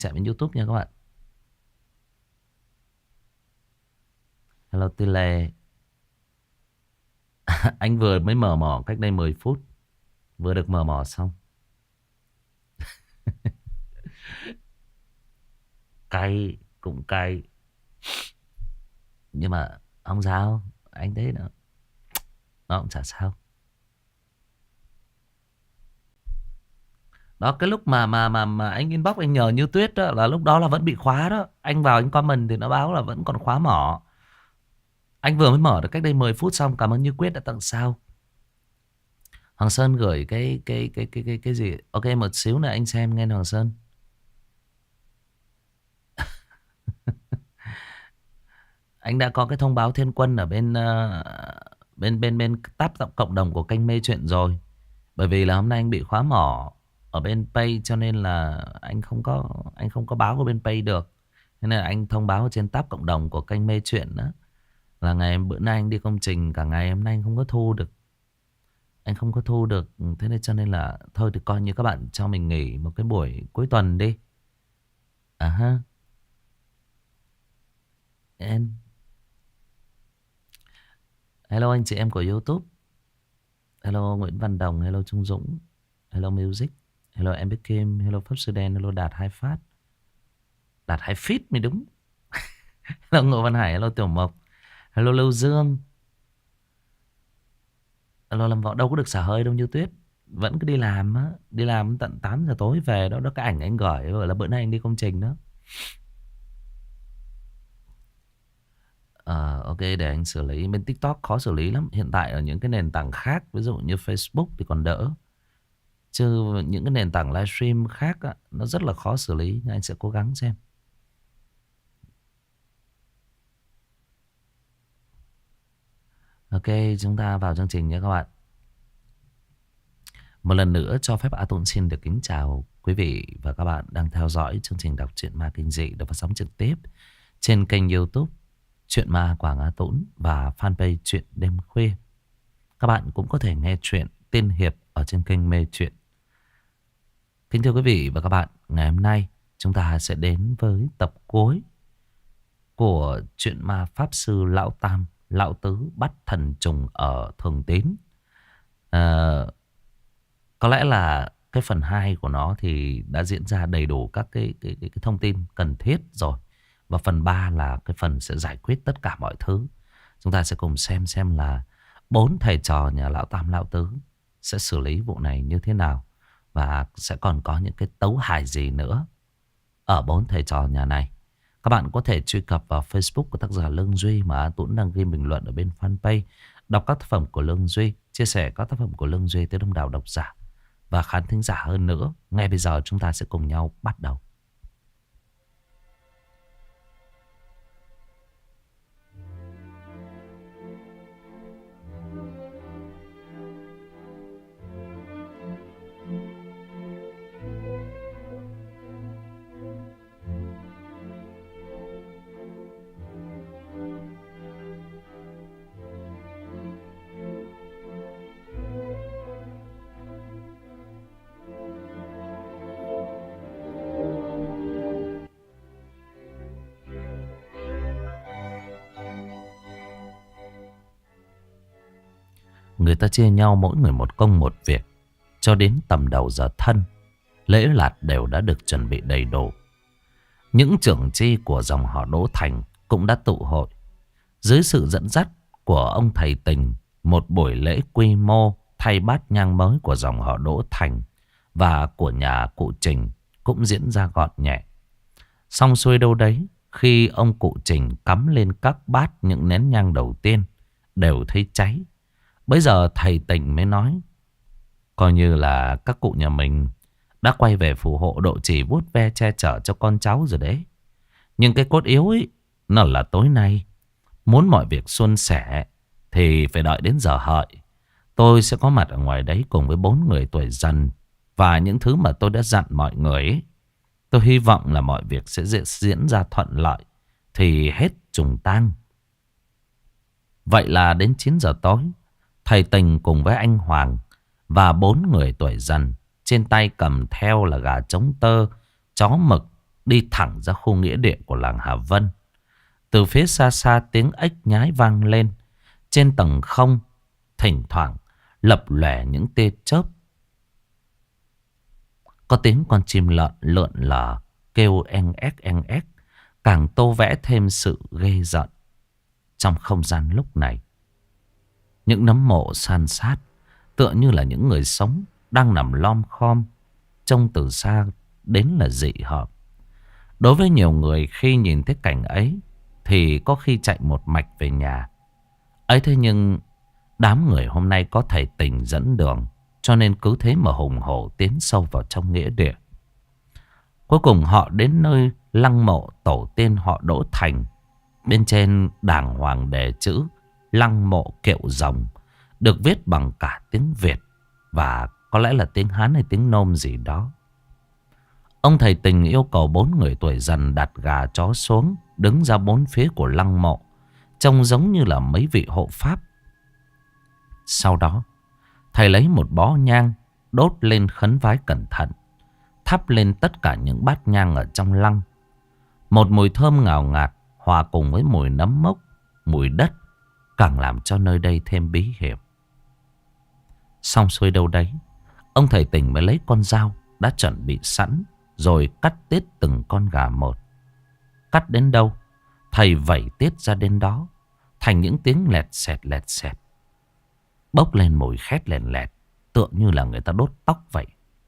Chạy bên YouTube nha các bạn. Hello Tư Lê. Anh vừa mới mở mỏ cách đây 10 phút. Vừa được mở mỏ xong. Cay, cũng cay. Nhưng mà không sao. Anh thấy nó cũng chả sao. Đó, cái lúc mà anh inbox anh nhờ Như Tuyết đó, là lúc đó là vẫn bị khóa đó. Anh vào anh comment thì nó báo là vẫn còn khóa mỏ. Anh vừa mới mở được cách đây 10 phút xong. Cảm ơn Như Quyết đã tặng sao. Hoàng Sơn gửi cái gì. Ok, một xíu nữa anh xem nghe Hoàng Sơn. Anh đã có cái thông báo thiên quân ở bên bên tab cộng đồng của kênh Mê Chuyện rồi. Bởi vì là hôm nay anh bị khóa mỏ ở bên Pay, cho nên là anh không có báo của bên Pay được. Thế nên là anh thông báo trên tab cộng đồng của kênh Mê Chuyện đó, là ngày bữa nay anh đi công trình cả ngày, hôm nay anh không có thu được. Anh không có thu được. Thế nên cho nên là thôi thì coi như các bạn cho mình nghỉ một cái buổi cuối tuần đi. À ha. Em. Hello anh chị em của YouTube. Hello Nguyễn Văn Đồng, hello Trung Dũng, hello Music, hello em Bích Kim, hello Pháp Sư Đen, hello Đạt Hai Phát. Đạt Hai Feet mới đúng. Hello Ngô Văn Hải, hello Tiểu Mộc, hello Lưu Dương, hello Lâm Võ. Đâu có được xả hơi đâu Như Tuyết. Vẫn cứ đi làm á, đi làm tận 8 giờ tối về đó. Đó cái ảnh anh gửi rồi là bữa nay anh đi công trình đó. Ok, để anh xử lý. Bên TikTok khó xử lý lắm. Hiện tại ở những cái nền tảng khác, ví dụ như Facebook thì còn đỡ. Chứ những cái nền tảng livestream khác á, nó rất là khó xử lý. Nhưng anh sẽ cố gắng xem. Ok, chúng ta vào chương trình nhé các bạn. Một lần nữa cho phép A Tũng xin được kính chào quý vị và các bạn đang theo dõi chương trình đọc truyện ma kinh dị được phát sóng trực tiếp trên kênh YouTube Truyện Ma Quảng A Tũng và fanpage Truyện Đêm Khuya. Các bạn cũng có thể nghe truyện Tiên Hiệp ở trên kênh Mê Truyện. Kính thưa quý vị và các bạn, ngày hôm nay chúng ta sẽ đến với tập cuối của truyện ma Pháp Sư Lão Tam, Lão Tứ bắt thần trùng ở Thường Tín. Có lẽ là cái phần 2 của nó thì đã diễn ra đầy đủ các cái thông tin cần thiết rồi. Và phần 3 là cái phần sẽ giải quyết tất cả mọi thứ. Chúng ta sẽ cùng xem là 4 thầy trò nhà Lão Tam Lão Tứ sẽ xử lý vụ này như thế nào. Và sẽ còn có những cái tấu hài gì nữa ở 4 thầy trò nhà này. Các bạn có thể truy cập vào Facebook của tác giả Lương Duy mà Tuấn đang ghi bình luận ở bên fanpage. Đọc các tác phẩm của Lương Duy, chia sẻ các tác phẩm của Lương Duy tới đông đảo độc giả và khán thính giả hơn nữa. Ngay bây giờ chúng ta sẽ cùng nhau bắt đầu. Người ta chia nhau mỗi người một công một việc. Cho đến tầm đầu giờ thân, lễ lạt đều đã được chuẩn bị đầy đủ. Những trưởng chi của dòng họ Đỗ Thành cũng đã tụ hội. Dưới sự dẫn dắt của ông thầy Tình, một buổi lễ quy mô thay bát nhang mới của dòng họ Đỗ Thành và của nhà cụ Trình cũng diễn ra gọn nhẹ. Xong xuôi đâu đấy, khi ông cụ Trình cắm lên các bát những nén nhang đầu tiên đều thấy cháy. Bây giờ thầy Tình mới nói, coi như là các cụ nhà mình đã quay về phù hộ độ trì vuốt ve che chở cho con cháu rồi đấy. Nhưng cái cốt yếu ấy, nó là tối nay. Muốn mọi việc suôn sẻ thì phải đợi đến giờ hợi. Tôi sẽ có mặt ở ngoài đấy cùng với 4 người tuổi dần. Và những thứ mà tôi đã dặn mọi người ấy, tôi hy vọng là mọi việc sẽ diễn ra thuận lợi thì hết trùng tang. Vậy là đến 9 giờ tối, thầy Tình cùng với anh Hoàng và 4 người tuổi dần trên tay cầm theo là gà trống tơ, chó mực đi thẳng ra khu nghĩa địa của làng Hà Vân. Từ phía xa xa tiếng ếch nhái vang lên. Trên tầng không thỉnh thoảng lập lòe những tia chớp. Có tiếng con chim lợn lượn lờ kêu en ép, càng tô vẽ thêm sự ghê rợn. Trong không gian lúc này, những nấm mộ san sát tựa như là những người sống đang nằm lom khom, trông từ xa đến là dị hợm. Đối với nhiều người, khi nhìn thấy cảnh ấy thì có khi chạy một mạch về nhà. Ấy thế nhưng đám người hôm nay có thầy Tình dẫn đường, cho nên cứ thế mà hùng hổ tiến sâu vào trong nghĩa địa. Cuối cùng họ đến nơi lăng mộ tổ tiên họ Đỗ Thành. Bên trên đàng hoàng đề chữ lăng mộ Kiệu Rồng, được viết bằng cả tiếng Việt và có lẽ là tiếng Hán hay tiếng Nôm gì đó. Ông thầy Tình yêu cầu 4 người tuổi dần đặt gà chó xuống, đứng ra 4 phía của lăng mộ, trông giống như là mấy vị hộ pháp. Sau đó, thầy lấy một bó nhang đốt lên khấn vái cẩn thận, thắp lên tất cả những bát nhang ở trong lăng. Một mùi thơm ngào ngạt hòa cùng với mùi nấm mốc, mùi đất, càng làm cho nơi đây thêm bí hiểm. Xong xuôi đâu đấy, ông thầy Tình mới lấy con dao đã chuẩn bị sẵn, rồi cắt tiết từng con gà một. Cắt đến đâu, thầy vẩy tiết ra đến đó, thành những tiếng lẹt xẹt, bốc lên mùi khét lèn lẹt, tựa như là người ta đốt tóc vậy.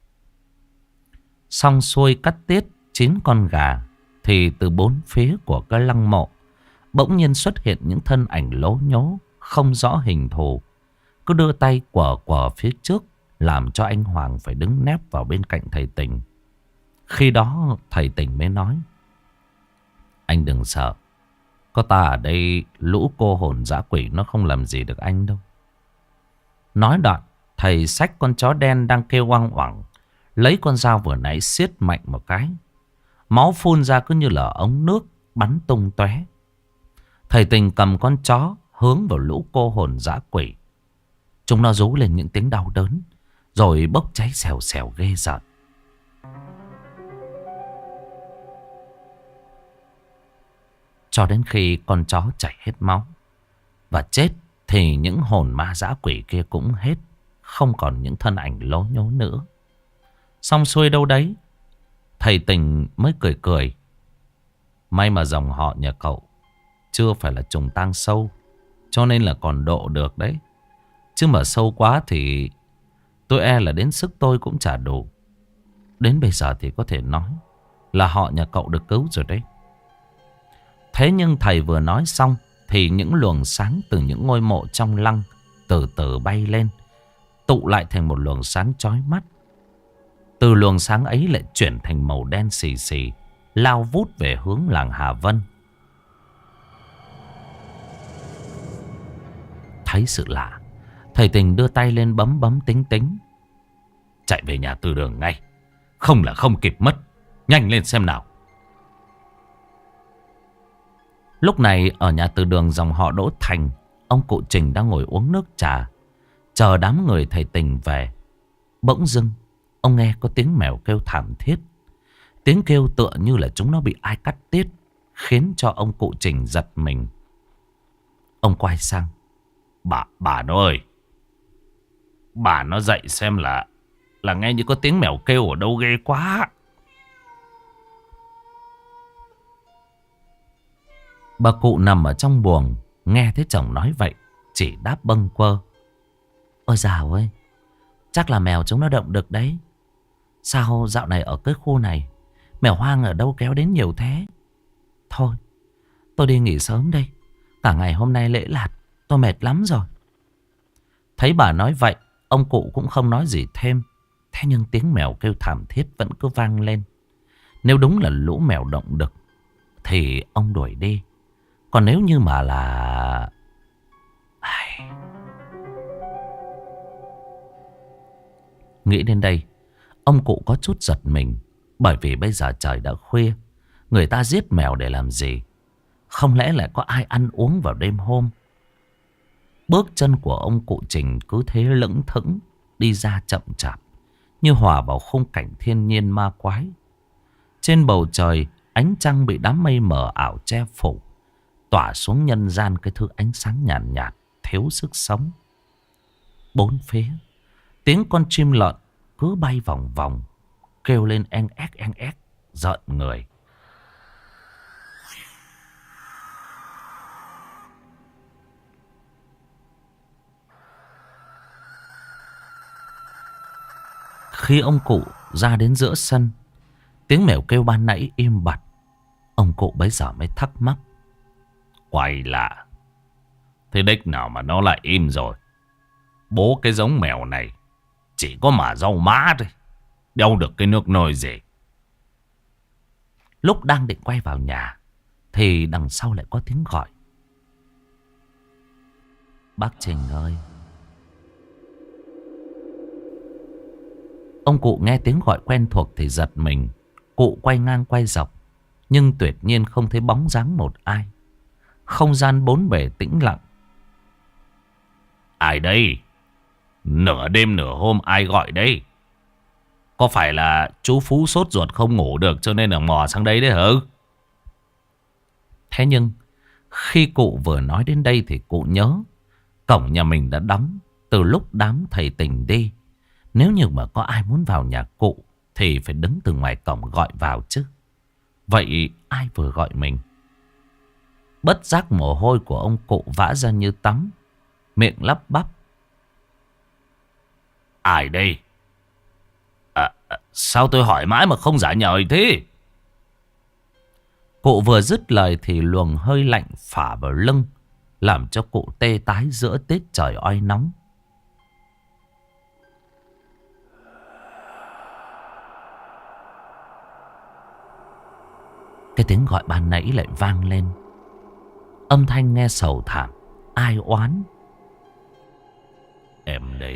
Xong xuôi cắt tiết 9 con gà, thì từ 4 phía của cái lăng mộ bỗng nhiên xuất hiện những thân ảnh lố nhố, không rõ hình thù, cứ đưa tay quờ phía trước, làm cho anh Hoàng phải đứng nép vào bên cạnh thầy Tình. Khi đó thầy Tình mới nói: "Anh đừng sợ, có ta ở đây, lũ cô hồn dã quỷ nó không làm gì được anh đâu." Nói đoạn, thầy xách con chó đen đang kêu oang oảng, lấy con dao vừa nãy siết mạnh một cái. Máu phun ra cứ như là ống nước bắn tung tóe. Thầy Tình cầm con chó hướng vào lũ cô hồn dã quỷ. Chúng nó rú lên những tiếng đau đớn, rồi bốc cháy xèo xèo ghê rợn. Cho đến khi con chó chảy hết máu và chết, thì những hồn ma dã quỷ kia cũng hết, không còn những thân ảnh lố nhố nữa. Xong xuôi đâu đấy, thầy Tình mới cười cười: "May mà dòng họ nhà cậu chưa phải là trùng tang sâu, cho nên là còn độ được đấy. Chứ mà sâu quá thì tôi e là đến sức tôi cũng chả đủ. Đến bây giờ thì có thể nói là họ nhà cậu được cứu rồi đấy." Thế nhưng thầy vừa nói xong thì những luồng sáng từ những ngôi mộ trong lăng từ từ bay lên, tụ lại thành một luồng sáng chói mắt. Từ luồng sáng ấy lại chuyển thành màu đen xì xì, lao vút về hướng làng Hà Vân. Thấy sự lạ, thầy Tình đưa tay lên bấm tính tính: "Chạy về nhà Từ Đường ngay, không là không kịp mất. Nhanh lên xem nào." Lúc này ở nhà Từ Đường dòng họ Đỗ Thành, ông cụ Trình đang ngồi uống nước trà, chờ đám người thầy Tình về. Bỗng dưng ông nghe có tiếng mèo kêu thảm thiết. Tiếng kêu tựa như là chúng nó bị ai cắt tiết, khiến cho ông cụ Trình giật mình. Ông quay sang: Bà nó ơi, bà nó dậy xem là nghe như có tiếng mèo kêu ở đâu ghê quá." Bà cụ nằm ở trong buồng, nghe thấy chồng nói vậy, chỉ đáp bâng quơ: "Ôi dào ơi, chắc là mèo chúng nó động được đấy. Sao dạo này ở cái khu này mèo hoang ở đâu kéo đến nhiều thế? Thôi, tôi đi nghỉ sớm đây. Cả ngày hôm nay lễ lạt, tôi mệt lắm rồi." Thấy bà nói vậy, ông cụ cũng không nói gì thêm. Thế nhưng tiếng mèo kêu thảm thiết vẫn cứ vang lên. Nếu đúng là lũ mèo động đực thì ông đuổi đi. Còn nếu như mà là... Nghĩ đến đây, ông cụ có chút giật mình. Bởi vì bây giờ trời đã khuya, người ta giết mèo để làm gì? Không lẽ lại có ai ăn uống vào đêm hôm? Bước chân của ông cụ Trình cứ thế lững thững đi ra chậm chạp, như hòa vào khung cảnh thiên nhiên ma quái. Trên bầu trời, ánh trăng bị đám mây mờ ảo che phủ, tỏa xuống nhân gian cái thứ ánh sáng nhàn nhạt, thiếu sức sống. Bốn phía, tiếng con chim lợn cứ bay vòng vòng, kêu lên en ép, rợn người. Khi ông cụ ra đến giữa sân, tiếng mèo kêu ban nãy im bặt. Ông cụ bấy giờ mới thắc mắc. Quay lạ, thế đếch nào mà nó lại im rồi? Bố cái giống mèo này chỉ có mà rau má thôi, đâu được cái nước nôi gì. Lúc đang định quay vào nhà thì đằng sau lại có tiếng gọi. Bác Trình ơi. Ông cụ nghe tiếng gọi quen thuộc thì giật mình. Cụ quay ngang quay dọc, nhưng tuyệt nhiên không thấy bóng dáng một ai. Không gian bốn bề tĩnh lặng. Ai đây? Nửa đêm nửa hôm ai gọi đây? Có phải là chú Phú sốt ruột không ngủ được cho nên là mò sang đây đấy hả? Thế nhưng khi cụ vừa nói đến đây thì cụ nhớ cổng nhà mình đã đóng từ lúc đám thầy tình đi. Nếu như mà có ai muốn vào nhà cụ thì phải đứng từ ngoài cổng gọi vào chứ. Vậy ai vừa gọi mình? Bất giác mồ hôi của ông cụ vã ra như tắm, miệng lắp bắp. Ai đây? Sao tôi hỏi mãi mà không trả lời thế? Cụ vừa dứt lời thì luồng hơi lạnh phả vào lưng, làm cho cụ tê tái giữa tiết trời oi nóng. Cái tiếng gọi ban nãy lại vang lên. Âm thanh nghe sầu thảm, ai oán. Em đây.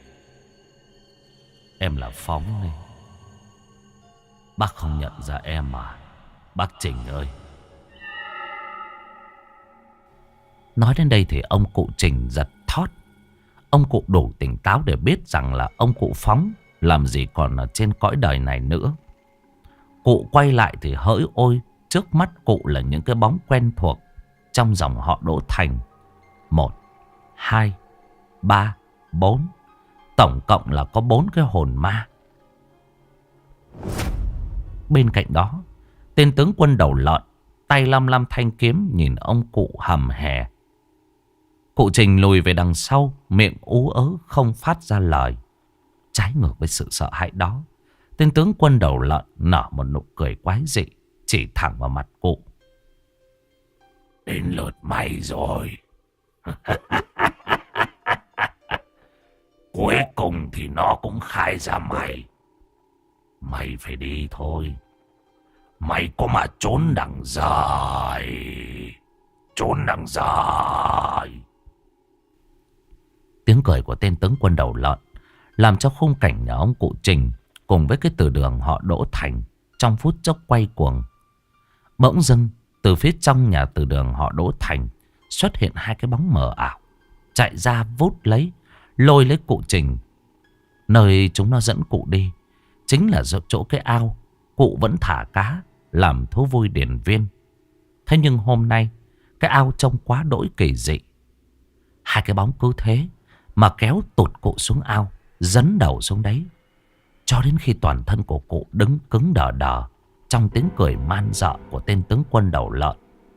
Em là Phóng đây. Bác không nhận ra em mà. Bác Trình ơi. Nói đến đây thì ông cụ Trình giật thót. Ông cụ đủ tỉnh táo để biết rằng là ông cụ Phóng làm gì còn ở trên cõi đời này nữa. Cụ quay lại thì hỡi ôi, trước mắt cụ là những cái bóng quen thuộc trong dòng họ Đỗ Thành. 1, 2, 3, 4. Tổng cộng là có 4 cái hồn ma. Bên cạnh đó, tên tướng quân đầu lợn, tay lăm lăm thanh kiếm nhìn ông cụ hầm hè. Cụ Trình lùi về đằng sau, miệng ú ớ không phát ra lời. Trái ngược với sự sợ hãi đó, tên tướng quân đầu lợn nở một nụ cười quái dị, chỉ thẳng vào mặt cụ. Đến lượt mày rồi. Cuối cùng thì nó cũng khai ra mày. Mày phải đi thôi. Mày có mà trốn đằng dài. Trốn đằng dài. Tiếng cười của tên tướng quân đầu lợn làm cho khung cảnh nhà ông cụ Trình cùng với cái từ đường họ Đỗ Thành trong phút chốc quay cuồng. Bỗng dưng từ phía trong nhà từ đường họ Đỗ Thành xuất hiện hai cái bóng mờ ảo, chạy ra vút lấy, lôi lấy cụ Trình. Nơi chúng nó dẫn cụ đi chính là chỗ cái ao cụ vẫn thả cá làm thú vui điển viên. Thế nhưng hôm nay cái ao trông quá đỗi kỳ dị. Hai cái bóng cứ thế mà kéo tụt cụ xuống ao, dấn đầu xuống đấy, cho đến khi toàn thân của cụ đứng cứng đờ đờ trong tiếng cười man dợ của tên tướng quân đầu lợn.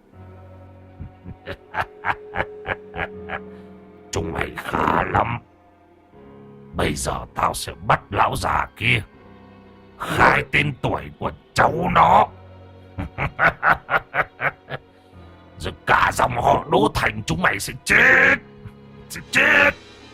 Chúng mày khá lắm. Bây giờ tao sẽ bắt lão già kia khai tên tuổi của cháu nó. Rồi cả dòng họ Đỗ Thành chúng mày sẽ chết. Sẽ chết.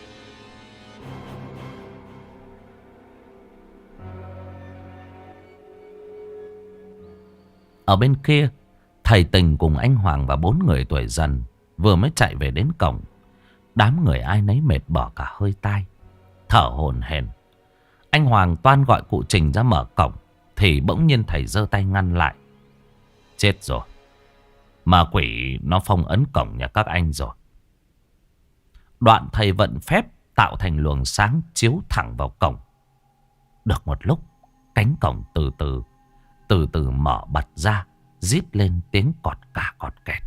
Ở bên kia, thầy Tình cùng anh Hoàng và 4 người tuổi dần vừa mới chạy về đến cổng. Đám người ai nấy mệt bỏ cả hơi tai, thở hổn hển. Anh Hoàng toan gọi cụ Trình ra mở cổng thì bỗng nhiên thầy giơ tay ngăn lại. Chết rồi. Ma quỷ nó phong ấn cổng nhà các anh rồi. Đoạn thầy vận phép tạo thành luồng sáng chiếu thẳng vào cổng. Được một lúc, cánh cổng từ từ từ mở bật ra, rít lên tiếng cọt cả cọt kẹt.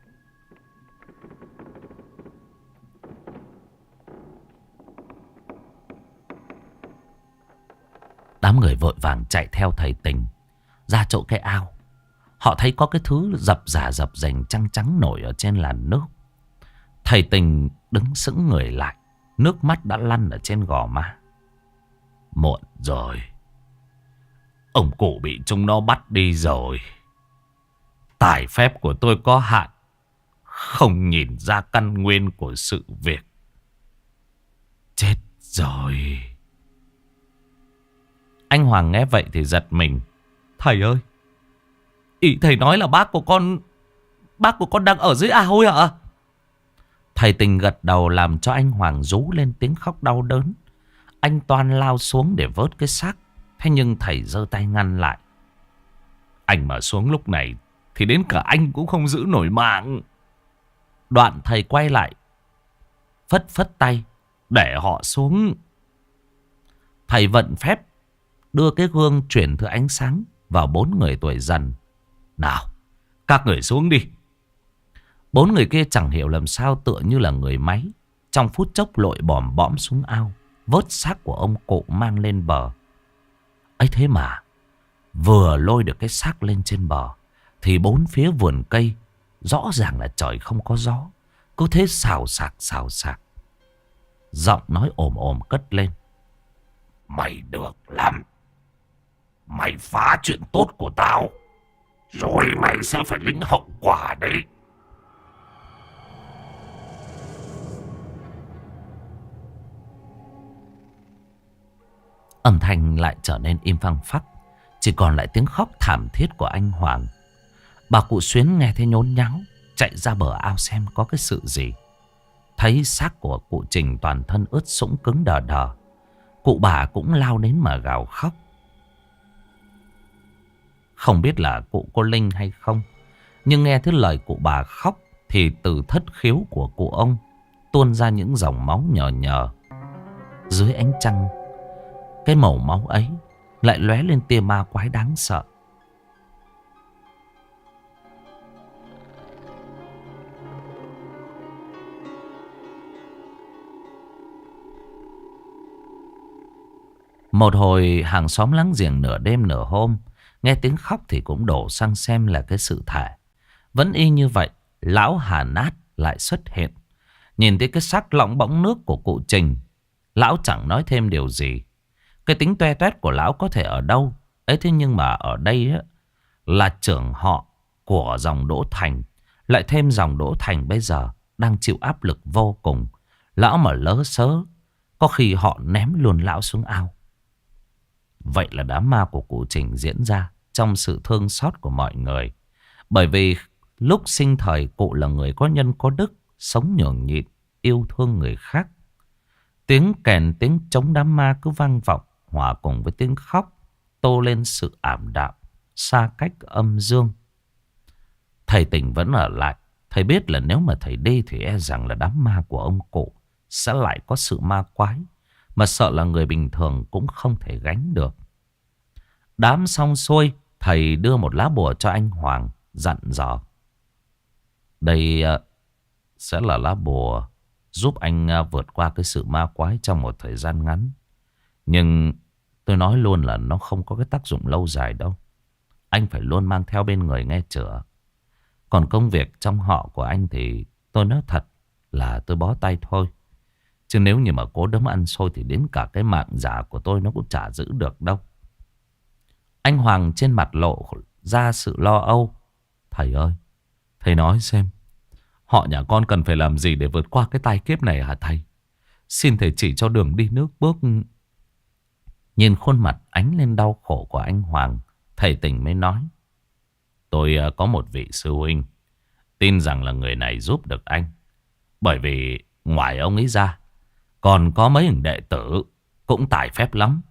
Đám người vội vàng chạy theo thầy Tình ra chỗ cái ao. Họ thấy có cái thứ dập dềnh trăng trắng nổi ở trên làn nước. Thầy Tình đứng sững người lại, nước mắt đã lăn ở trên gò má. Muộn rồi, ông cụ bị chúng nó bắt đi rồi. Tài phép của tôi có hạn, không nhìn ra căn nguyên của sự việc. Chết rồi. Anh Hoàng nghe vậy thì giật mình. Thầy ơi, ý thầy nói là bác của con đang ở dưới ao ấy ạ? Thầy Tình gật đầu làm cho anh Hoàng rú lên tiếng khóc đau đớn. Anh toan lao xuống để vớt cái xác. Thế nhưng thầy giơ tay ngăn lại. Anh mà xuống lúc này thì đến cả anh cũng không giữ nổi mạng. Đoạn thầy quay lại, phất phất tay để họ xuống. Thầy vận phép đưa cái gương chuyển thứ ánh sáng vào 4 người tuổi dần. Nào, các người xuống đi. 4 người kia chẳng hiểu làm sao tựa như là người máy, trong phút chốc lội bòm bõm xuống ao, vớt xác của ông cụ mang lên bờ. Ấy thế mà vừa lôi được cái xác lên trên bờ thì 4 phía vườn cây rõ ràng là trời không có gió, cứ thế xào xạc. Giọng nói ồm ồm cất lên. Mày được lắm. Mày phá chuyện tốt của tao, rồi mày sẽ phải lĩnh hậu quả đấy. Âm thanh lại trở nên im phăng phắc, chỉ còn lại tiếng khóc thảm thiết của anh Hoàng. Bà cụ Xuyến nghe thấy nhốn nháo, chạy ra bờ ao xem có cái sự gì. Thấy xác của cụ Trình toàn thân ướt sũng cứng đờ đờ, cụ bà cũng lao đến mà gào khóc. Không biết là cụ có linh hay không, nhưng nghe thấy lời cụ bà khóc thì từ thất khiếu của cụ ông tuôn ra những dòng máu nhờ nhờ. Dưới ánh trăng, cái màu máu ấy lại lóe lên tia ma quái đáng sợ. Một hồi hàng xóm láng giềng nửa đêm nửa hôm nghe tiếng khóc thì cũng đổ sang xem là cái sự thể. Vẫn y như vậy, lão Hà Nát lại xuất hiện. Nhìn thấy cái xác lỏng bõng nước của cụ Trình, lão chẳng nói thêm điều gì. Cái tính toe toét của lão có thể ở đâu ấy, thế nhưng mà ở đây á, là trưởng họ của dòng Đỗ Thành, lại thêm dòng Đỗ Thành bây giờ đang chịu áp lực vô cùng. Lão mà lỡ sớ, có khi họ ném luôn lão xuống ao. Vậy là đám ma của cụ Trình diễn ra trong sự thương xót của mọi người. Bởi vì lúc sinh thời cụ là người có nhân có đức, sống nhường nhịn, yêu thương người khác. Tiếng kèn tiếng trống đám ma cứ vang vọng, hòa cùng với tiếng khóc, tô lên sự ảm đạm, xa cách âm dương. Thầy Tình vẫn ở lại. Thầy biết là nếu mà thầy đi thì e rằng là đám ma của ông cụ sẽ lại có sự ma quái, mà sợ là người bình thường cũng không thể gánh được. Đám xong xuôi, thầy đưa một lá bùa cho anh Hoàng, dặn dò. Đây sẽ là lá bùa giúp anh vượt qua cái sự ma quái trong một thời gian ngắn. Nhưng tôi nói luôn là nó không có cái tác dụng lâu dài đâu. Anh phải luôn mang theo bên người nghe chữa. Còn công việc trong họ của anh thì tôi nói thật là tôi bó tay thôi. Chứ nếu như mà cố đấm ăn xôi thì đến cả cái mạng giả của tôi nó cũng chả giữ được đâu. Anh Hoàng trên mặt lộ ra sự lo âu. Thầy ơi, thầy nói xem, họ nhà con cần phải làm gì để vượt qua cái tai kiếp này hả thầy? Xin thầy chỉ cho đường đi nước bước. Nhìn khuôn mặt ánh lên đau khổ của anh Hoàng, thầy Tình mới nói. Tôi có một vị sư huynh, tin rằng là người này giúp được anh. Bởi vì ngoài ông ấy ra, còn có mấy đệ tử cũng tài phép lắm.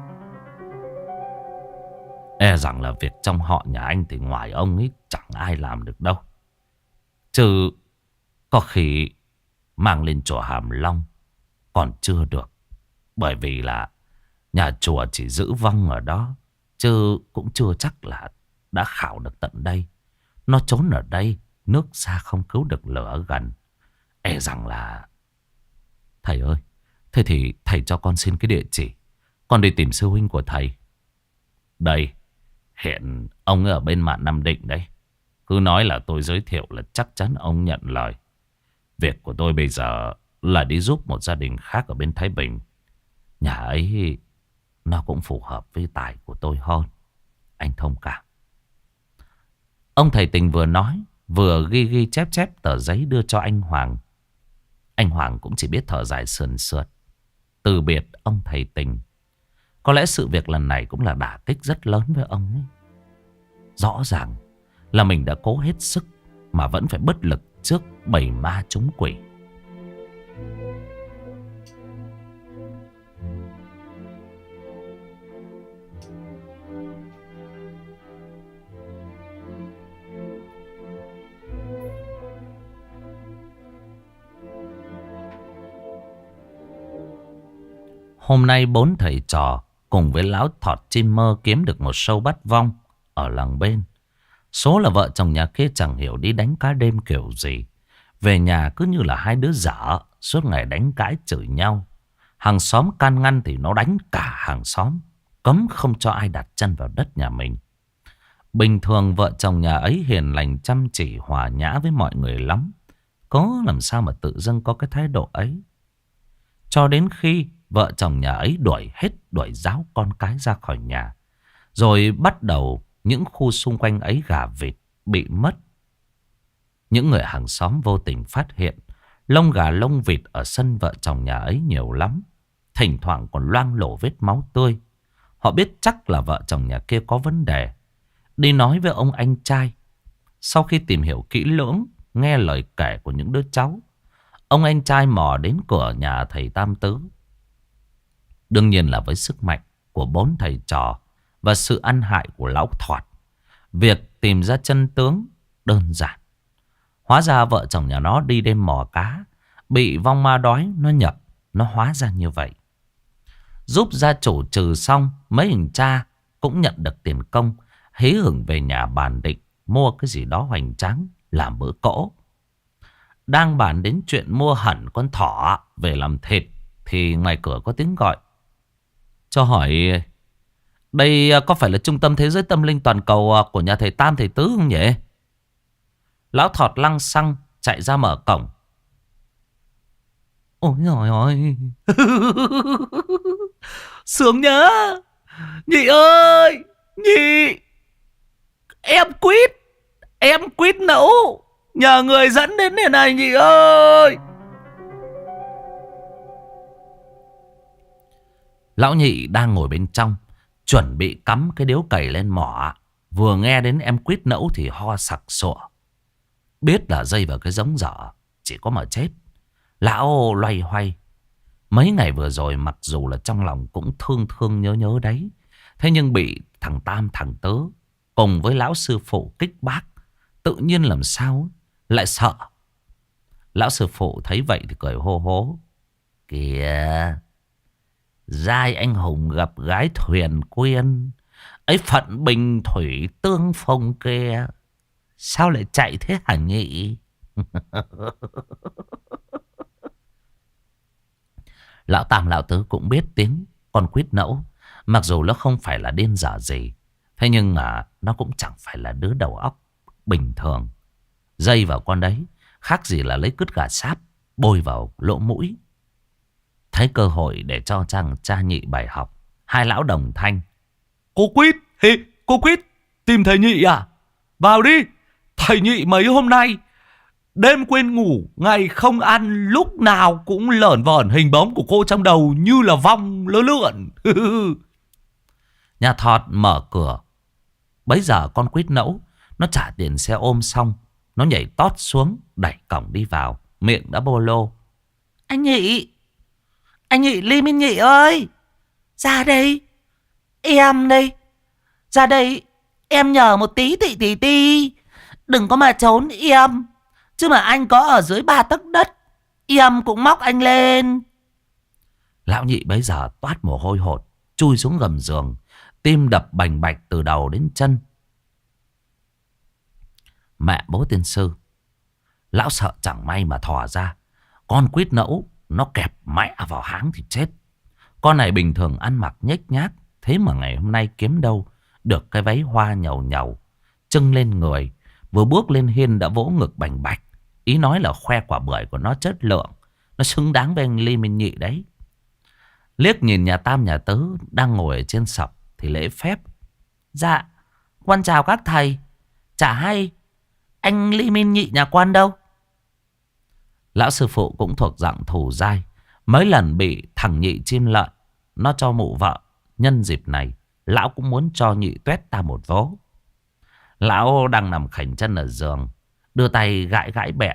E rằng là việc trong họ nhà anh thì ngoài ông ấy chẳng ai làm được đâu. Chứ có khi mang lên chùa Hàm Long còn chưa được. Bởi vì là nhà chùa chỉ giữ vong ở đó, Chứ cũng chưa chắc là đã khảo được tận đây. Nó trốn ở đây, nước xa không cứu được lửa gần. E rằng là... Thầy ơi, thế thì thầy cho con xin cái địa chỉ. Con đi tìm sư huynh của thầy. Đây, hiện ông ở bên mạn Nam Định đấy. Cứ nói là tôi giới thiệu là chắc chắn ông nhận lời. Việc của tôi bây giờ là đi giúp một gia đình khác ở bên Thái Bình. Nhà ấy nó cũng phù hợp với tài của tôi hơn. Anh thông cảm. Ông thầy Tình vừa nói, vừa ghi chép tờ giấy đưa cho anh Hoàng. Anh Hoàng cũng chỉ biết thở dài sườn sượt, từ biệt ông thầy Tình. Có lẽ sự việc lần này cũng là đả kích rất lớn với ông ấy. Rõ ràng là mình đã cố hết sức mà vẫn phải bất lực trước bầy ma trúng quỷ. Hôm nay 4 thầy trò cùng với lão thọt chim mơ kiếm được một sâu bắt vong ở làng bên. Số là vợ chồng nhà kia chẳng hiểu đi đánh cá đêm kiểu gì. Về nhà cứ như là hai đứa dở, suốt ngày đánh cãi chửi nhau. Hàng xóm can ngăn thì nó đánh cả hàng xóm, cấm không cho ai đặt chân vào đất nhà mình. Bình thường vợ chồng nhà ấy hiền lành chăm chỉ hòa nhã với mọi người lắm. Có làm sao mà tự dưng có cái thái độ ấy. Cho đến khi vợ chồng nhà ấy đuổi giáo con cái ra khỏi nhà. Rồi bắt đầu những khu xung quanh ấy gà vịt bị mất. Những người hàng xóm vô tình phát hiện lông gà lông vịt ở sân vợ chồng nhà ấy nhiều lắm. Thỉnh thoảng còn loang lổ vết máu tươi. Họ biết chắc là vợ chồng nhà kia có vấn đề. Đi nói với ông anh trai. Sau khi tìm hiểu kỹ lưỡng, nghe lời kể của những đứa cháu, ông anh trai mò đến cửa nhà thầy Tam Tứ. Đương nhiên là với sức mạnh của 4 thầy trò và sự ăn hại của lão Thoạt, việc tìm ra chân tướng đơn giản. Hóa ra vợ chồng nhà nó đi đêm mò cá, bị vong ma đói nó nhập, nó hóa ra như vậy. Giúp gia chủ trừ xong, mấy hình cha cũng nhận được tiền công, hí hửng về nhà bàn định mua cái gì đó hoành tráng làm bữa cỗ. Đang bàn đến chuyện mua hẳn con thỏ về làm thịt thì ngoài cửa có tiếng gọi. Cho hỏi, đây có phải là trung tâm thế giới tâm linh toàn cầu của nhà thầy Tam thầy Tứ không nhỉ? Lão Thọt lăng xăng chạy ra mở cổng. Ôi trời ơi, sướng nhá. Nhị ơi, nhị, em quýt nẫu, nhờ người dẫn đến đây này nhị ơi. Lão nhị đang ngồi bên trong, chuẩn bị cắm cái điếu cày lên mỏ. Vừa nghe đến em quýt nẫu thì ho sặc sụa. Biết là dây vào cái giống dở, chỉ có mà chết. Lão loay hoay. Mấy ngày vừa rồi mặc dù là trong lòng cũng thương nhớ đấy. Thế nhưng bị thằng Tam thằng Tứ cùng với lão sư phụ kích bác, tự nhiên làm sao lại sợ. Lão sư phụ thấy vậy thì cười hô hố. Kìa, giai anh hùng gặp gái thuyền quyên, ấy phận bình thủy tương phùng kia, sao lại chạy thế hả nhị? Lão Tam lão Tứ cũng biết tiếng con quýt nẫu. Mặc dù nó không phải là điên dở gì, thế nhưng mà nó cũng chẳng phải là đứa đầu óc bình thường. Dây vào con đấy khác gì là lấy cứt gà sáp bôi vào lỗ mũi. Thấy cơ hội để cho cha nhị bài học, hai lão đồng thanh. Cô Quýt, tìm thầy nhị à? Vào đi, thầy nhị mấy hôm nay đêm quên ngủ, ngày không ăn, lúc nào cũng lởn vởn hình bóng của cô trong đầu như là vong lơ lượn. Nhà Thọt mở cửa. Bấy giờ con quýt nẫu nó trả tiền xe ôm xong, nó nhảy tót xuống, đẩy cổng đi vào, miệng đã bô lô. Anh nhị, Ly Minh Nhị ơi, ra đây, em đây, ra đây, em nhờ một tí tí, đừng có mà trốn em, chứ mà anh có ở dưới 3 tấc đất, em cũng móc anh lên. Lão nhị bấy giờ toát mồ hôi hột, chui xuống gầm giường, Tim đập bành bạch từ đầu đến chân. Mẹ bố tiên sư, lão sợ chẳng may mà thò ra, con quýt nẫu nó kẹp mẹ vào háng thì chết. Con này bình thường ăn mặc nhếch nhác, thế mà ngày hôm nay kiếm đâu được cái váy hoa nhầu nhầu trưng lên người. Vừa bước lên hiên đã vỗ ngực bành bạch, ý nói là khoe quả bưởi của nó chất lượng, nó xứng đáng với anh Ly Minh Nhị đấy. Liếc nhìn nhà Tam nhà Tứ đang ngồi ở trên sập thì lễ phép: dạ, quan chào các thầy. Chả hay anh Ly Minh Nhị nhà quan đâu? Lão sư phụ cũng thuộc dạng thù dai, mấy lần bị thằng Nhị chim lợn nó cho mụ vợ. Nhân dịp này lão cũng muốn cho Nhị Tuét ta một vố. Lão đang nằm khảnh chân ở giường, đưa tay gãi gãi bẹn,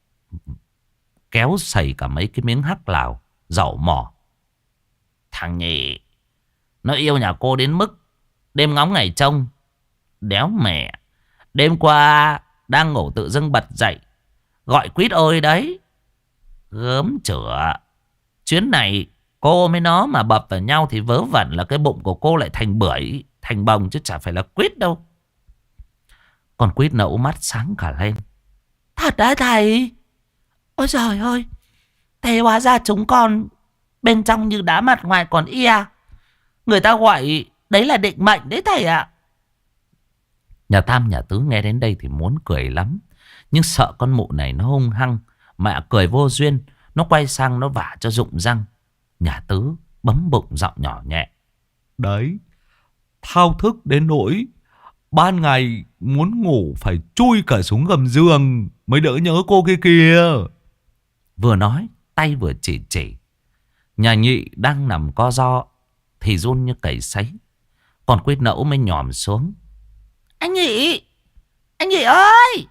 kéo sầy cả mấy cái miếng hắc lào, dậu mỏ: thằng Nhị nó yêu nhà cô đến mức đêm ngóng ngày trông. Đéo mẹ, đêm qua đang ngủ tự dưng bật dậy gọi quýt ơi đấy. Gớm chửa, chuyến này cô với nó mà bập vào nhau thì vớ vẩn là cái bụng của cô lại thành bưởi thành bồng, chứ chả phải là quýt đâu. Con quýt nẫu mắt sáng cả lên: thật đã thầy? Ôi trời ơi, thế hóa ra chúng con bên trong như đá mặt ngoài còn ia. Người ta gọi đấy là định mệnh đấy thầy ạ. Nhà Tam nhà Tứ nghe đến đây thì muốn cười lắm, nhưng sợ con mụ này nó hung hăng, mẹ cười vô duyên, nó quay sang nó vả cho rụng răng. Nhà Tứ bấm bụng giọng nhỏ nhẹ: đấy, thao thức đến nỗi ban ngày muốn ngủ phải chui cả xuống gầm giường mới đỡ nhớ cô kia kìa. Vừa nói tay vừa chỉ. Nhà Nhị đang nằm co ro thì run như cầy sấy. Còn quýt nẫu mới nhòm xuống: anh Nhị, anh Nhị ơi!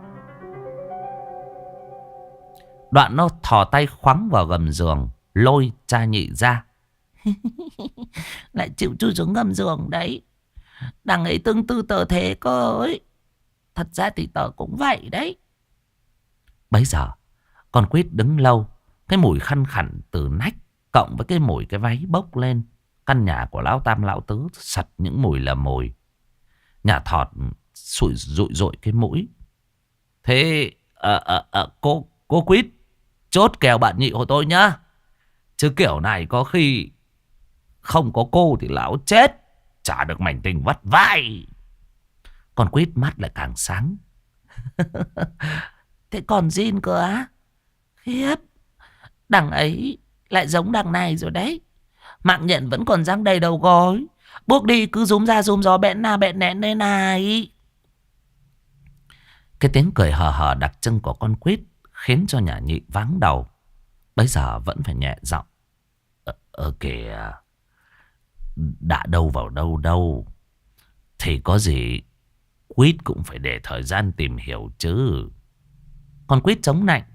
Đoạn nó thò tay khoắng vào gầm giường, lôi cha Nhị ra. Lại chịu chui xuống gầm giường đấy. Đằng ấy tương tư tờ thế cơ ấy. Thật ra thì tờ cũng vậy đấy. Bấy giờ con quýt đứng lâu, cái mùi khăn khẳn từ nách cộng với cái mùi cái váy bốc lên. Căn nhà của lão Tam lão Tứ sật những mùi là mùi. Nhà Thọt rụi rụi cái mũi: thế cô quýt chốt kèo bạn Nhị của tôi nhá, chứ kiểu này có khi không có cô thì lão chết, chả được mảnh tình vắt vai. Con quýt mắt lại càng sáng: thế còn Jin cơ á? Khiếp, đằng ấy lại giống đằng này rồi đấy. Mạng nhện vẫn còn răng đầy đầu gối, bước đi cứ rúm ra rúm gió bẽn na bẽn nén đây này. Cái tiếng cười hờ hờ đặc trưng của con quýt khiến cho nhà Nhị váng đầu. Bây giờ vẫn phải nhẹ giọng: kìa, đã đâu vào đâu đâu, thì có gì quýt cũng phải để thời gian tìm hiểu chứ. Con quýt chống nạnh: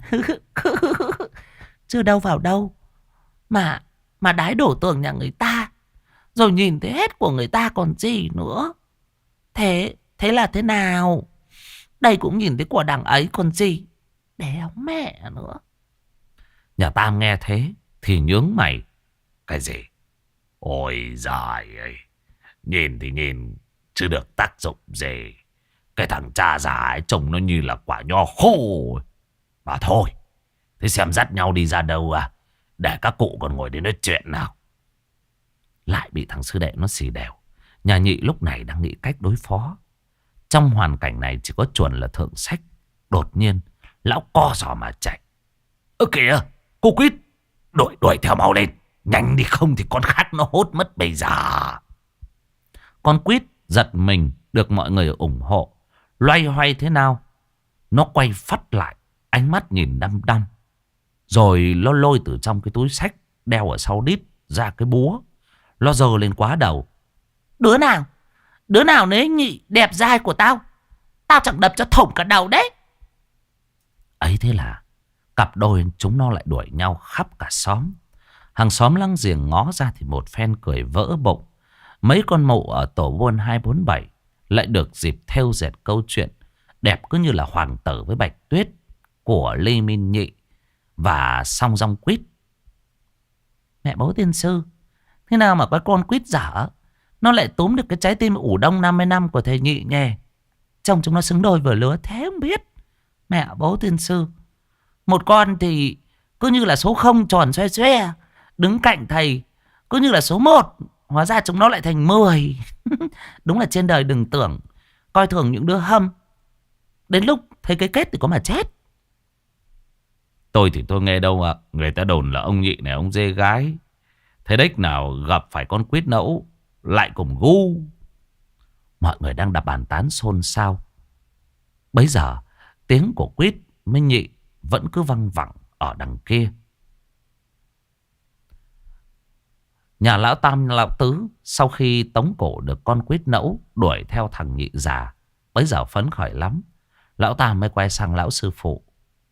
chưa đâu vào đâu mà đái đổ tường nhà người ta, rồi nhìn thấy hết của người ta còn gì nữa. Thế là thế nào? Đây cũng nhìn thấy của đằng ấy còn gì. Đéo mẹ nữa. Nhà Tam nghe thế thì nhướng mày: cái gì? Ôi giời ơi, nhìn thì nhìn chứ được tác dụng gì. Cái thằng cha già ấy trông nó như là quả nho khô. Mà thôi, thế xem dắt nhau đi ra đâu à, để các cụ còn ngồi đến nói chuyện nào. Lại bị thằng sư đệ nó xì đèo. Nhà Nhị lúc này đang nghĩ cách đối phó. Trong hoàn cảnh này chỉ có chuẩn là thượng sách. Đột nhiên lão co giò mà chạy: ơ kìa, cô quýt, đuổi theo mau lên, nhanh đi không thì con khác nó hốt mất bây giờ. Con quýt giật mình được mọi người ủng hộ, loay hoay thế nào nó quay phắt lại, ánh mắt nhìn đăm đăm. Rồi nó lôi từ trong cái túi xách đeo ở sau đít ra cái búa, nó giơ lên quá đầu: Đứa nào nấy Nhị đẹp dai của tao chẳng đập cho thủng cả đầu đấy. Ấy thế là cặp đôi chúng nó lại đuổi nhau khắp cả xóm. Hàng xóm láng giềng ngó ra thì một phen cười vỡ bụng. Mấy con mụ ở tổ buôn 247 lại được dịp thêu dệt câu chuyện đẹp cứ như là Hoàng tử với Bạch Tuyết của Lê Minh Nhị và Song Rong Quýt. Mẹ bố tiên sư, thế nào mà có con quýt dở nó lại túm được cái trái tim ủ đông 50 năm của thầy Nhị nhỉ? Trông chúng nó xứng đôi vừa lứa thế không biết. Mẹ bố tiên sư. Một con thì cứ như là số 0 tròn xoe xoe, đứng cạnh thầy cứ như là số 1. Hóa ra chúng nó lại thành 10. Đúng là trên đời đừng tưởng coi thường những đứa hâm. Đến lúc thấy cái kết thì có mà chết. Tôi thì tôi nghe đâu ạ. Người ta đồn là ông Nhị này ông dê gái. Thế đếch nào gặp phải con quýt nẫu lại cùng gu. Mọi người đang đập bàn tán xôn xao. Bấy giờ tiếng của quýt với Nhị vẫn cứ văng vẳng ở đằng kia. Nhà lão Tam lão Tứ sau khi tống cổ được con quýt nẫu đuổi theo thằng Nhị già, bấy giờ phấn khởi lắm. Lão Tam mới quay sang lão sư phụ.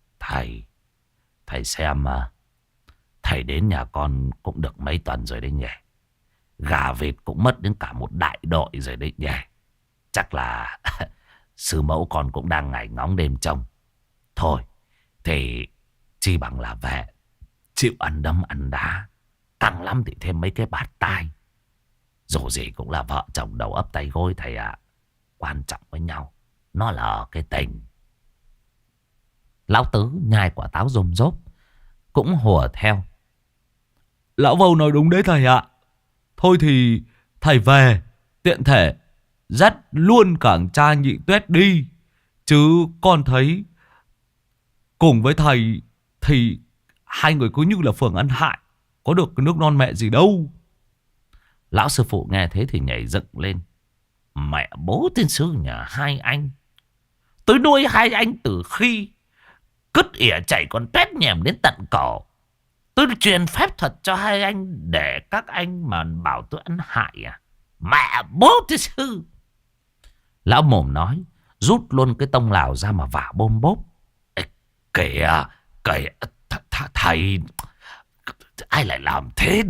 Thầy xem mà. Thầy đến nhà con cũng được mấy tuần rồi đấy nhỉ. Gà vịt cũng mất đến cả một đại đội rồi đấy nhỉ. Chắc là sư mẫu con cũng đang ngày ngóng đêm trông. Thôi thì chi bằng là về chịu ăn đấm ăn đá. Càng lắm thì thêm mấy cái bát tai. Dù gì cũng là vợ chồng đầu ấp tay gối thầy ạ. Quan trọng với nhau nó là ở cái tình. Lão Tứ nhai quả táo rôm rốp cũng hùa theo. Lão Vâu nói đúng đấy thầy ạ. Thôi thì thầy về, tiện thể dắt luôn cả cha Nhị Tuét đi. Chứ con thấy cùng với thầy thì hai người cứ như là phường ăn hại, có được cái nước non mẹ gì đâu. Lão sư phụ nghe thế thì nhảy dựng lên. Mẹ bố tiên sư nhà hai anh. Tôi nuôi hai anh từ khi cứt ỉa chảy con tuét nhèm đến tận cổ. Tôi truyền phép thuật cho hai anh để các anh mà bảo tôi ăn hại à? Mẹ bố tiên sư. Lão mồm nói, rút luôn cái tông lào ra mà vả bôm bốp. Kìa, thầy, ai lại làm thế?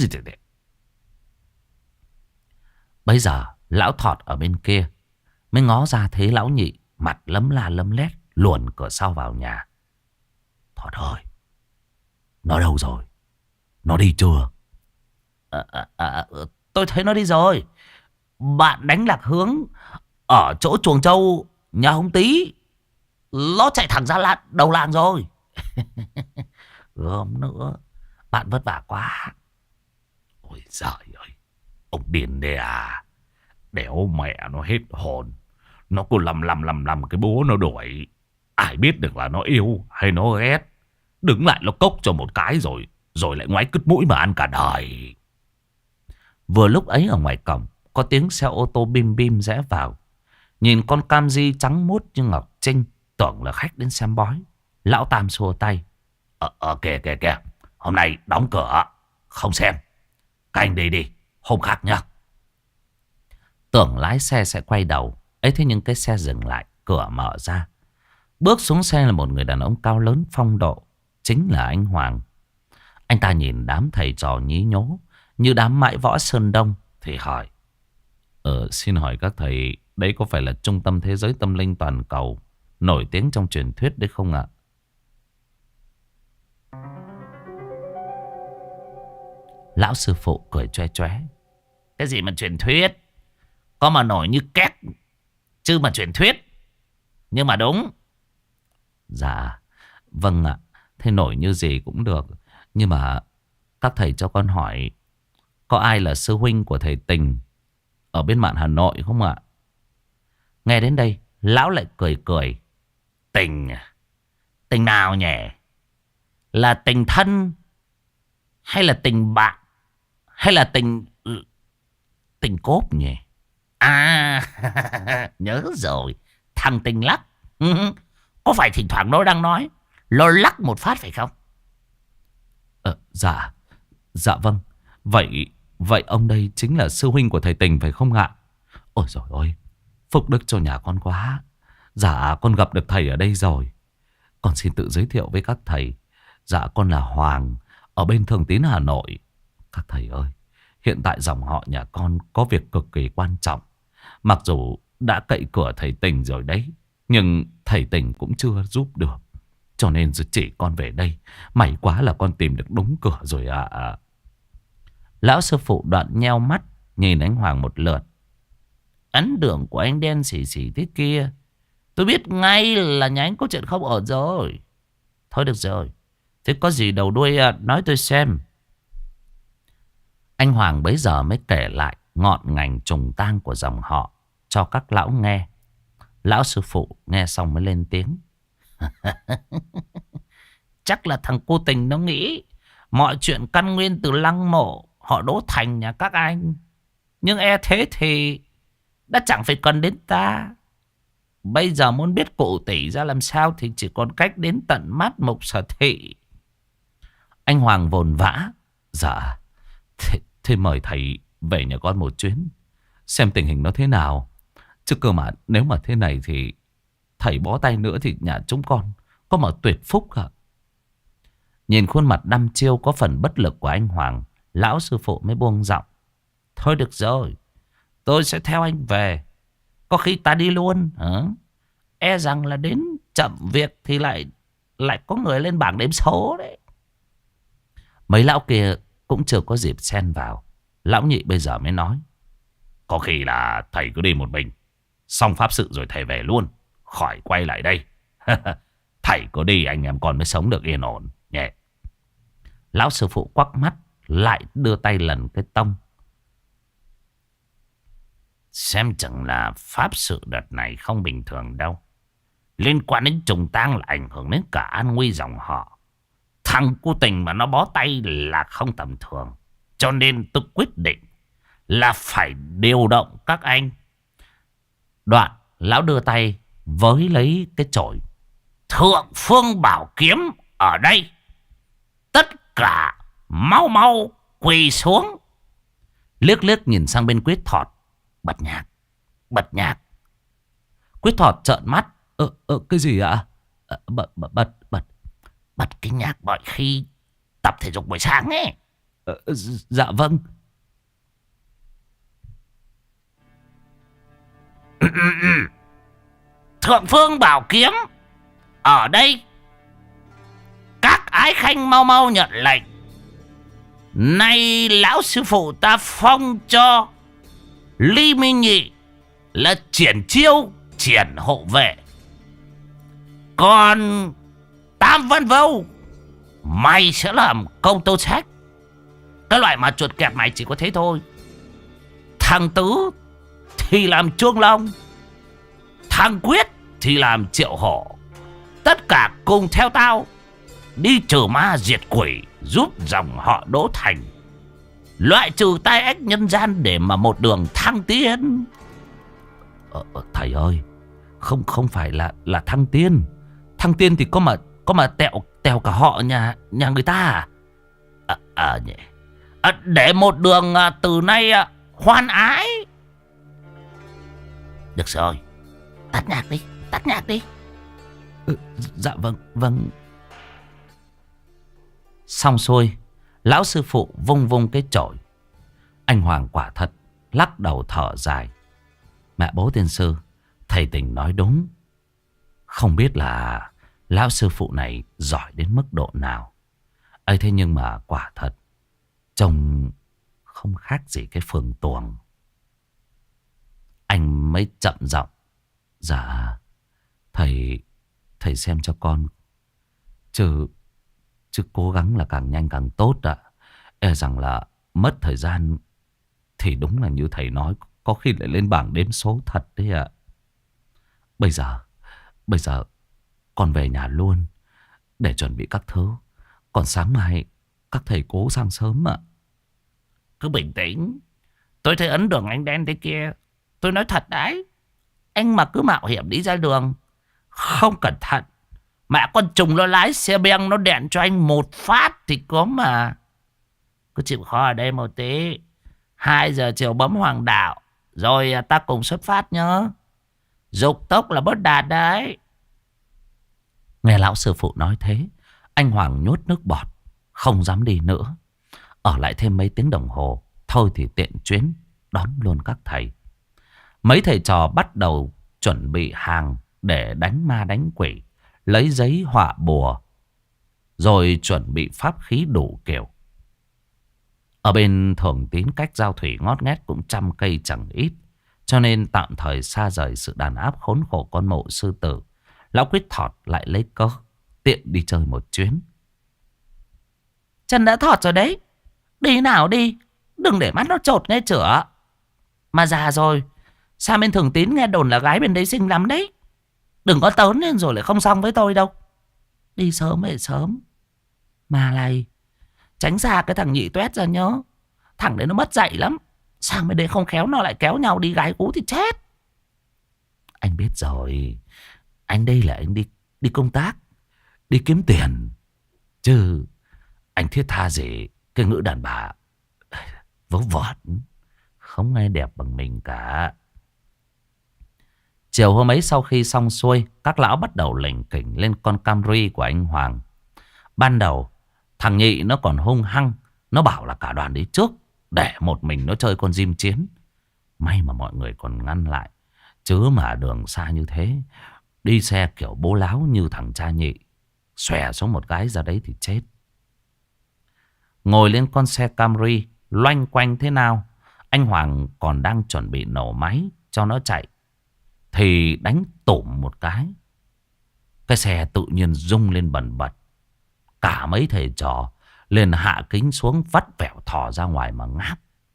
Bây giờ lão Thọt ở bên kia mới ngó ra thấy lão Nhị mặt lấm la lấm lét luồn cửa sau vào nhà. Thọt ơi, nó đâu rồi? Nó đi chưa? Tôi thấy nó đi rồi. Bạn đánh lạc hướng ở chỗ chuồng trâu nhà ông Tý. Nó chạy thẳng ra đầu làng rồi. Gớm nữa, bạn vất vả quá. Ôi giời ơi, ông điên đây à. Đéo mẹ nó hết hồn. Nó cứ lầm cái bố nó đuổi. Ai biết được là nó yêu hay nó ghét. Đứng lại nó cốc cho một cái rồi lại ngoáy cứt mũi mà ăn cả đời. Vừa lúc ấy ở ngoài cổng có tiếng xe ô tô bim bim rẽ vào. Nhìn con cam di trắng muốt như ngọc trinh, tưởng là khách đến xem bói. Lão Tam xua tay. Kìa, hôm nay đóng cửa, không xem. Các anh đi, hôm khác nhá. Tưởng lái xe sẽ quay đầu. Ấy thế nhưng cái xe dừng lại, cửa mở ra. Bước xuống xe là một người đàn ông cao lớn phong độ. Chính là anh Hoàng. Anh ta nhìn đám thầy trò nhí nhố như đám mãi võ Sơn Đông thì hỏi. Xin hỏi các thầy, đây có phải là trung tâm thế giới tâm linh toàn cầu nổi tiếng trong truyền thuyết đấy không ạ? Lão sư phụ cười choe choé. Cái gì mà truyền thuyết? Có mà nổi như két chứ mà truyền thuyết. Nhưng mà đúng. Dạ, vâng ạ. Thế nổi như gì cũng được. Nhưng mà các thầy cho con hỏi, có ai là sư huynh của thầy Tình ở bên mạn Hà Nội không ạ? Nghe đến đây, lão lại cười cười. Tình? Tình nào nhỉ? Là tình thân? Hay là tình bạn? Hay là tình cốp nhỉ? À, nhớ rồi. Thằng Tình lắc. Có phải thỉnh thoảng nó đang nói nó lắc một phát phải không? Dạ vâng. Vậy ông đây chính là sư huynh của thầy Tình phải không ạ? Ôi dồi ôi, phúc đức cho nhà con quá. Dạ con gặp được thầy ở đây rồi. Con xin tự giới thiệu với các thầy. Dạ con là Hoàng, ở bên Thường Tín Hà Nội. Các thầy ơi, hiện tại dòng họ nhà con có việc cực kỳ quan trọng. Mặc dù đã cậy cửa thầy Tình rồi đấy, nhưng thầy Tình cũng chưa giúp được. Cho nên chỉ con về đây. May quá là con tìm được đúng cửa rồi ạ. Lão sư phụ đoạn nheo mắt nhìn anh Hoàng một lượt, ấn đường của anh đen xì xì thế kia, tôi biết ngay là nhà anh có chuyện không ổn rồi. Thôi được rồi, thế có gì đầu đuôi nói tôi xem. Anh Hoàng bấy giờ mới kể lại ngọn ngành trùng tang của dòng họ cho các lão nghe. Lão sư phụ nghe xong mới lên tiếng. Chắc là thằng cô tình nó nghĩ mọi chuyện căn nguyên từ lăng mộ họ Đỗ Thành nhà các anh. Nhưng e thế thì đã chẳng phải cần đến ta. Bây giờ muốn biết cụ tỷ ra làm sao thì chỉ còn cách đến tận mắt Mục Sở Thị. Anh Hoàng vồn vã. Dạ, thế mời thầy về nhà con một chuyến, xem tình hình nó thế nào. Chứ cơ mà nếu mà thế này thì thầy bó tay nữa thì nhà chúng con có mà tuyệt phúc à. Nhìn khuôn mặt đăm chiêu có phần bất lực của anh Hoàng, lão sư phụ mới buông giọng. Thôi được rồi, tôi sẽ theo anh về. Có khi ta đi luôn hả? E rằng là đến chậm việc thì lại có người lên bảng đếm số đấy. Mấy lão kia cũng chưa có dịp xen vào. Lão nhị bây giờ mới nói. Có khi là thầy cứ đi một mình, xong pháp sự rồi thầy về luôn, khỏi quay lại đây. Thầy có đi anh em con mới sống được yên ổn nhẹ. Lão sư phụ quắc mắt, lại đưa tay lần cái tông. Xem chừng là pháp sự đợt này không bình thường đâu. Liên quan đến trùng tang là ảnh hưởng đến cả an nguy dòng họ. Thằng cô tình mà nó bó tay là không tầm thường. Cho nên tôi quyết định là phải điều động các anh. Đoạn lão đưa tay với lấy cái chổi. Thượng Phương Bảo Kiếm ở đây, tất cả mau mau quỳ xuống. Liếc liếc nhìn sang bên Quyết Thọt. Bật nhạc, bật nhạc. Quyết Thọt trợn mắt. Cái gì ạ? Bật cái nhạc mọi khi tập thể dục buổi sáng ấy. Dạ vâng. Thượng Phương Bảo Kiếm ở đây, các ái khanh mau mau nhận lệnh. Nay lão sư phụ ta phong cho Ly Minh Nhị là triển chiêu triển hộ vệ. Còn Tam Văn Vâu, mày sẽ làm công tâu trách. Cái loại mà chuột kẹp mày chỉ có thế thôi. Thằng Tứ thì làm Chuông Long, thằng Quyết thì làm Triệu Hổ. Tất cả cùng theo tao đi trừ ma diệt quỷ, giúp dòng họ Đỗ Thành loại trừ tai ách nhân gian để mà một đường thăng tiến. Thầy ơi, không phải là thăng tiên. Thăng tiên thì có mà tèo cả họ nhà người ta à? Nhỉ. Để một đường từ nay hoan ái. Được rồi, tắt nhạc đi, tắt nhạc đi. Dạ vâng. Xong xuôi, lão sư phụ vung vung cái chổi. Anh Hoàng quả thật lắc đầu thở dài. Mẹ bố tiên sư, thầy Tình nói đúng. Không biết là lão sư phụ này giỏi đến mức độ nào. ấy thế nhưng mà quả thật trông không khác gì cái phường tuồng. Anh mới chậm giọng. Dạ, thầy xem cho con. Chứ cố gắng là càng nhanh càng tốt ạ. E rằng là mất thời gian thì đúng là như thầy nói, có khi lại lên bảng đếm số thật đấy ạ. Bây giờ con về nhà luôn để chuẩn bị các thứ. Còn sáng mai các thầy cố sang sớm ạ. Cứ bình tĩnh. Tôi thấy ấn đường anh đen thế kia. Tôi nói thật đấy, anh mà cứ mạo hiểm đi ra đường không cẩn thận, mẹ con trùng nó lái xe beng nó đèn cho anh một phát thì có mà. Cứ chịu khó ở đây một tí. 2 giờ chiều bấm Hoàng Đạo, rồi ta cùng xuất phát nhớ. Dục tốc là bớt đạt đấy. Nghe lão sư phụ nói thế, anh Hoàng nhốt nước bọt, không dám đi nữa. Ở lại thêm mấy tiếng đồng hồ, thôi thì tiện chuyến đón luôn các thầy. Mấy thầy trò bắt đầu chuẩn bị hàng để đánh ma đánh quỷ, lấy giấy họa bùa, rồi chuẩn bị pháp khí đủ kiểu. Ở bên Thường Tín cách Giao Thủy ngót nghét cũng 100 cây chẳng ít. Cho nên tạm thời xa rời sự đàn áp khốn khổ con mộ sư tử, lão Quyết thọt lại lấy cớ tiện đi chơi một chuyến. Chân đã thọt rồi đấy. Đi nào đi. Đừng để mắt nó trột nghe chửa. Mà già rồi. Sang bên Thường Tín nghe đồn là gái bên đấy xinh lắm đấy. Đừng có tớn lên rồi lại không xong với tôi đâu. Đi sớm về sớm. Mà này, tránh xa cái thằng Nhị Tuét ra nhớ. Thằng đấy nó mất dạy lắm. Sang bên đấy không khéo nó lại kéo nhau đi gái cú thì chết. Anh biết rồi. Anh đây là anh đi công tác, đi kiếm tiền. Chứ anh thiết tha gì cái ngữ đàn bà vớ vẩn, không ai đẹp bằng mình cả. Chiều hôm ấy sau khi xong xuôi, các lão bắt đầu lỉnh kỉnh lên con Camry của anh Hoàng. Ban đầu thằng Nhị nó còn hung hăng, nó bảo là cả đoàn đi trước, để một mình nó chơi con diêm chiến. May mà mọi người còn ngăn lại. Chứ mà đường xa như thế, đi xe kiểu bố láo như thằng cha Nhị, xòe xuống một cái ra đấy thì chết. Ngồi lên con xe Camry loanh quanh thế nào, anh Hoàng còn đang chuẩn bị nổ máy cho nó chạy, thì đánh tủm một cái xe tự nhiên rung lên bần bật. Cả mấy thầy trò liền hạ kính xuống, vắt vẻo thò ra ngoài mà ngáp.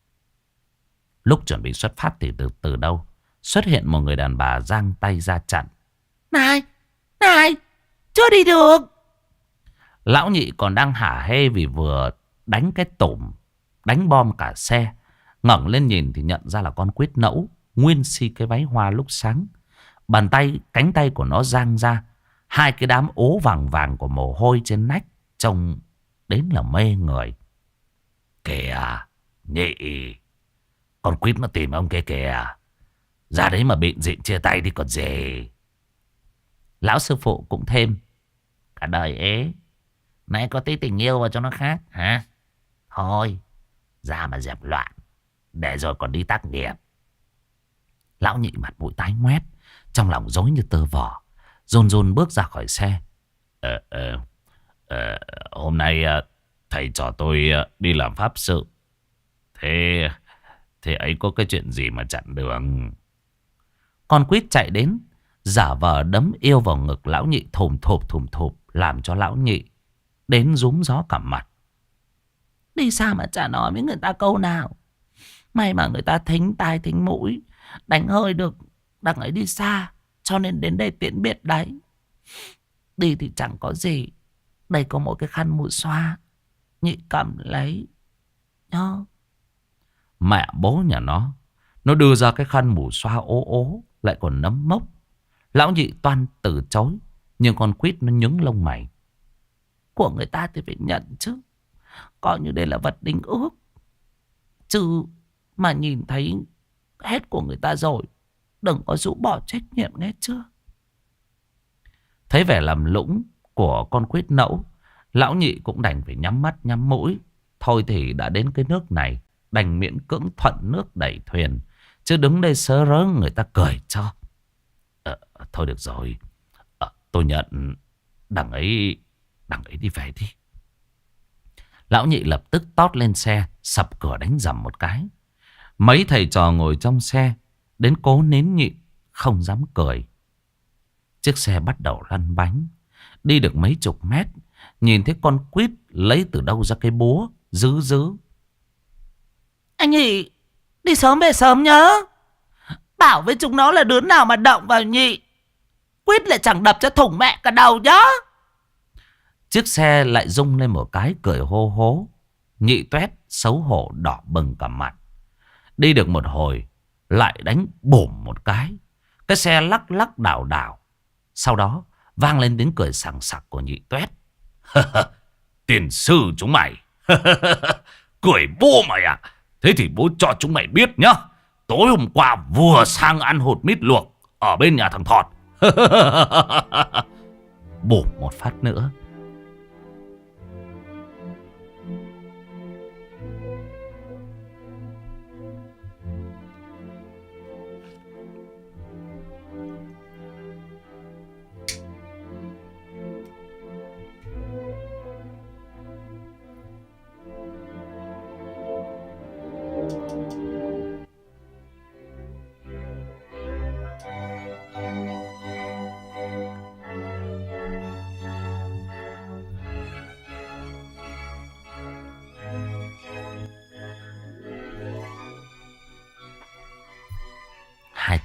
Lúc chuẩn bị xuất phát thì từ đâu xuất hiện một người đàn bà giang tay ra chặn. Này, này, chưa đi được. Lão Nhị còn đang hả hê vì vừa đánh cái tủm, đánh bom cả xe. Ngẩng lên nhìn thì nhận ra là con Quyết Nẫu, nguyên si cái váy hoa lúc sáng. Bàn tay, cánh tay của nó giang ra, hai cái đám ố vàng vàng của mồ hôi trên nách, trông đến là mê người. Kìa, Nhị, con Quyết nó tìm ông kia kìa. Ra đấy mà bịn dịn chia tay đi còn gì. Lão sư phụ cũng thêm. Cả đời ế, nãy có tí tình yêu vào cho nó khác hả? Thôi, ra mà dẹp loạn, để rồi còn đi tác nghiệp. Lão Nhị mặt mũi tái ngoét, trong lòng rối như tơ vò, run run bước ra khỏi xe. Hôm nay thầy trò tôi đi làm pháp sự. Thế ấy có cái chuyện gì mà chặn đường? Con Quýt chạy đến, giả vờ đấm yêu vào ngực lão Nhị thùm thụp, làm cho lão Nhị đến rúm gió cả mặt. Đi xa mà chả nói với người ta câu nào. May mà người ta thính tai thính mũi, đánh hơi được đằng ấy đi xa, cho nên đến đây tiễn biệt đấy. Đi thì chẳng có gì, đây có một cái khăn mùi xoa, Nhị cầm lấy nhá. Mẹ bố nhà nó đưa ra cái khăn mù xoa ố lại còn nấm mốc. Lão Nhị toan từ chối, nhưng con Quýt nó nhướng lông mày. Của người ta thì phải nhận chứ, coi như đây là vật đính ước. Chứ mà nhìn thấy hết của người ta rồi, đừng có rũ bỏ trách nhiệm nghe chưa. Thấy vẻ làm lũng của con Quýt Nẫu, lão Nhị cũng đành phải nhắm mắt nhắm mũi. Thôi thì đã đến cái nước này, đành miễn cưỡng thuận nước đẩy thuyền, chứ đứng đây sớ rớ người ta cười cho. Thôi được rồi, tôi nhận. Đằng ấy đi về đi. Lão Nhị lập tức tót lên xe, sập cửa đánh dầm một cái. Mấy thầy trò ngồi trong xe đến cố nín nhịn, không dám cười. Chiếc xe bắt đầu lăn bánh. Đi được mấy chục mét, nhìn thấy con Quýt lấy từ đâu ra cái búa dứ. Anh Nhị, đi sớm về sớm nhớ. Bảo với chúng nó là đứa nào mà động vào Nhị, Quýt lại chẳng đập cho thủng mẹ cả đầu nhá. Chiếc xe lại rung lên một cái cười hô hố. Nhị Tuét xấu hổ đỏ bừng cả mặt. Đi được một hồi lại đánh bổm một cái. Cái xe lắc lắc đảo. Sau đó vang lên tiếng cười sảng sặc của Nhị Tuét. Tiền sư chúng mày. Cười bố mày à? Thế thì bố cho chúng mày biết nhá. Tối hôm qua vừa sang ăn hột mít luộc ở bên nhà thằng Thọt. Bổm một phát nữa.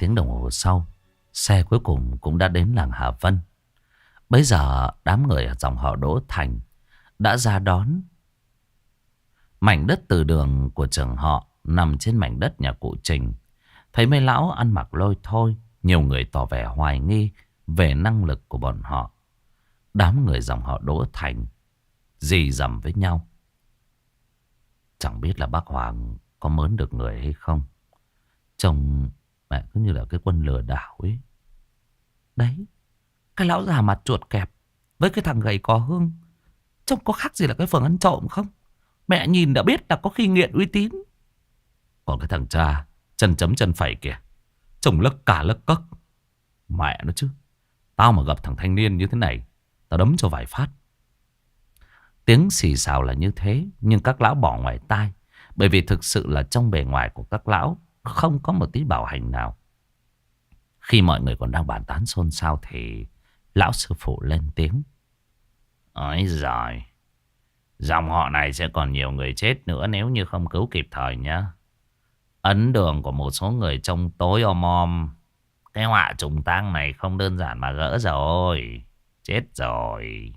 tiếng đồng hồ sau, xe cuối cùng cũng đã đến làng Hà Vân. Bây giờ đám người ở dòng họ Đỗ Thành đã ra đón. Mảnh đất từ đường của trường họ nằm trên mảnh đất nhà cụ Trình. Thấy mấy lão ăn mặc lôi thôi, nhiều người tỏ vẻ hoài nghi về năng lực của bọn họ. Đám người dòng họ Đỗ Thành dì dầm với nhau. Chẳng biết là bác Hoàng có mớn được người hay không. Trông mẹ cứ như là cái quân lừa đảo ấy. Đấy, cái lão già mặt chuột kẹp với cái thằng gầy có hương, trông có khác gì là cái phường ăn trộm không? Mẹ nhìn đã biết là có khi nghiện uy tín. Còn cái thằng cha chân chấm chân phẩy kìa, trông lấc cả lấc cấc. Mẹ nó chứ, tao mà gặp thằng thanh niên như thế này, tao đấm cho vài phát. Tiếng xì xào là như thế, nhưng các lão bỏ ngoài tai. Bởi vì thực sự là trong bề ngoài của các lão không có một tí bảo hành nào. Khi mọi người còn đang bàn tán xôn xao thì lão sư phụ lên tiếng. Ôi giời, dòng họ này sẽ còn nhiều người chết nữa nếu như không cứu kịp thời nhá. Ấn đường của một số người trông tối om om. Cái họa trùng tang này không đơn giản mà gỡ rồi. Chết rồi.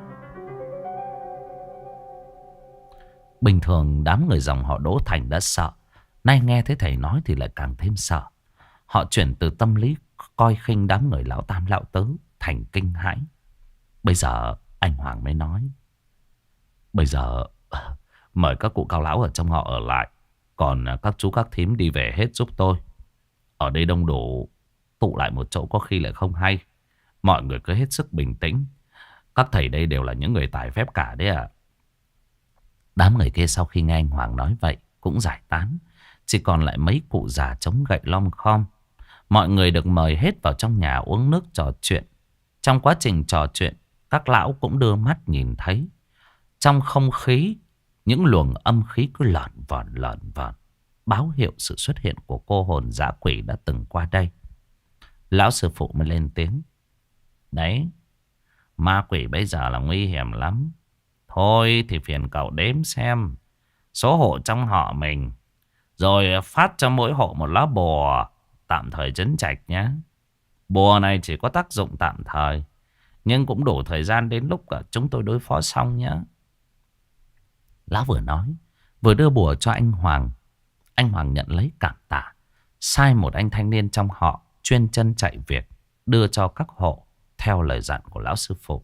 Bình thường đám người dòng họ Đỗ Thành đã sợ, nay nghe thấy thầy nói thì lại càng thêm sợ. Họ chuyển từ tâm lý coi khinh đám người lão tam lão tứ thành kinh hãi. Bây giờ anh Hoàng mới nói. Bây giờ mời các cụ cao lão ở trong họ ở lại, còn các chú các thím đi về hết giúp tôi. Ở đây đông đủ, tụ lại một chỗ có khi lại không hay. Mọi người cứ hết sức bình tĩnh. Các thầy đây đều là những người tài phép cả đấy ạ. Đám người kia sau khi nghe anh Hoàng nói vậy cũng giải tán. Chỉ còn lại mấy cụ già chống gậy lom khom. Mọi người được mời hết vào trong nhà uống nước trò chuyện. Trong quá trình trò chuyện, các lão cũng đưa mắt nhìn thấy. Trong không khí, những luồng âm khí cứ lợn vợn, báo hiệu sự xuất hiện của cô hồn dã quỷ đã từng qua đây. Lão sư phụ mới lên tiếng. Đấy, ma quỷ bây giờ là nguy hiểm lắm. Thôi thì phiền cậu đếm xem số hộ trong họ mình, rồi phát cho mỗi hộ một lá bùa tạm thời trấn trạch nhé. Bùa này chỉ có tác dụng tạm thời, nhưng cũng đủ thời gian đến lúc cả chúng tôi đối phó xong nhé. Lão vừa nói vừa đưa bùa cho anh Hoàng. Anh Hoàng nhận lấy cảm tạ, sai một anh thanh niên trong họ chuyên chân chạy việc đưa cho các hộ theo lời dặn của lão sư phụ.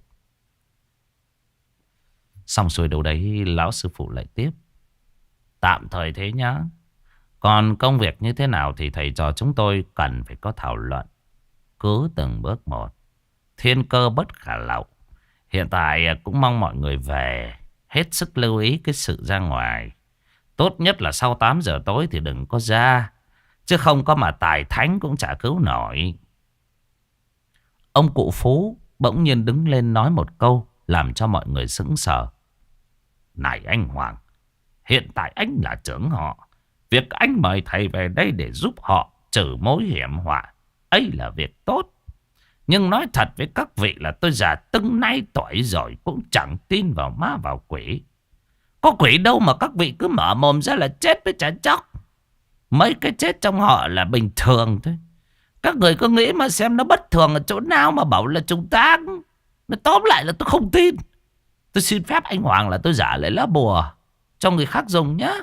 Xong xuôi đâu đấy, lão sư phụ lại tiếp. Tạm thời thế nhá. Còn công việc như thế nào thì thầy trò chúng tôi cần phải có thảo luận. Cứ từng bước một. Thiên cơ bất khả lậu. Hiện tại cũng mong mọi người về hết sức lưu ý cái sự ra ngoài. Tốt nhất là sau 8 giờ tối thì đừng có ra. Chứ không có mà tài thánh cũng chả cứu nổi. Ông cụ Phú bỗng nhiên đứng lên nói một câu làm cho mọi người sững sờ. Này anh Hoàng, hiện tại anh là trưởng họ. Việc anh mời thầy về đây để giúp họ trừ mối hiểm họa, ấy là việc tốt. Nhưng nói thật với các vị là tôi già từng nay tuổi rồi cũng chẳng tin vào ma vào quỷ. Có quỷ đâu mà các vị cứ mở mồm ra là chết với chả chóc. Mấy cái chết trong họ là bình thường thôi. Các người cứ nghĩ mà xem nó bất thường ở chỗ nào mà bảo là trùng tang. Nó tóm lại là tôi không tin. Tôi xin phép anh Hoàng là tôi giả lại lá bùa cho người khác dùng nhá.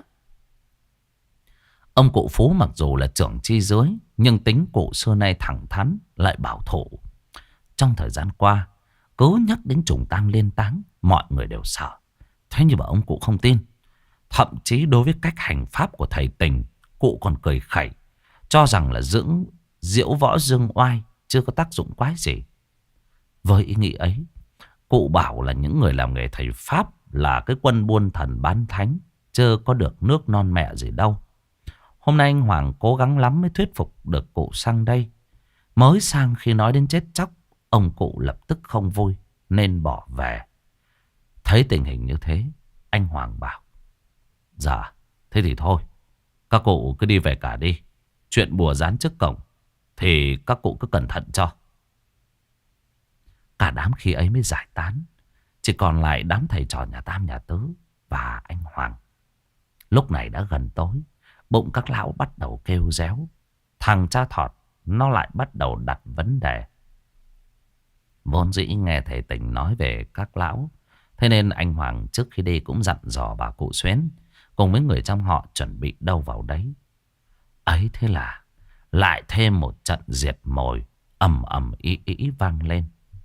Ông cụ Phú mặc dù là trưởng chi dưới, nhưng tính cụ xưa nay thẳng thắn lại bảo thủ. Trong thời gian qua, cứ nhắc đến trùng tang liên táng, mọi người đều sợ. Thế nhưng mà ông cụ không tin. Thậm chí đối với cách hành pháp của thầy Tình, cụ còn cười khẩy, cho rằng là diễu võ dương oai chưa có tác dụng quái gì. Với ý nghĩ ấy, cụ bảo là những người làm nghề thầy pháp là cái quân buôn thần bán thánh, chưa có được nước non mẹ gì đâu. Hôm nay anh Hoàng cố gắng lắm mới thuyết phục được cụ sang đây. Mới sang khi nói đến chết chóc, ông cụ lập tức không vui nên bỏ về. Thấy tình hình như thế, anh Hoàng bảo: Dạ, thế thì thôi, các cụ cứ đi về cả đi. Chuyện bùa dán trước cổng thì các cụ cứ cẩn thận cho. Cả đám khi ấy mới giải tán. Chỉ còn lại đám thầy trò nhà Tam nhà Tứ và anh Hoàng. Lúc này đã gần tối, bụng các lão bắt đầu kêu réo. Thằng cha Thọt nó lại bắt đầu đặt vấn đề. Vốn dĩ nghe thầy Tình nói về các lão, thế nên anh Hoàng trước khi đi cũng dặn dò bà cụ Xuyến cùng với người trong họ chuẩn bị đâu vào đấy. Ấy thế là lại thêm một trận diệt mồi ầm ầm ý ý vang lên.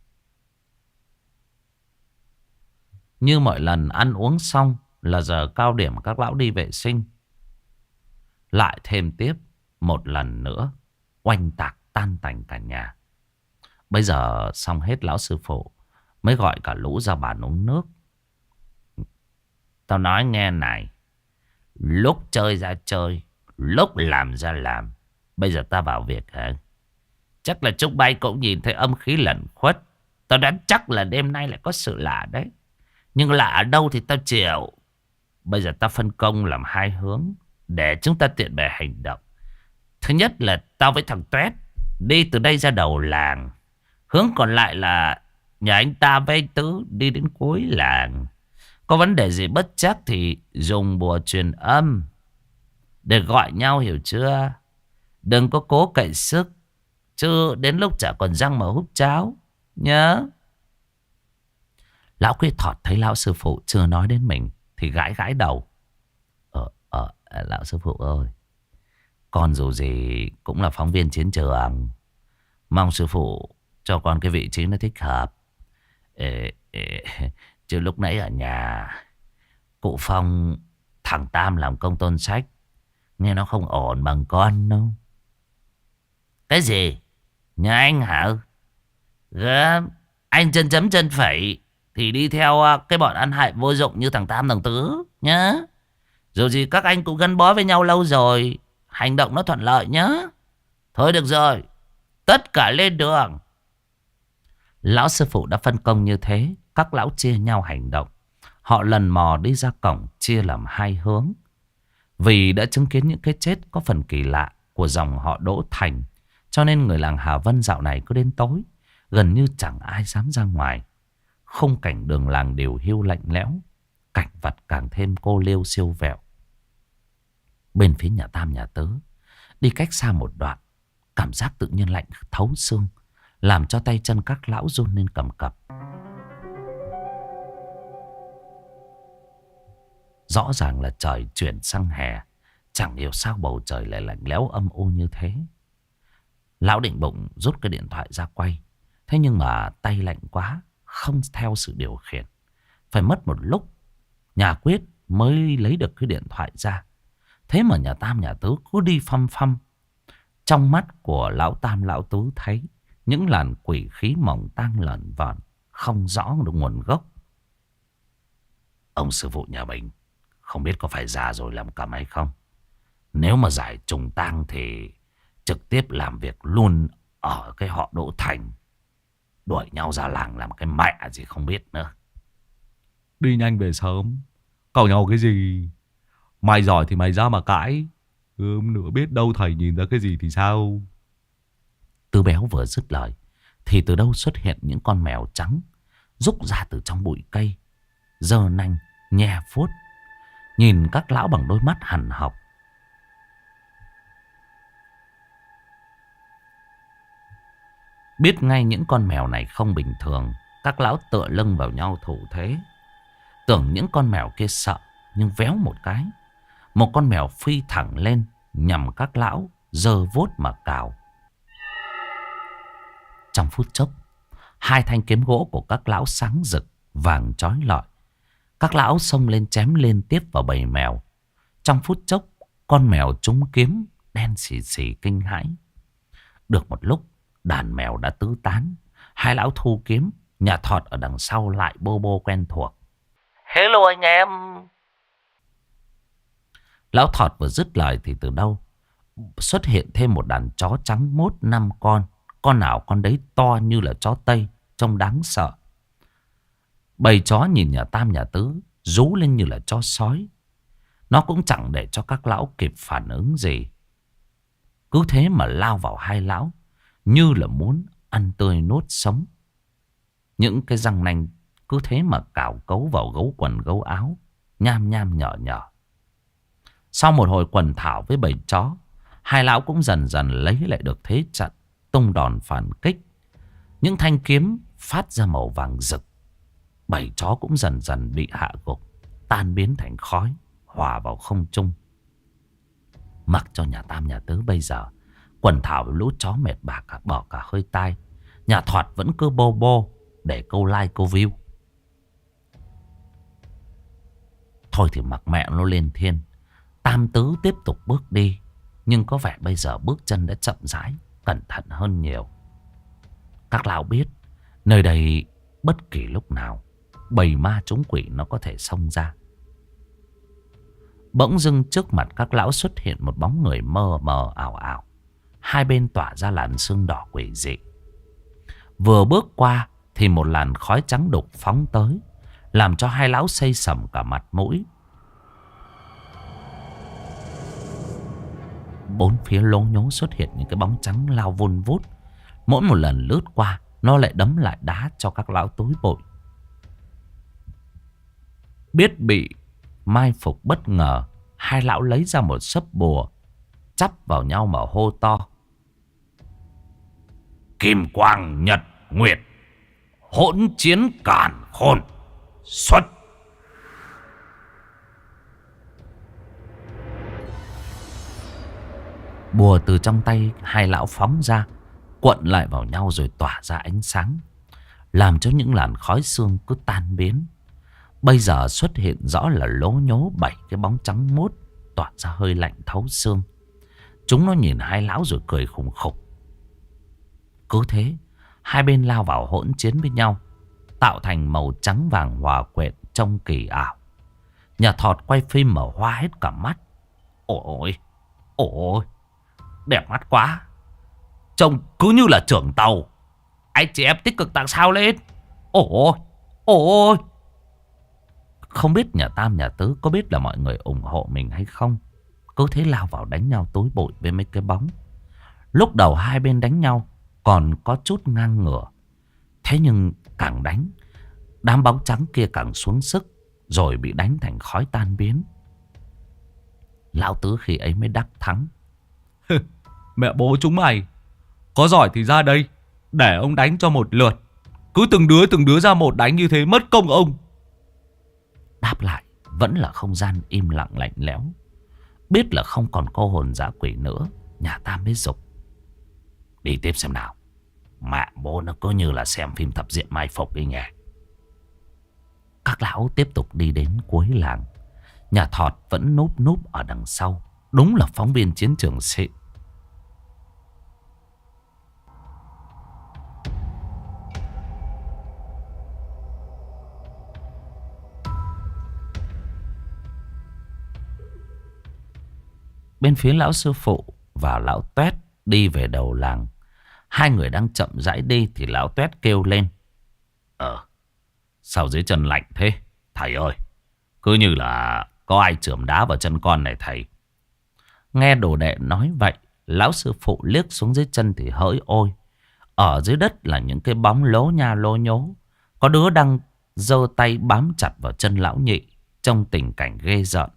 Như mọi lần ăn uống xong là giờ cao điểm các lão đi vệ sinh. Lại thêm tiếp một lần nữa oanh tạc tan tành cả nhà. Bây giờ xong hết lão sư phụ mới gọi cả lũ ra bàn uống nước. Tao nói nghe này, lúc chơi ra chơi, lúc làm ra làm. Bây giờ ta vào việc hả? Chắc là chúng bay cũng nhìn thấy âm khí lẩn khuất. Tao đoán chắc là đêm nay lại có sự lạ đấy. Nhưng lạ ở đâu thì tao chịu. Bây giờ tao phân công làm hai hướng để chúng ta tiện bề hành động. Thứ nhất là tao với thằng Tuét đi từ đây ra đầu làng. Hướng còn lại là nhà anh ta với anh Tứ đi đến cuối làng. Có vấn đề gì bất chắc thì dùng bùa truyền âm để gọi nhau, hiểu chưa? Đừng có cố cậy sức, chứ đến lúc chả còn răng mà húp cháo. Nhớ. Lão Quy Thọt thấy lão sư phụ chưa nói đến mình thì gãi gãi đầu. Lão sư phụ ơi, con dù gì cũng là phóng viên chiến trường. Mong sư phụ cho con cái vị trí nó thích hợp. Chứ lúc nãy ở nhà cụ Phong thằng Tam làm công tôn sách, nghe nó không ổn bằng con đâu. Cái gì? Nhà anh hả? Gớm, anh chân chấm chân phẩy thì đi theo cái bọn ăn hại vô dụng như thằng Tam thằng Tứ nhá. Dù gì các anh cũng gắn bó với nhau lâu rồi, hành động nó thuận lợi nhá. Thôi được rồi, tất cả lên đường. Lão sư phụ đã phân công như thế, các lão chia nhau hành động. Họ lần mò đi ra cổng chia làm hai hướng. Vì đã chứng kiến những cái chết có phần kỳ lạ của dòng họ Đỗ Thành, cho nên người làng Hà Vân dạo này cứ đến tối gần như chẳng ai dám ra ngoài. Khung cảnh đường làng điều hiu lạnh lẽo, cảnh vật càng thêm cô liêu siêu vẹo. Bên phía nhà Tam nhà Tứ, đi cách xa một đoạn, cảm giác tự nhiên lạnh thấu xương, làm cho tay chân các lão run lên cầm cập. Rõ ràng là trời chuyển sang hè, chẳng hiểu sao bầu trời lại lạnh lẽo âm u như thế. Lão định bụng rút cái điện thoại ra quay, thế nhưng mà tay lạnh quá, không theo sự điều khiển. Phải mất một lúc nhà Quyết mới lấy được cái điện thoại ra. Thế mà nhà Tam nhà Tứ cứ đi phăm phăm. Trong mắt của lão Tam lão Tứ thấy những làn quỷ khí mỏng tang lởn vởn, không rõ được nguồn gốc. Ông sư phụ nhà mình không biết có phải già rồi làm cằm hay không. Nếu mà giải trùng tang thì trực tiếp làm việc luôn ở cái họ Đỗ Thành, đuổi nhau ra làng làm cái mẹ gì không biết nữa. Đi nhanh về sớm, càu nhau cái gì? Mày giỏi thì mày ra mà cãi. Nửa biết đâu thầy nhìn ra cái gì thì sao? Tư Béo vừa dứt lời thì từ đâu xuất hiện những con mèo trắng rúc ra từ trong bụi cây, giơ nanh nhe phốt, nhìn các lão bằng đôi mắt hằn học. Biết ngay những con mèo này không bình thường, các lão tựa lưng vào nhau thủ thế. Tưởng những con mèo kia sợ, nhưng véo một cái, một con mèo phi thẳng lên nhằm các lão, giơ vuốt mà cào. Trong phút chốc, hai thanh kiếm gỗ của các lão sáng rực, vàng chói lọi. Các lão xông lên chém liên tiếp vào bầy mèo. Trong phút chốc, con mèo trúng kiếm, đen xì xì kinh hãi. Được một lúc, đàn mèo đã tứ tán. Hai lão thu kiếm, nhà Thọt ở đằng sau lại bô bô quen thuộc. Hello anh em. Lão Thọt vừa dứt lời thì từ đâu xuất hiện thêm một đàn chó trắng mốt 5 con. Con nào con đấy to như là chó Tây, trông đáng sợ. Bầy chó nhìn nhà Tam nhà Tứ rú lên như là chó sói. Nó cũng chẳng để cho các lão kịp phản ứng gì, cứ thế mà lao vào hai lão như là muốn ăn tươi nuốt sống. Những cái răng nanh cứ thế mà cào cấu vào gấu quần gấu áo, nham nham nhỏ nhỏ. Sau một hồi quần thảo với bầy chó, Hai lão cũng dần dần lấy lại được thế trận, tung đòn phản kích. Những thanh kiếm phát ra màu vàng rực. Bầy chó cũng dần dần bị hạ gục, tan biến thành khói, hòa vào không trung. Mặc cho nhà Tam nhà Tứ bây giờ, quần thảo lũ chó mệt bạc bỏ cả hơi tai. Nhà Thoạt vẫn cứ bô bô để câu like câu view. Thôi thì mặc mẹ nó lên thiên. Tam Tứ tiếp tục bước đi, nhưng có vẻ bây giờ bước chân đã chậm rãi, cẩn thận hơn nhiều. Các lão biết nơi đây bất kỳ lúc nào bầy ma trúng quỷ nó có thể xông ra. Bỗng dưng trước mặt các lão xuất hiện một bóng người mơ mờ ảo ảo. Hai bên tỏa ra làn sương đỏ quỷ dị. Vừa bước qua thì một làn khói trắng đục phóng tới, làm cho hai lão xây sầm cả mặt mũi. Bốn phía lố nhố xuất hiện những cái bóng trắng lao vun vút. Mỗi một lần lướt qua, nó lại đấm lại đá cho các lão tối bội. Biết bị mai phục bất ngờ, hai lão lấy ra một sấp bùa, chắp vào nhau mà hô to: Kim quang nhật nguyệt, hỗn chiến càn khôn, xuất! Bùa từ trong tay hai lão phóng ra, cuộn lại vào nhau rồi tỏa ra ánh sáng, làm cho những làn khói xương cứ tan biến. Bây giờ xuất hiện rõ là lố nhố 7 cái bóng trắng muốt, tỏa ra hơi lạnh thấu xương. Chúng nó nhìn hai lão rồi cười khùng khục. Cứ thế, hai bên lao vào hỗn chiến với nhau, tạo thành màu trắng vàng hòa quyện trông kỳ ảo. Nhà Thọt quay phim mở hoa hết cả mắt. Ôi, ôi, đẹp mắt quá. Trông cứ như là trưởng tàu. Anh chị em tích cực tặng sao lên. Ôi, ôi. Không biết nhà Tam nhà Tứ có biết là mọi người ủng hộ mình hay không. Cứ thế lao vào đánh nhau tối bội với mấy cái bóng. Lúc đầu hai bên đánh nhau còn có chút ngang ngửa. Thế nhưng càng đánh, đám bóng trắng kia càng xuống sức, rồi bị đánh thành khói tan biến. Lão Tứ khi ấy mới đắc thắng. Mẹ bố chúng mày, có giỏi thì ra đây, để ông đánh cho một lượt. Cứ từng đứa ra một đánh như thế mất công ông. Đáp lại vẫn là không gian im lặng lạnh lẽo. Biết là không còn cô hồn dã quỷ nữa, nhà Tam mới giục: Đi tiếp xem nào. Mẹ bố nó cứ như là xem phim thập diện mai phục đi nhỉ. Các lão tiếp tục đi đến cuối làng. Nhà Thọt vẫn núp núp ở đằng sau. Đúng là phóng viên chiến trường xịn. Bên phía lão sư phụ và lão Tuét đi về đầu làng. Hai người đang chậm rãi đi thì lão Tuét kêu lên: Sao dưới chân lạnh thế thầy ơi? Cứ như là có ai chườm đá vào chân con này thầy. Nghe đồ đệ nói vậy, lão sư phụ liếc xuống dưới chân thì hỡi ôi. Ở dưới đất là những cái bóng lố nha lố nhố. Có đứa đang giơ tay bám chặt vào chân lão nhị, trong tình cảnh ghê rợn.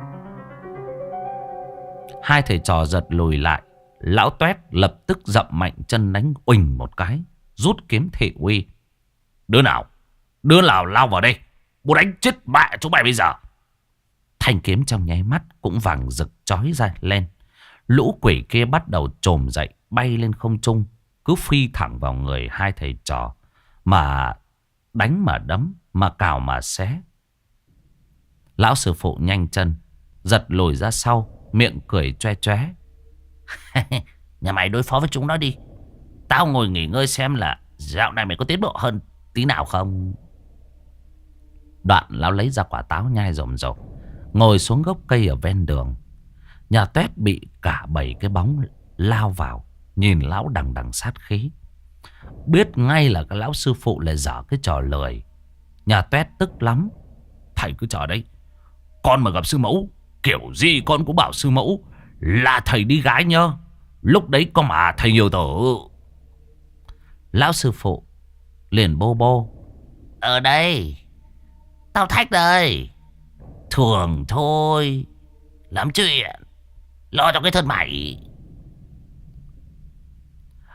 Hai thầy trò giật lùi lại. Lão Tuét lập tức dậm mạnh chân đánh uỳnh một cái, rút kiếm thị uy. Đứa nào lao vào đây, bố đánh chết mẹ chúng mày bây giờ. Thanh kiếm trong nháy mắt cũng vàng rực chói ra lên. Lũ quỷ kia bắt đầu trồm dậy, bay lên không trung, cứ phi thẳng vào người hai thầy trò, mà đánh mà đấm, mà cào mà xé. Lão sư phụ nhanh chân giật lùi ra sau, miệng cười choe choé. Nhà mày đối phó với chúng nó đi, tao ngồi nghỉ ngơi xem là dạo này mày có tiến bộ hơn tí nào không. Đoạn lão lấy ra quả táo nhai rồm rộp, ngồi xuống gốc cây ở ven đường. Nhà Tuét bị cả 7 cái bóng lao vào, nhìn lão đằng đằng sát khí. Biết ngay là cái lão sư phụ lại dở cái trò lười. Nhà Tuét tức lắm. Thầy cứ chờ đấy, con mà gặp sư mẫu kiểu gì con cũng bảo sư mẫu là thầy đi gái nhá. Lúc đấy có mà thầy nhiều tử. Lão sư phụ liền bô bô: Ở đây, tao thách đây. Thường thôi, lắm chuyện, lo cho cái thân mày.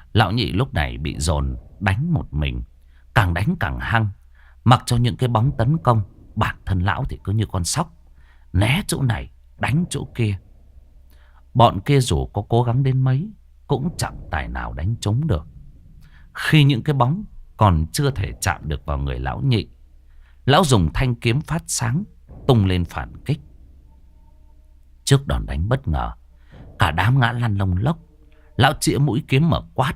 Lão Nhị lúc này bị dồn đánh một mình, càng đánh càng hăng. Mặc cho những cái bóng tấn công, bản thân lão thì cứ như con sóc, né chỗ này đánh chỗ kia. Bọn kia dù có cố gắng đến mấy cũng chẳng tài nào đánh trúng được. Khi những cái bóng còn chưa thể chạm được vào người Lão Nhị, lão dùng thanh kiếm phát sáng tung lên phản kích. Trước đòn đánh bất ngờ, cả đám ngã lăn lông lốc. Lão chĩa mũi kiếm mở quát: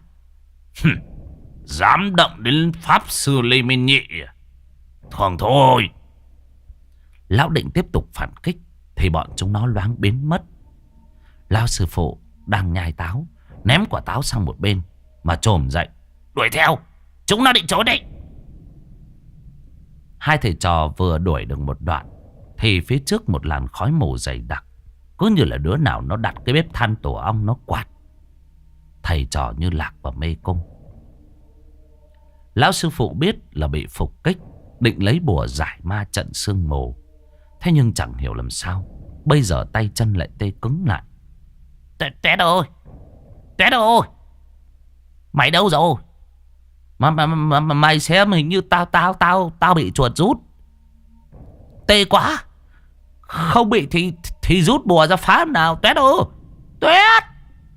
dám động đến pháp sư Lê Minh Nhị, thường thôi. Lão định tiếp tục phản kích thì bọn chúng nó loáng biến mất. Lão sư phụ đang nhai táo, ném quả táo sang một bên mà chồm dậy: đuổi theo, chúng nó định trốn đấy. Hai thầy trò vừa đuổi được một đoạn thì phía trước một làn khói mù dày đặc, cứ như là đứa nào nó đặt cái bếp than tổ ong nó quạt. Thầy trò như lạc vào mê cung. Lão sư phụ biết là bị phục kích, định lấy bùa giải ma trận sương mù. Thế nhưng chẳng hiểu làm sao bây giờ tay chân lại tê cứng lại. Té đâu ơi, mày đâu rồi? Mày xem, hình như tao bị chuột rút. Tê quá. Không bị thì rút bùa ra phá nào. Tuét ơi, Tuét.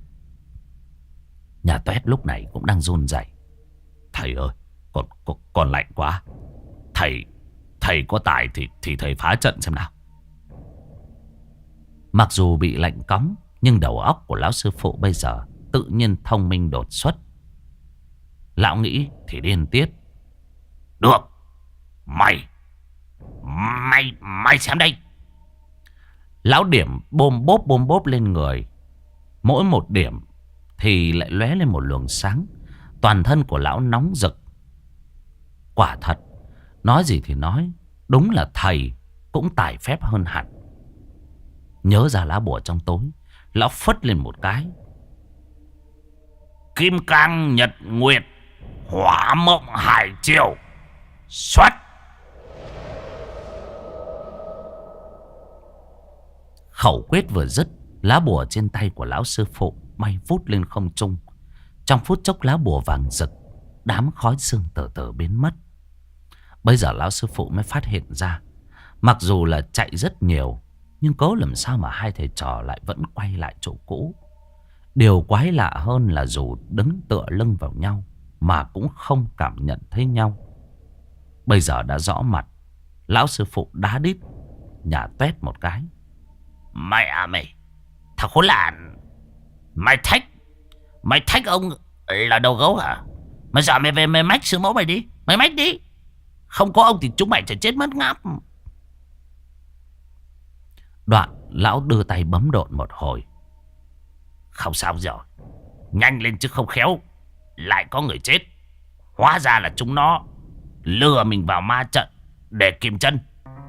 Nhà Tuét lúc này cũng đang run rẩy. Thầy ơi, còn lạnh quá. Thầy có tài thì thầy phá trận xem nào. Mặc dù bị lạnh cóng, nhưng đầu óc của lão sư phụ bây giờ tự nhiên thông minh đột xuất. Lão nghĩ thì điên tiết: được, mày xem đây. Lão điểm bôm bốp lên người. Mỗi một điểm thì lại lóe lên một luồng sáng. Toàn thân của lão nóng rực. Quả thật, nói gì thì nói, đúng là thầy cũng tài phép hơn hẳn. Nhớ ra lá bùa trong tối, lão phất lên một cái: kim cang nhật nguyệt, hỏa mộng hải triều, xoát. Khẩu quyết vừa dứt, lá bùa trên tay của lão sư phụ bay vút lên không trung. Trong phút chốc lá bùa vàng rực, đám khói sương từ từ biến mất. Bây giờ lão sư phụ mới phát hiện ra, mặc dù là chạy rất nhiều, nhưng cớ làm sao mà hai thầy trò lại vẫn quay lại chỗ cũ. Điều quái lạ hơn là dù đứng tựa lưng vào nhau mà cũng không cảm nhận thấy nhau. Bây giờ đã rõ mặt, lão sư phụ đá đít nhà Tuét một cái: mày, thằng khốn nạn, mày thách ông là đầu gấu hả? Mày giờ mày về mày mách sư mẫu mày đi, mày mách đi. Không có ông thì chúng mày sẽ chết mất ngáp. Đoạn lão đưa tay bấm độn một hồi: không sao rồi, nhanh lên chứ không khéo lại có người chết. Hóa ra là chúng nó lừa mình vào ma trận để kìm chân.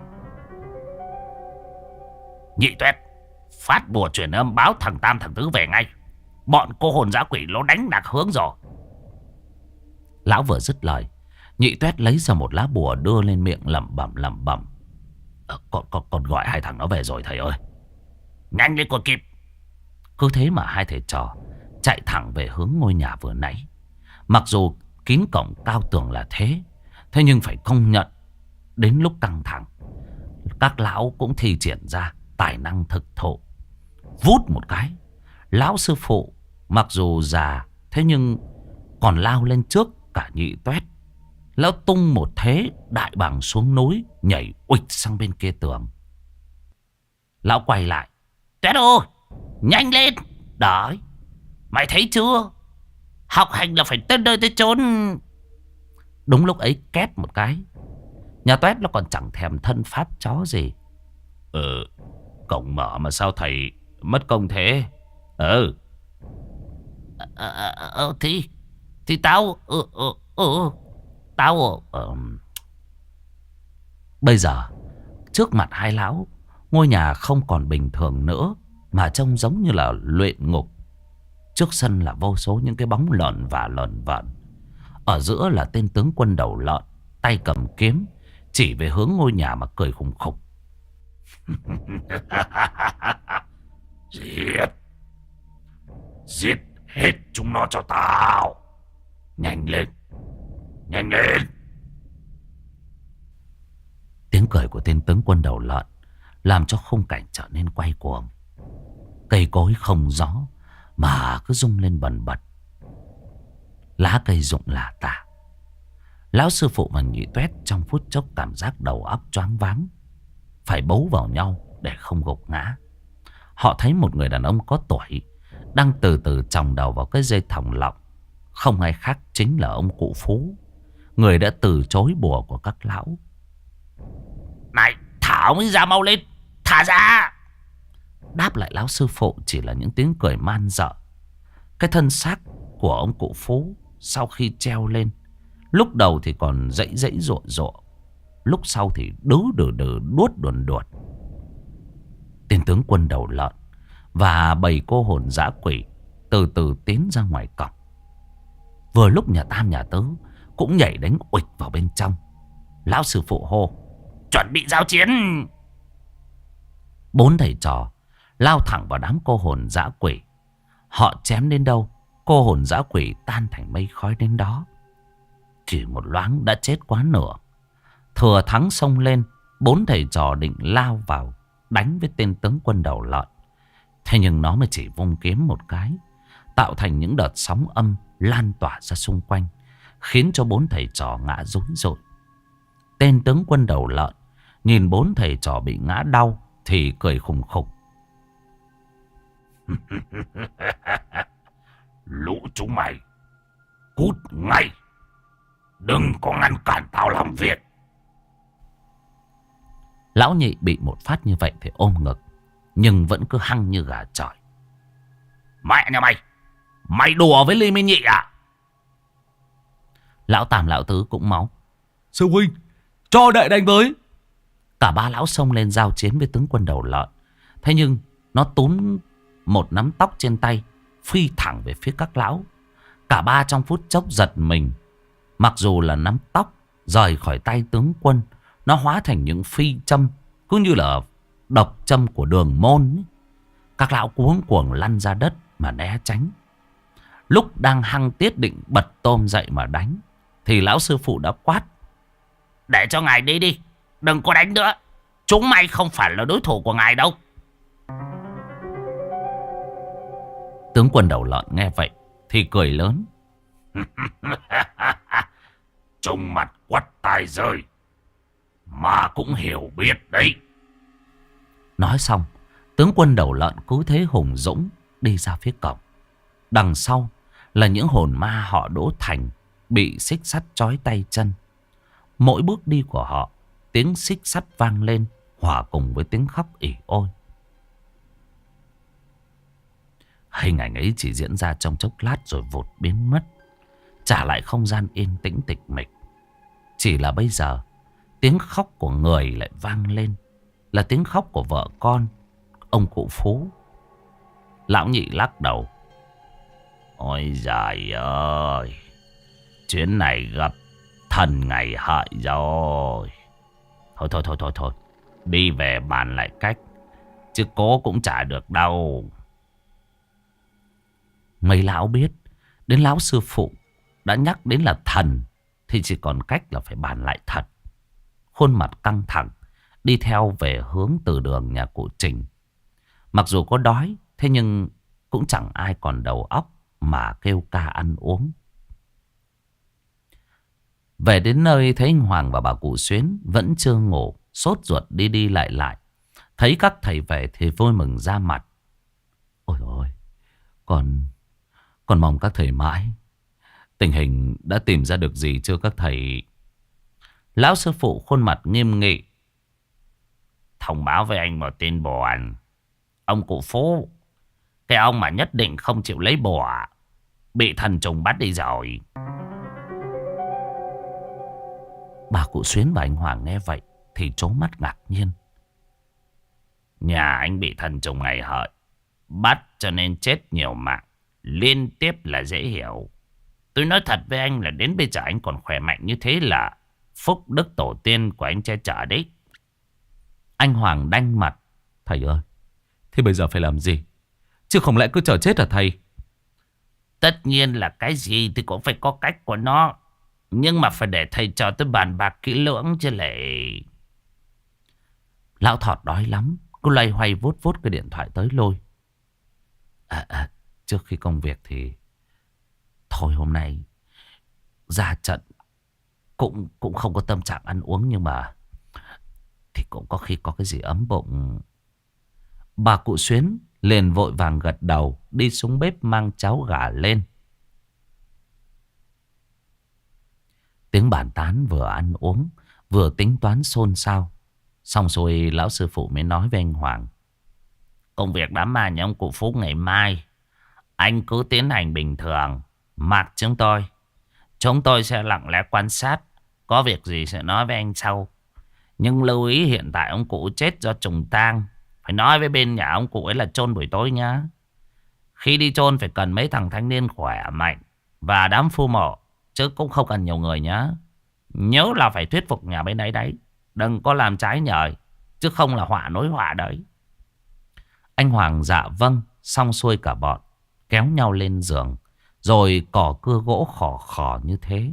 Nhị Tuét, phát bùa truyền âm báo thằng Tam thằng Tứ về ngay. Bọn cô hồn dã quỷ nó đánh lạc hướng rồi. Lão vừa dứt lời, Nhị Tuét lấy ra một lá bùa đưa lên miệng lẩm bẩm: Con gọi hai thằng nó về rồi thầy ơi. Nhanh lên còn kịp. Cứ thế mà hai thầy trò chạy thẳng về hướng ngôi nhà vừa nãy. Mặc dù kín cổng cao tường là thế nhưng phải công nhận, đến lúc căng thẳng, các lão cũng thi triển ra tài năng thực thụ. Vút một cái, lão sư phụ mặc dù già thế nhưng còn lao lên trước cả Nhị Tuét. Lão tung một thế đại bàng xuống núi, nhảy uịch sang bên kia tường. Lão quay lại: Tuét ơi, nhanh lên. Đấy, mày thấy chưa, học hành là phải tới nơi tới chốn. Đúng lúc ấy két một cái, nhà Tuét nó còn chẳng thèm thân pháp chó gì. Cổng mở mà sao thầy mất công thế? Thì tao Bây giờ trước mặt hai lão, ngôi nhà không còn bình thường nữa mà trông giống như là luyện ngục. Trước sân là vô số những cái bóng lợn và lợn vợn. Ở giữa là tên tướng quân đầu lợn, tay cầm kiếm, chỉ về hướng ngôi nhà mà cười khùng khục. Giết Hết chúng nó cho tao. Nhanh lên. Nhanh lên. Tiếng cười của tên tướng quân đầu lợn làm cho khung cảnh trở nên quay cuồng. Cây cối không gió mà cứ rung lên bần bật. Lá cây rụng lả tả. Lão sư phụ và Nhị Tuét trong phút chốc cảm giác đầu óc choáng váng, phải bấu vào nhau để không gục ngã. Họ thấy một người đàn ông có tuổi đang từ từ chồng đầu vào cái dây thòng lọng. Không ai khác chính là ông cụ Phú, người đã từ chối bùa của các lão. Này, thả ông ấy ra mau lên. Thả ra. Đáp lại lão sư phụ chỉ là những tiếng cười man dợ. Cái thân xác của ông cụ Phú sau khi treo lên, lúc đầu thì còn dãy dãy rụa rụa, lúc sau thì đứ đừ đừ đuốt đuồn đuột. Tên tướng quân đầu lợn và bầy cô hồn dã quỷ từ từ tiến ra ngoài cổng. Vừa lúc nhà Tam nhà Tứ cũng nhảy đánh uịch vào bên trong. Lão sư phụ hô: chuẩn bị giao chiến. 4 thầy trò lao thẳng vào đám cô hồn dã quỷ. Họ chém đến đâu, cô hồn dã quỷ tan thành mây khói đến đó. Chỉ một loáng đã chết quá nửa. Thừa thắng xông lên, 4 thầy trò định lao vào đánh với tên tướng quân đầu lợn. Thế nhưng nó mới chỉ vung kiếm một cái, tạo thành những đợt sóng âm lan tỏa ra xung quanh, khiến cho 4 thầy trò ngã rúi rụi. Tên tướng quân đầu lợn nhìn 4 thầy trò bị ngã đau thì cười khùng khục. Lũ chúng mày cút ngay, đừng có ngăn cản tao làm việc. Lão Nhị bị một phát như vậy thì ôm ngực, nhưng vẫn cứ hăng như gà chọi. Mẹ nhà mày, mày đùa với Ly Minh Nhị à? Lão Tam lão Tứ cũng máu. Sư huynh, cho đệ đánh với. Cả ba lão xông lên giao chiến với tướng quân đầu lợn. Thế nhưng nó túm một nắm tóc trên tay, phi thẳng về phía các lão. Cả ba trong phút chốc giật mình. Mặc dù là nắm tóc rời khỏi tay tướng quân, nó hóa thành những phi châm, cứ như là độc châm của Đường Môn ấy. Các lão cuống cuồng lăn ra đất mà né tránh. Lúc đang hăng tiết định bật tôm dậy mà đánh, thì lão sư phụ đã quát: để cho ngài đi đi, đừng có đánh nữa. Chúng mày không phải là đối thủ của ngài đâu. Tướng quân đầu lợn nghe vậy thì cười lớn. Trông mặt quắt tai rơi mà cũng hiểu biết đấy. Nói xong, tướng quân đầu lợn cứ thế hùng dũng đi ra phía cổng. Đằng sau là những hồn ma họ Đỗ Thành bị xích sắt trói tay chân. Mỗi bước đi của họ, tiếng xích sắt vang lên hòa cùng với tiếng khóc ỉ ôi. Hình ảnh ấy chỉ diễn ra trong chốc lát rồi vụt biến mất, trả lại không gian yên tĩnh tịch mịch. Chỉ là bây giờ, tiếng khóc của người lại vang lên, là tiếng khóc của vợ con ông cụ Phú. Lão Nhị lắc đầu. Ôi giời ơi, chuyến này gặp thần ngày hợi rồi. Thôi, đi về bàn lại cách, chứ cố cũng chả được đâu. Mấy lão biết, đến lão sư phụ đã nhắc đến là thần, thì chỉ còn cách là phải bàn lại thật. Khuôn mặt căng thẳng, đi theo về hướng từ đường nhà cụ Trình. Mặc dù có đói, thế nhưng cũng chẳng ai còn đầu óc mà kêu ca ăn uống. Về đến nơi thấy anh Hoàng và bà cụ Xuyến vẫn chưa ngủ, sốt ruột đi đi lại lại. Thấy các thầy về thì vui mừng ra mặt. Ôi ôi, còn mong các thầy mãi. Tình hình đã tìm ra được gì chưa các thầy? Lão sư phụ khuôn mặt nghiêm nghị. Thông báo với anh một tin buồn. Ông cụ Phú, cái ông mà nhất định không chịu lấy bùa, bị thần trùng bắt đi rồi. Bà cụ Xuyến và anh Hoàng nghe vậy thì trố mắt ngạc nhiên. Nhà anh bị thần trùng ngày hợi bắt cho nên chết nhiều mạng liên tiếp là dễ hiểu. Tôi nói thật với anh là đến bây giờ anh còn khỏe mạnh như thế là phúc đức tổ tiên của anh che chở đấy. Anh Hoàng đanh mặt. Thầy ơi, thế bây giờ phải làm gì? Chứ không lẽ cứ chờ chết hả thầy? Tất nhiên là cái gì thì cũng phải có cách của nó. Nhưng mà phải để thầy trò tôi bàn bạc kỹ lưỡng chứ lại. Lão Thọt đói lắm, cứ loay hoay vuốt vuốt cái điện thoại tới lôi. Trước khi công việc thì thôi, hôm nay ra trận cũng không có tâm trạng ăn uống, nhưng mà thì cũng có khi có cái gì ấm bụng. Bà cụ Xuyến liền vội vàng gật đầu, đi xuống bếp mang cháo gà lên. Tiếng bàn tán vừa ăn uống vừa tính toán xôn xao. Xong rồi lão sư phụ mới nói với anh Hoàng. Công việc đám ma nhà ông cụ Phúc ngày mai anh cứ tiến hành bình thường. Mặc chúng tôi sẽ lặng lẽ quan sát. Có việc gì sẽ nói với anh sau. Nhưng lưu ý hiện tại ông cụ chết do trùng tang. Phải nói với bên nhà ông cụ ấy là chôn buổi tối nhá. Khi đi chôn phải cần mấy thằng thanh niên khỏe mạnh và đám phu mộ, chứ cũng không cần nhiều người nhá. Nhớ là phải thuyết phục nhà bên đấy đấy. Đừng có làm trái nhời, chứ không là họa nối họa đấy. Anh Hoàng dạ vâng. Xong xuôi cả bọn kéo nhau lên giường, rồi cỏ cưa gỗ khò khò như thế.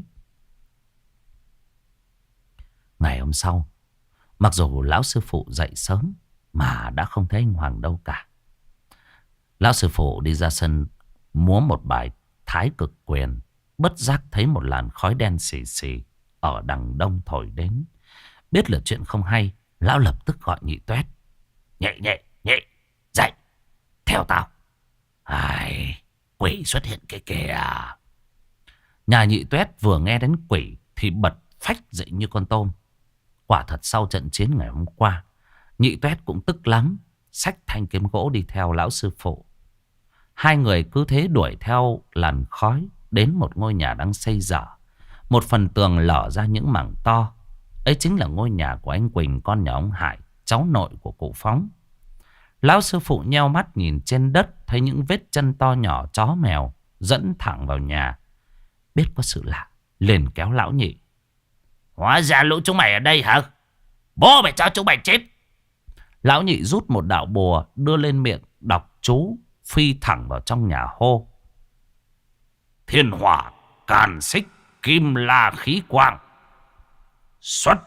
Ngày hôm sau, mặc dù lão sư phụ dậy sớm mà đã không thấy anh Hoàng đâu cả. Lão sư phụ đi ra sân múa một bài thái cực quyền, bất giác thấy một làn khói đen xì xì ở đằng đông thổi đến. Biết là chuyện không hay, lão lập tức gọi Nhị Tuét. Nhị, dậy, theo tao. Ai, quỷ xuất hiện kìa. Nhà Nhị Tuét vừa nghe đến quỷ thì bật phách dậy như con tôm. Quả thật sau trận chiến ngày hôm qua, Nhị Tuét cũng tức lắm, xách thanh kiếm gỗ đi theo lão sư phụ. Hai người cứ thế đuổi theo làn khói đến một ngôi nhà đang xây dở. Một phần tường lở ra những mảng to. Ấy chính là ngôi nhà của anh Quỳnh, con nhà ông Hải, cháu nội của cụ Phóng. Lão sư phụ nheo mắt nhìn trên đất, thấy những vết chân to nhỏ chó mèo dẫn thẳng vào nhà. Biết có sự lạ, liền kéo lão Nhị. Hóa ra lũ chúng mày ở đây hả? Bố mày cho chúng mày chết. Lão Nhị rút một đạo bùa đưa lên miệng, đọc chú, phi thẳng vào trong nhà hô. Thiên hỏa càn xích kim la khí quang, xuất.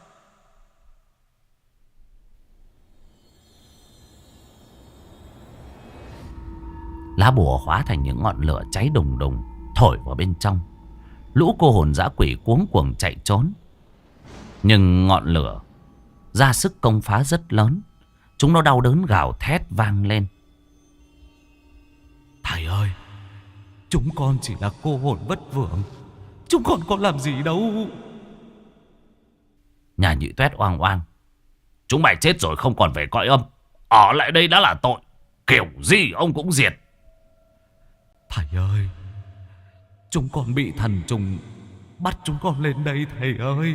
Lá bùa hóa thành những ngọn lửa cháy đùng đùng, thổi vào bên trong. Lũ cô hồn dã quỷ cuống cuồng chạy trốn. Nhưng ngọn lửa ra sức công phá rất lớn. Chúng nó đau đớn gào thét vang lên. Thầy ơi, chúng con chỉ là cô hồn bất vượng, chúng con có làm gì đâu. Nhà Nhị Tuét oang oang. Chúng mày chết rồi không còn về cõi âm, ở lại đây đã là tội. Kiểu gì ông cũng diệt. Thầy ơi, chúng con bị thần trùng bắt chúng con lên đây thầy ơi.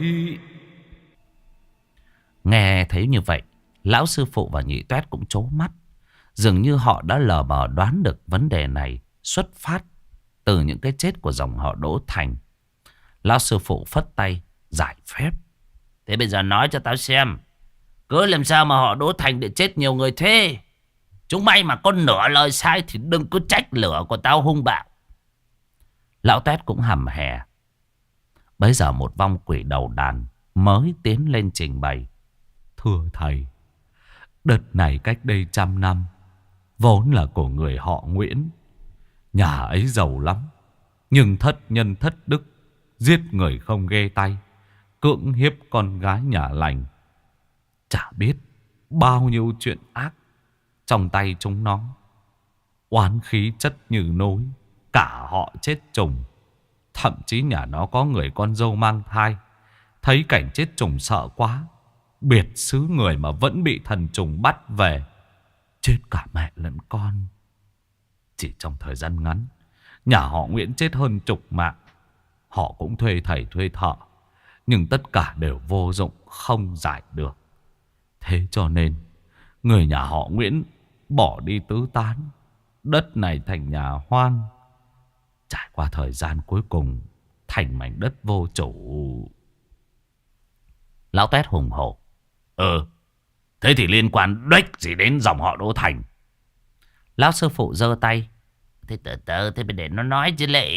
Nghe thấy như vậy, lão sư phụ và Nhị Tuét cũng trố mắt. Dường như họ đã lờ mờ đoán được vấn đề này xuất phát từ những cái chết của dòng họ Đỗ Thành. Lão sư phụ phất tay giải phép. Thế bây giờ nói cho tao xem, cứ làm sao mà họ Đỗ Thành để chết nhiều người thế? Chúng mày mà có nửa lời sai thì đừng cứ trách lửa của tao hung bạo. Lão Tuét cũng hầm hè. Bấy giờ một vong quỷ đầu đàn mới tiến lên trình bày. Thưa thầy, đợt này cách đây 100 năm vốn là của người họ Nguyễn. Nhà ấy giàu lắm, nhưng thất nhân thất đức, giết người không ghê tay, cưỡng hiếp con gái nhà lành. Chả biết bao nhiêu chuyện ác trong tay chúng nó. Oán khí chất như núi, cả họ chết trùng. Thậm chí nhà nó có người con dâu mang thai, thấy cảnh chết trùng sợ quá, biệt xứ người mà vẫn bị thần trùng bắt về, chết cả mẹ lẫn con. Chỉ trong thời gian ngắn, nhà họ Nguyễn chết hơn 10 mạng. Họ cũng thuê thầy thuê thợ, nhưng tất cả đều vô dụng, không giải được. Thế cho nên người nhà họ Nguyễn bỏ đi tứ tán, đất này thành nhà hoang. Trải qua thời gian cuối cùng thành mảnh đất vô chủ. Lão Tuét hùng hổ. Thế thì liên quan đếch gì đến dòng họ Đỗ Thành? Lão sư phụ giơ tay. Thế từ từ, thế phải để nó nói chứ lệ.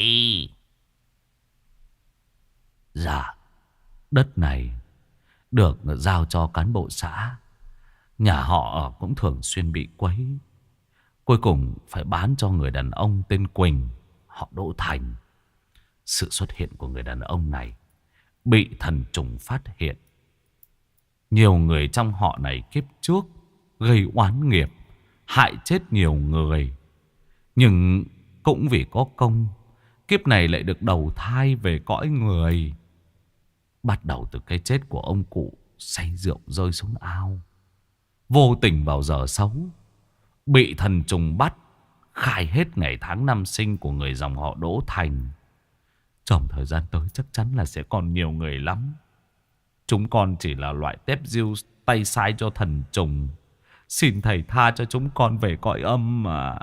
Dạ, đất này được giao cho cán bộ xã. Nhà họ cũng thường xuyên bị quấy. Cuối cùng phải bán cho người đàn ông tên Quỳnh, họ Đỗ Thành. Sự xuất hiện của người đàn ông này bị thần trùng phát hiện. Nhiều người trong họ này kiếp trước gây oán nghiệp, hại chết nhiều người. Nhưng cũng vì có công, kiếp này lại được đầu thai về cõi người. Bắt đầu từ cái chết của ông cụ say rượu rơi xuống ao, vô tình vào giờ xấu, bị thần trùng bắt, khai hết ngày tháng năm sinh của người dòng họ Đỗ Thành. Trong thời gian tới chắc chắn là sẽ còn nhiều người lắm. Chúng con chỉ là loại tép diêu tay sai cho thần trùng. Xin thầy tha cho chúng con về cõi âm mà.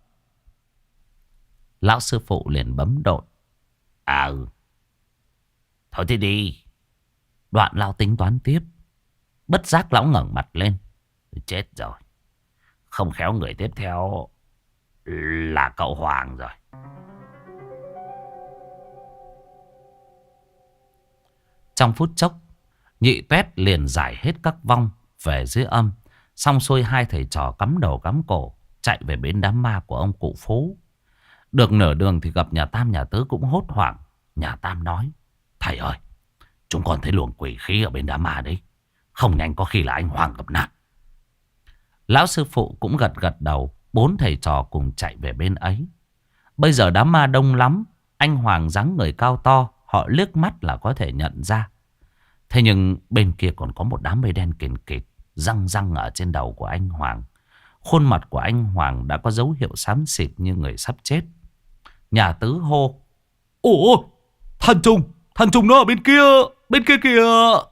Lão sư phụ liền bấm độn. Thôi thì đi. Đoạn lão tính toán tiếp. Bất giác lão ngẩng mặt lên. Chết rồi. Không khéo người tiếp theo là cậu Hoàng rồi. Trong phút chốc, Nhị Tuét liền giải hết các vong về dưới âm. Xong xuôi hai thầy trò cắm đầu cắm cổ chạy về bên đám ma của ông cụ Phú. Được nửa đường thì gặp nhà Tam nhà Tứ cũng hốt hoảng. Nhà Tam nói: thầy ơi, chúng con thấy luồng quỷ khí ở bên đám ma đấy. Không nhanh có khi là anh Hoàng gặp nạn. Lão sư phụ cũng gật gật đầu. Bốn thầy trò cùng chạy về bên ấy. Bây giờ đám ma đông lắm. Anh Hoàng dáng người cao to, họ liếc mắt là có thể nhận ra. Thế nhưng bên kia còn có một đám mây đen kìn kịt răng răng ở trên đầu của anh Hoàng. Khuôn mặt của anh Hoàng đã có dấu hiệu xám xịt như người sắp chết. Nhà Tứ hô: Ủa, thần trùng nó ở bên kia kìa.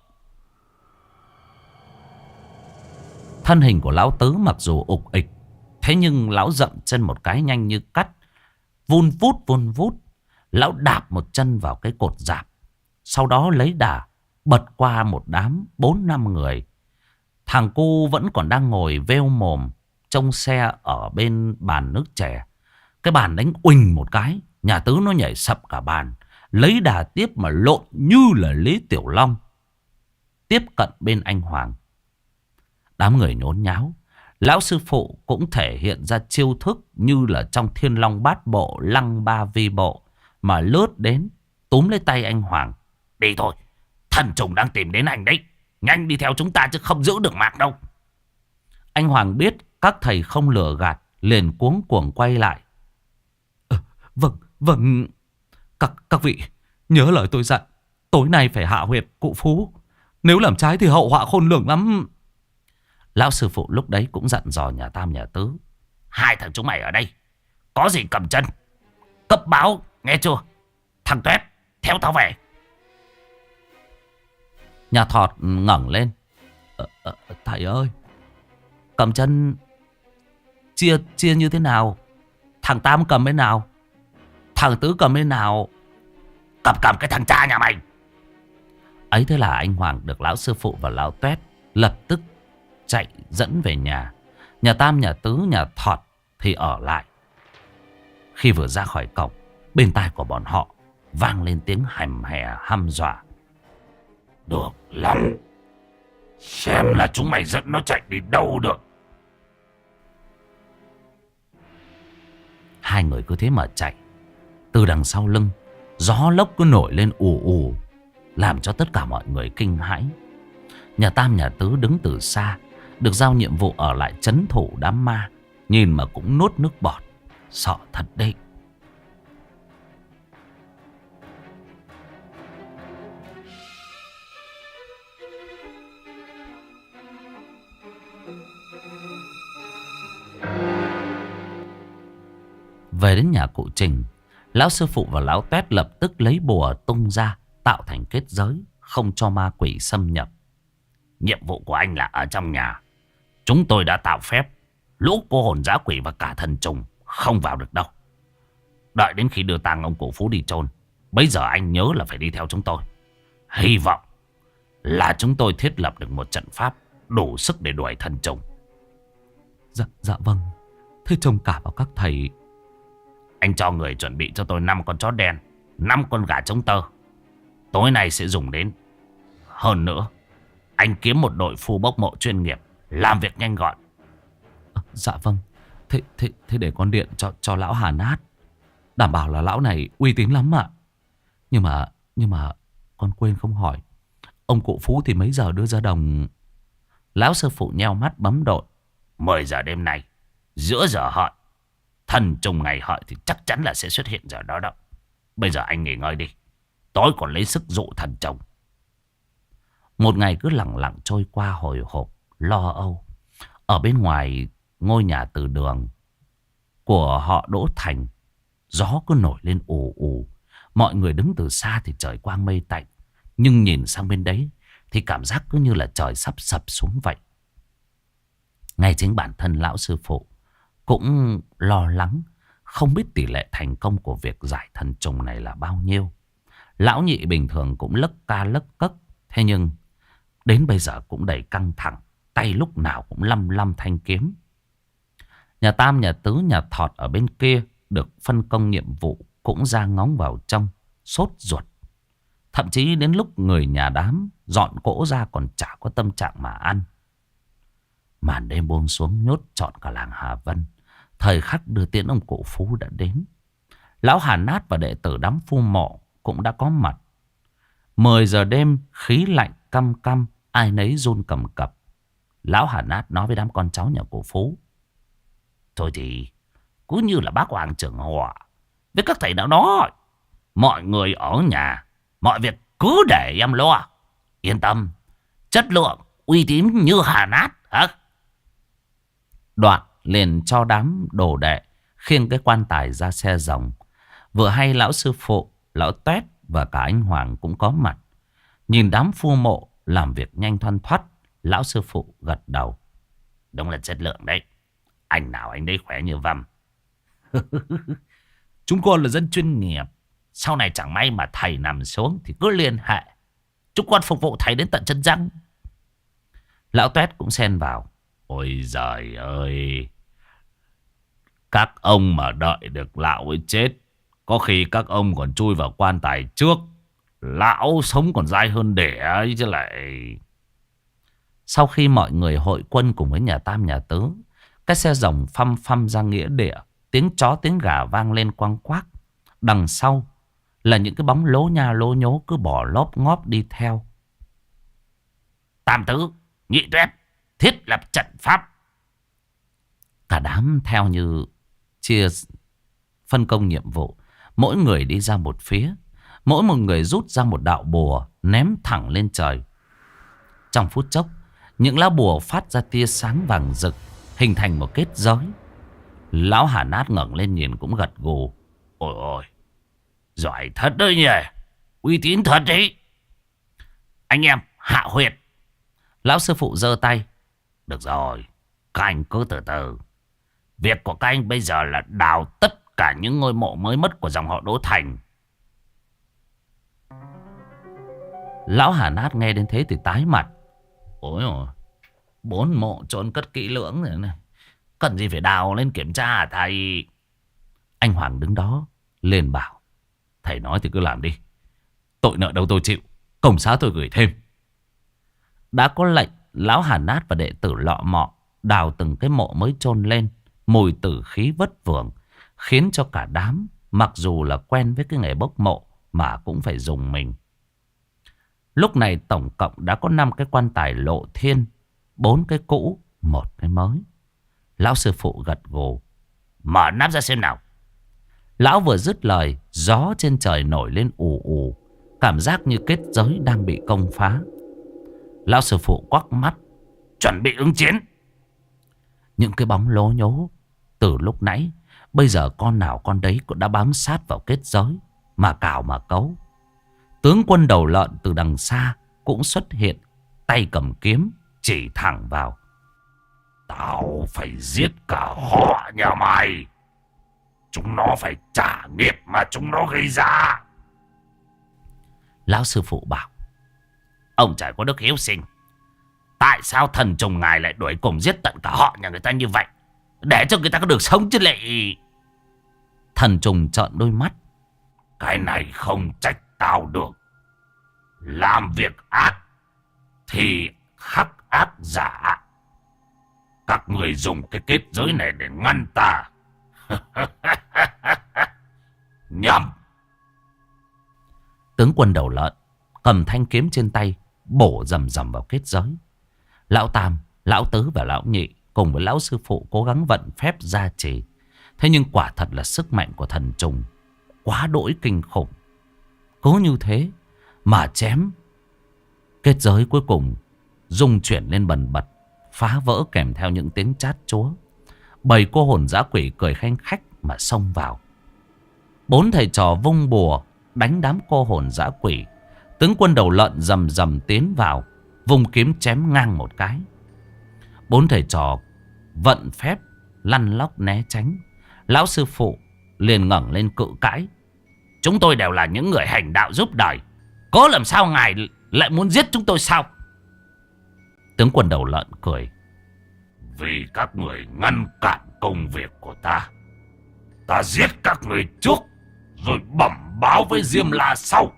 Thân hình của lão Tứ mặc dù ục ịch, thế nhưng lão dậm chân một cái nhanh như cắt. Vun vút. Lão đạp một chân vào cái cột rạp. Sau đó lấy đà bật qua một đám 4-5 người. Thằng cu vẫn còn đang ngồi vêu mồm trông xe ở bên bàn nước chè. Cái bàn đánh uỳnh một cái, nhà Tứ nó nhảy sập cả bàn. Lấy đà tiếp mà lộn như là Lý Tiểu Long. Tiếp cận bên anh Hoàng. Đám người nhốn nháo. Lão sư phụ cũng thể hiện ra chiêu thức như là trong Thiên Long Bát Bộ, Lăng Ba Vi Bộ, mà lướt đến túm lấy tay anh Hoàng. Đi thôi, thần trùng đang tìm đến anh đấy. Nhanh đi theo chúng ta chứ không giữ được mạng đâu. Anh Hoàng biết các thầy không lừa gạt, liền cuống cuồng quay lại. Vâng. Các vị nhớ lời tôi dặn, tối nay phải hạ huyệt cụ Phú. Nếu làm trái thì hậu họa khôn lường lắm. Lão sư phụ lúc đấy cũng dặn dò nhà Tam nhà Tứ: hai thằng chúng mày ở đây, có gì cầm chân cấp báo, nghe chưa? Thằng Tuét, theo tao về. Nhà Thọt ngẩng lên: Thầy ơi, cầm chân chia như thế nào? Thằng Tam cầm bên nào? Thằng Tứ cầm bên nào? Cầm cái thằng cha nhà mày. Ấy thế là anh Hoàng được lão sư phụ và lão Tuét lập tức chạy dẫn về nhà. Nhà Tam nhà Tứ nhà Thọt thì ở lại. Khi vừa ra khỏi cổng, bên tai của bọn họ vang lên tiếng hầm hè hăm dọa: được lắm, xem là chúng mày dẫn nó chạy đi đâu được. Hai người cứ thế mà chạy. Từ đằng sau lưng, gió lốc cứ nổi lên ù ù, làm cho tất cả mọi người kinh hãi. Nhà Tam nhà Tứ đứng từ xa, được giao nhiệm vụ ở lại trấn thủ đám ma, nhìn mà cũng nuốt nước bọt, sợ thật đấy. Về đến nhà cụ Trình, lão sư phụ và lão Tuét lập tức lấy bùa tung ra, tạo thành kết giới, không cho ma quỷ xâm nhập. Nhiệm vụ của anh là ở trong nhà. Chúng tôi đã tạo phép, lũ cô hồn dã quỷ và cả thần trùng không vào được đâu. Đợi đến khi đưa tang ông cụ Phú đi chôn, bây giờ anh nhớ là phải đi theo chúng tôi. Hy vọng là chúng tôi thiết lập được một trận pháp đủ sức để đuổi thần trùng. Dạ vâng. Thế trông cả vào các thầy Anh cho người chuẩn bị cho tôi 5 con chó đen, 5 con gà trống tơ. Tối nay sẽ dùng đến. Hơn nữa, anh kiếm một đội phu bốc mộ chuyên nghiệp, làm việc nhanh gọn. Dạ vâng. Thế để con điện cho lão Hà Nát. Đảm bảo là lão này uy tín lắm ạ. Nhưng mà con quên không hỏi. Ông cụ Phú thì mấy giờ đưa ra đồng? Lão sư phụ nheo mắt bấm đội. 10 giờ đêm nay, giữa giờ hợi. Thần trùng ngày hợi thì chắc chắn là sẽ xuất hiện giờ đó đó. Bây giờ anh nghỉ ngơi đi, tối còn lấy sức dụ thần chồng. Một ngày cứ lặng lặng trôi qua hồi hộp, lo âu. Ở bên ngoài ngôi nhà từ đường của họ Đỗ Thành, gió cứ nổi lên ù ù. Mọi người đứng từ xa thì trời quang mây tạnh, nhưng nhìn sang bên đấy thì cảm giác cứ như là trời sắp sập xuống vậy. Ngay chính bản thân lão sư phụ cũng lo lắng, không biết tỷ lệ thành công của việc giải thần trùng này là bao nhiêu. Lão nhị bình thường cũng lấc ca lấc cấc, thế nhưng đến bây giờ cũng đầy căng thẳng, tay lúc nào cũng lăm lăm thanh kiếm. Nhà Tam, nhà Tứ, nhà Thọt ở bên kia được phân công nhiệm vụ cũng ra ngóng vào trong, sốt ruột. Thậm chí đến lúc người nhà Đám dọn cỗ ra còn chả có tâm trạng mà ăn. Màn đêm buông xuống nhốt trọn cả làng Hà Vân. Thời khắc đưa tiễn ông cụ Phú đã đến. Lão Hà Nát và đệ tử Đám phu mộ cũng đã có mặt. 10 giờ đêm, khí lạnh căm căm, ai nấy run cầm cập. Lão Hà Nát nói với đám con cháu nhà cụ Phú: thôi thì cứ như là bác Hoàng trưởng Hòa với các thầy đạo đó, mọi người ở nhà, mọi việc cứ để em lo. Yên tâm, chất lượng, uy tín như Hà Nát hả? Đoạn liền cho đám đồ đệ khiêng cái quan tài ra xe rồng. Vừa hay lão sư phụ, lão Tuét và cả anh Hoàng cũng có mặt. Nhìn đám phu mộ làm việc nhanh thoăn thoắt, lão sư phụ gật đầu: đúng là chất lượng đấy. Anh nào anh đấy khỏe như văm. Chúng con là dân chuyên nghiệp. Sau này chẳng may mà thầy nằm xuống thì cứ liên hệ, chúng con phục vụ thầy đến tận chân răng. Lão Tuét cũng xen vào: ôi giời ơi, các ông mà đợi được lão ấy chết, có khi các ông còn chui vào quan tài trước. Lão sống còn dai hơn đẻ ấy chứ lại. Sau khi mọi người hội quân cùng với nhà Tam, nhà Tứ, cái xe rồng phăm phăm ra nghĩa địa. Tiếng chó tiếng gà vang lên quang quác. Đằng sau là những cái bóng lố nha lố nhố cứ bỏ lóp ngóp đi theo. Tam Tứ, Nhị Tuét, thiết lập trận pháp. Cả đám theo như chia phân công nhiệm vụ, mỗi người đi ra một phía. Mỗi một người rút ra một đạo bùa, ném thẳng lên trời. Trong phút chốc, những lá bùa phát ra tia sáng vàng rực, hình thành một kết giới. Lão Hà Nát ngẩng lên nhìn cũng gật gù: ôi ôi, giỏi thật đấy nhỉ, uy tín thật đấy. Anh em hạ huyệt. Lão sư phụ giơ tay: được rồi, các anh cứ từ từ. Việc của các anh bây giờ là đào tất cả những ngôi mộ mới mất của dòng họ Đỗ Thành. Lão Hà Nát nghe đến thế thì tái mặt: ôi ôi, 4 mộ chôn cất kỹ lưỡng rồi này, cần gì phải đào lên kiểm tra hả thầy? Anh Hoàng đứng đó liền bảo: thầy nói thì cứ làm đi, tội nợ đâu tôi chịu, công xá tôi gửi thêm. Đã có lệnh, lão Hà Nát và đệ tử lọ mọ đào từng cái mộ mới chôn lên. Mùi tử khí vất vưởng khiến cho cả đám, mặc dù là quen với cái nghề bốc mộ mà cũng phải dùng mình. Lúc này tổng cộng đã có 5 cái quan tài lộ thiên, 4 cái cũ, 1 cái mới. Lão sư phụ gật gù: mở nắp ra xem nào. Lão vừa dứt lời, gió trên trời nổi lên ù ù, cảm giác như kết giới đang bị công phá. Lão sư phụ quắc mắt: chuẩn bị ứng chiến. Những cái bóng lố nhố từ lúc nãy, bây giờ con nào con đấy cũng đã bám sát vào kết giới mà cào mà cấu. Tướng quân đầu lợn từ đằng xa cũng xuất hiện, tay cầm kiếm chỉ thẳng vào: tao phải giết cả họ nhà mày. Chúng nó phải trả nghiệp mà chúng nó gây ra. Lão sư phụ bảo: ông trời có đức hiếu sinh, tại sao thần trùng ngài lại đuổi cùng giết tận cả họ nhà người ta như vậy, để cho người ta có được sống chứ lại. Thần trùng trợn đôi mắt. Cái này không trách tao được. Làm việc ác thì khắc ác giả. Các người dùng cái kết giới này để ngăn ta. Nhầm. Tướng quân đầu lợn cầm thanh kiếm trên tay, bổ rầm rầm vào kết giới. Lão Tam, Lão Tứ và Lão Nhị cùng với Lão Sư Phụ cố gắng vận phép gia trì. Thế nhưng quả thật là sức mạnh của thần trùng quá đỗi kinh khủng. Cố như thế mà chém, kết giới cuối cùng rung chuyển lên bần bật, phá vỡ kèm theo những tiếng chát chúa. 7 cô hồn dã quỷ cười khanh khách mà xông vào. 4 thầy trò vung bùa đánh đám cô hồn dã quỷ. Tướng quân đầu lợn rầm rầm tiến vào, vùng kiếm chém ngang một cái. 4 thầy trò vận phép lăn lóc né tránh. Lão Sư Phụ liền ngẩng lên cự cãi. Chúng tôi đều là những người hành đạo giúp đời, có làm sao ngài lại muốn giết chúng tôi sao? Tướng quân đầu lợn cười. Vì các người ngăn cản công việc của ta, ta giết các người trước, rồi bẩm báo với Diêm La sau.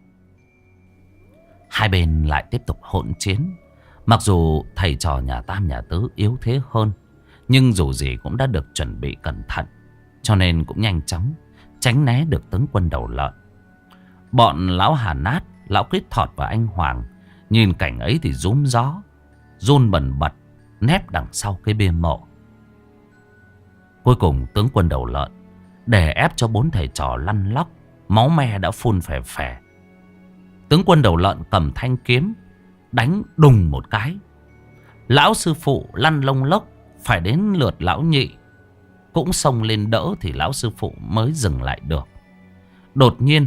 Hai bên lại tiếp tục hỗn chiến. Mặc dù thầy trò nhà Tam nhà Tứ yếu thế hơn, nhưng dù gì cũng đã được chuẩn bị cẩn thận, cho nên cũng nhanh chóng tránh né được tướng quân đầu lợn. Bọn Lão Hà Nát, Lão Quýt Thọt và anh Hoàng nhìn cảnh ấy thì rúm gió, run bần bật nép đằng sau cái bia mộ. Cuối cùng tướng quân đầu lợn để ép cho 4 thầy trò lăn lóc, máu me đã phun phè phè. Tướng quân đầu lợn cầm thanh kiếm đánh đùng một cái. Lão Sư Phụ lăn lông lốc, phải đến lượt Lão Nhị cũng xông lên đỡ thì Lão Sư Phụ mới dừng lại được. Đột nhiên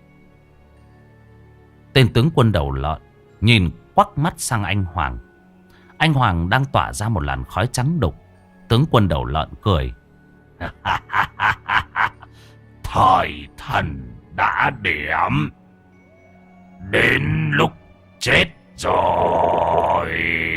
tên tướng quân đầu lợn nhìn quắc mắt sang anh Hoàng. Anh Hoàng đang tỏa ra một làn khói trắng đục. Tướng quân đầu lợn cười. Thời thần đã điểm, đến lúc chết rồi.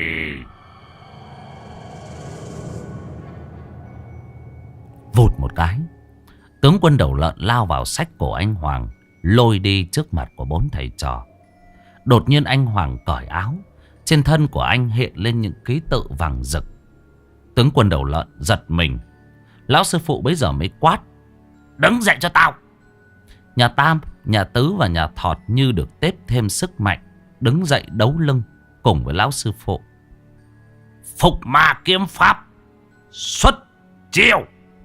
Vụt một cái, tướng quân đầu lợn lao vào xách cổ anh Hoàng, lôi đi trước mặt của 4 thầy trò. Đột nhiên anh Hoàng cởi áo, trên thân của anh hiện lên những ký tự vàng rực. Tướng quân đầu lợn giật mình. Lão Sư Phụ bấy giờ mới quát. Đứng dậy cho tao. Nhà Tam, nhà Tứ và nhà Thọt như được tiếp thêm sức mạnh, đứng dậy đấu lưng cùng với Lão Sư Phụ. Phục ma kiếm pháp, xuất chiêu.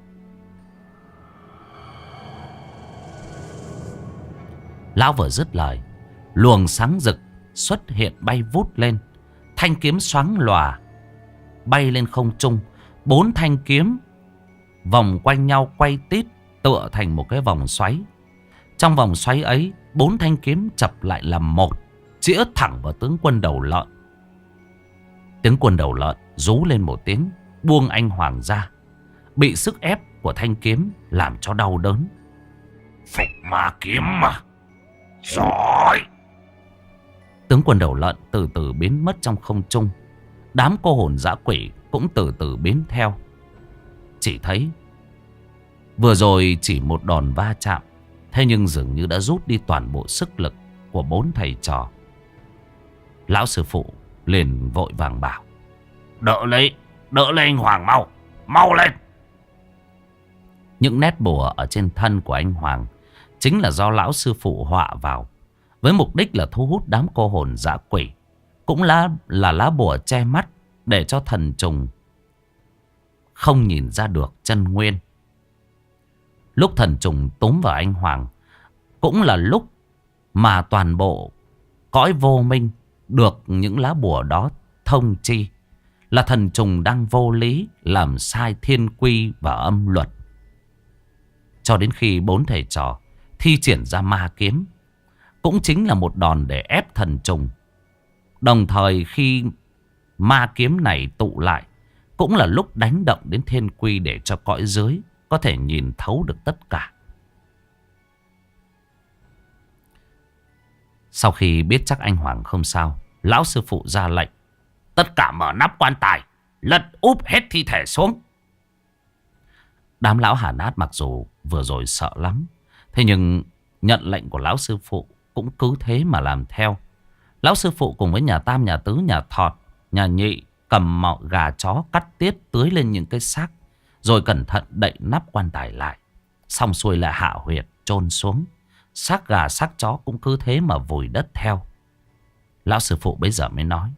Lão vừa dứt lời, luồng sáng rực xuất hiện bay vút lên. Thanh kiếm xoáng lòa bay lên không trung. 4 thanh kiếm vòng quanh nhau quay tít, tựa thành một cái vòng xoáy. Trong vòng xoáy ấy, 4 thanh kiếm chập lại làm một, chĩa thẳng vào tướng quân đầu lợn. Tướng quân đầu lợn rú lên một tiếng, buông anh Hoàng ra, bị sức ép của thanh kiếm làm cho đau đớn. Phục ma kiếm mà, giỏi. Tướng quân đầu lợn từ từ biến mất trong không trung. Đám cô hồn dã quỷ cũng từ từ biến theo. Chỉ thấy vừa rồi chỉ một đòn va chạm, thế nhưng dường như đã rút đi toàn bộ sức lực của 4 thầy trò. Lão Sư Phụ liền vội vàng bảo. Đỡ lấy anh Hoàng mau, mau lên. Những nét bùa ở trên thân của anh Hoàng chính là do Lão Sư Phụ họa vào, với mục đích là thu hút đám cô hồn dã quỷ, cũng là lá bùa che mắt để cho thần trùng không nhìn ra được chân nguyên. Lúc thần trùng túm vào anh Hoàng cũng là lúc mà toàn bộ cõi vô minh được những lá bùa đó thông chi là thần trùng đang vô lý làm sai thiên quy và âm luật. Cho đến khi 4 thầy trò thi triển ra ma kiếm, cũng chính là một đòn để ép thần trùng. Đồng thời khi ma kiếm này tụ lại, cũng là lúc đánh động đến thiên quy để cho cõi dưới có thể nhìn thấu được tất cả. Sau khi biết chắc anh Hoàng không sao, Lão Sư Phụ ra lệnh. Tất cả mở nắp quan tài, lật úp hết thi thể xuống. Đám lão Hà Nát mặc dù vừa rồi sợ lắm. Thế nhưng nhận lệnh của lão sư phụ cũng cứ thế mà làm theo. Lão sư phụ cùng với nhà Tam, nhà Tứ, nhà Thọt, nhà Nhị cầm mọ gà chó cắt tiết tưới lên những cái xác, rồi cẩn thận đậy nắp quan tài lại. Xong xuôi lại hạ huyệt chôn xuống. Xác gà xác chó cũng cứ thế mà vùi đất theo. Lão sư phụ bây giờ mới nói: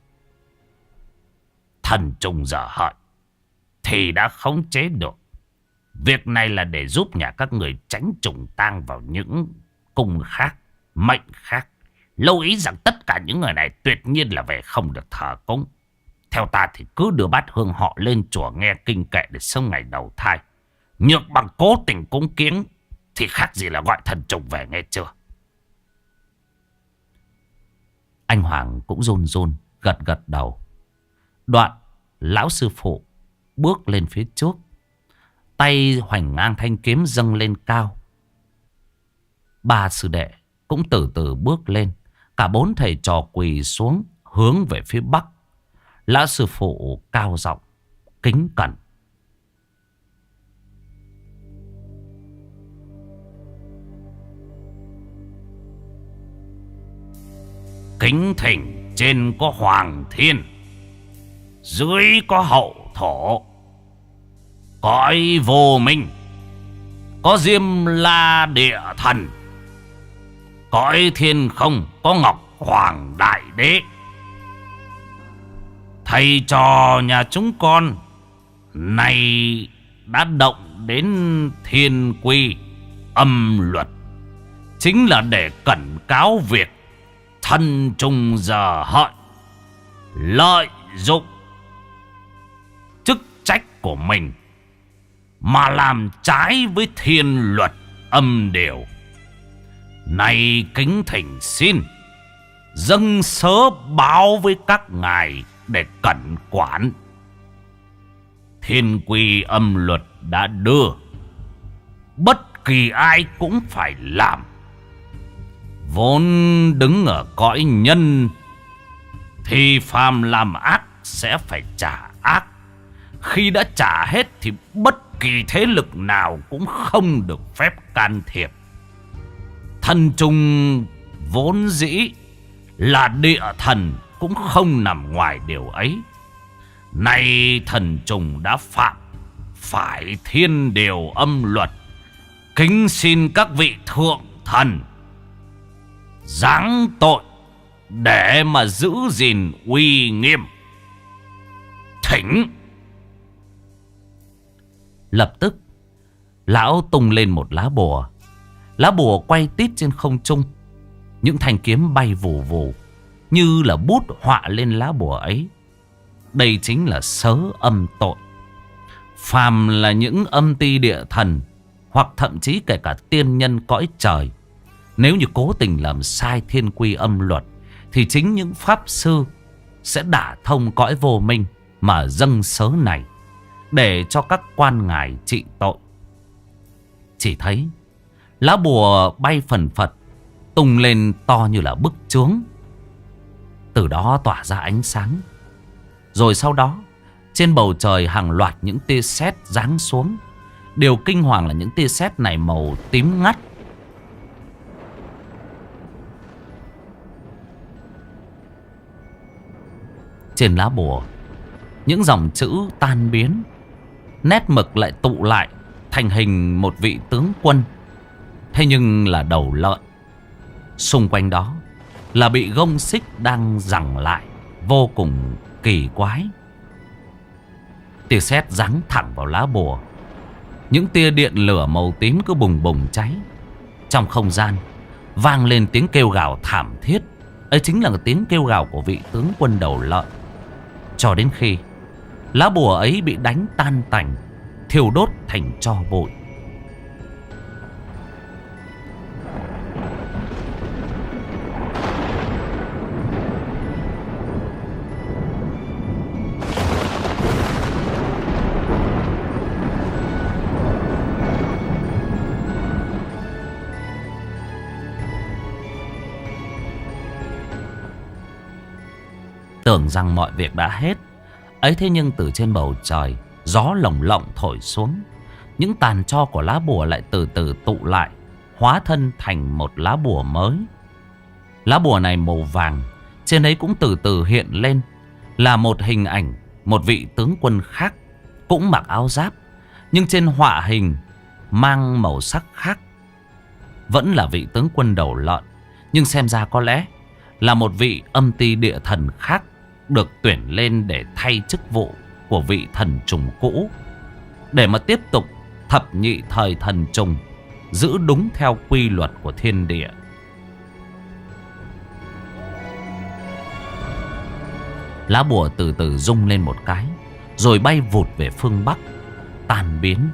thần trùng dở hợi thì đã khống chế được. Việc này là để giúp nhà các người tránh trùng tang vào những cung khác, mệnh khác. Lưu ý rằng tất cả những người này tuyệt nhiên là về không được thờ cúng. Theo ta thì cứ đưa bát hương họ lên chùa nghe kinh kệ để sống ngày đầu thai. Nhược bằng cố tình cúng kiếng thì khác gì là gọi thần trùng về, nghe chưa? Anh Hoàng cũng run run gật gật đầu. Đoạn lão sư phụ bước lên phía trước, tay hoành ngang thanh kiếm dâng lên cao. Ba sư đệ cũng từ từ bước lên. Cả bốn thầy trò quỳ xuống hướng về phía bắc. Lão sư phụ cao giọng kính cẩn: kính thỉnh trên có Hoàng Thiên, dưới có Hậu Thổ, cõi vô minh có Diêm La Địa Thần, cõi thiên không có Ngọc Hoàng Đại Đế. Thầy trò nhà chúng con này đã động đến thiên quy âm luật, chính là để cảnh cáo việc thân trùng giờ hợi lợi dụng chức trách của mình mà làm trái với thiên luật âm điều. Này kính thỉnh xin dâng sớ báo với các ngài để cẩn quản. Thiên quy âm luật đã đưa, bất kỳ ai cũng phải làm. Vốn đứng ở cõi nhân thì phàm làm ác sẽ phải trả ác. Khi đã trả hết thì bất kỳ thế lực nào cũng không được phép can thiệp. Thần trùng vốn dĩ là địa thần cũng không nằm ngoài điều ấy. Nay thần trùng đã phạm phải thiên điều âm luật, kính xin các vị thượng thần giáng tội để mà giữ gìn uy nghiêm. Thỉnh. Lập tức lão tung lên một lá bùa. Lá bùa quay tít trên không trung. Những thanh kiếm bay vù vù như là bút họa lên lá bùa ấy. Đây chính là sớ âm tội. Phàm là những âm ti địa thần, hoặc thậm chí kể cả tiên nhân cõi trời, nếu như cố tình làm sai thiên quy âm luật, thì chính những pháp sư sẽ đả thông cõi vô minh mà dâng sớ này để cho các quan ngài trị tội. Chỉ thấy lá bùa bay phần phật, tung lên to như là bức chướng, từ đó tỏa ra ánh sáng. Rồi sau đó trên bầu trời hàng loạt những tia sét giáng xuống. Điều kinh hoàng là những tia sét này màu tím ngắt. Trên lá bùa những dòng chữ tan biến, nét mực lại tụ lại thành hình một vị tướng quân, thế nhưng là đầu lợn. Xung quanh đó là bị gông xích đang giằng lại, vô cùng kỳ quái. Tia sét giáng thẳng vào lá bùa. Những tia điện lửa màu tím cứ bùng bùng cháy. Trong không gian vang lên tiếng kêu gào thảm thiết. Ấy chính là tiếng kêu gào của vị tướng quân đầu lợn. Cho đến khi lá bùa ấy bị đánh tan tành, thiêu đốt thành tro bụi. Tưởng rằng mọi việc đã hết ấy, thế nhưng từ trên bầu trời gió lồng lộng thổi xuống. những tàn tro của lá bùa lại từ từ tụ lại, hóa thân thành một lá bùa mới. Lá bùa này màu vàng, trên ấy cũng từ từ hiện lên là một hình ảnh một vị tướng quân khác, cũng mặc áo giáp, nhưng trên họa hình mang màu sắc khác. Vẫn là vị tướng quân đầu lợn, nhưng xem ra có lẽ là một vị âm ti địa thần khác được tuyển lên để thay chức vụ của vị thần trùng cũ, để mà tiếp tục thập nhị thời thần trùng, giữ đúng theo quy luật của thiên địa. Lá bùa từ từ rung lên một cái, rồi bay vụt về phương Bắc, tan biến.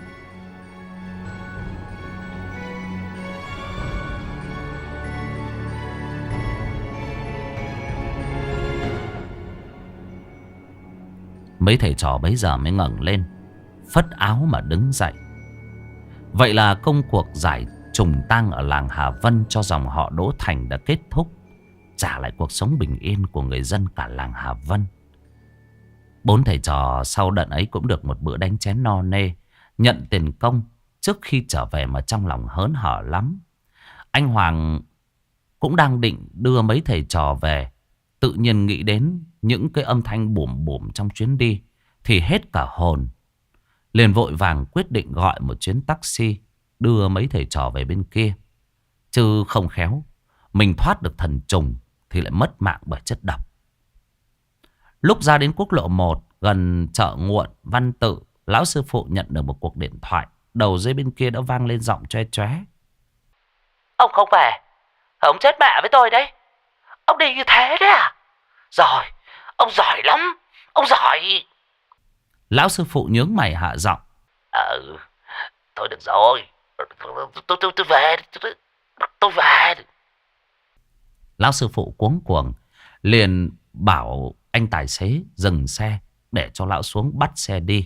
Mấy thầy trò bấy giờ mới ngẩng lên, phất áo mà đứng dậy. Vậy là công cuộc giải trùng tang ở làng Hà Vân cho dòng họ Đỗ Thành đã kết thúc, trả lại cuộc sống bình yên của người dân cả làng Hà Vân. 4 thầy trò sau đợt ấy cũng được một bữa đánh chén no nê, nhận tiền công trước khi trở về mà trong lòng hớn hở lắm. Anh Hoàng cũng đang định đưa mấy thầy trò về, tự nhiên nghĩ đến những cái âm thanh bùm bùm trong chuyến đi thì hết cả hồn. Liền vội vàng quyết định gọi một chuyến taxi đưa mấy thầy trò về bên kia. Chứ không khéo mình thoát được thần trùng thì lại mất mạng bởi chất độc. Lúc ra đến quốc lộ 1 gần chợ Nguộn Văn Tự, lão sư phụ nhận được một cuộc điện thoại. Đầu dây bên kia đã vang lên giọng choe choé: Ông không về, ông chết mẹ với tôi đấy. Ông đi như thế đấy à? Giỏi, ông giỏi lắm, ông giỏi. Lão sư phụ nhướng mày hạ giọng: Thôi được rồi, tôi về, tôi về. Lão sư phụ cuống cuồng liền bảo anh tài xế dừng xe để cho lão xuống bắt xe đi.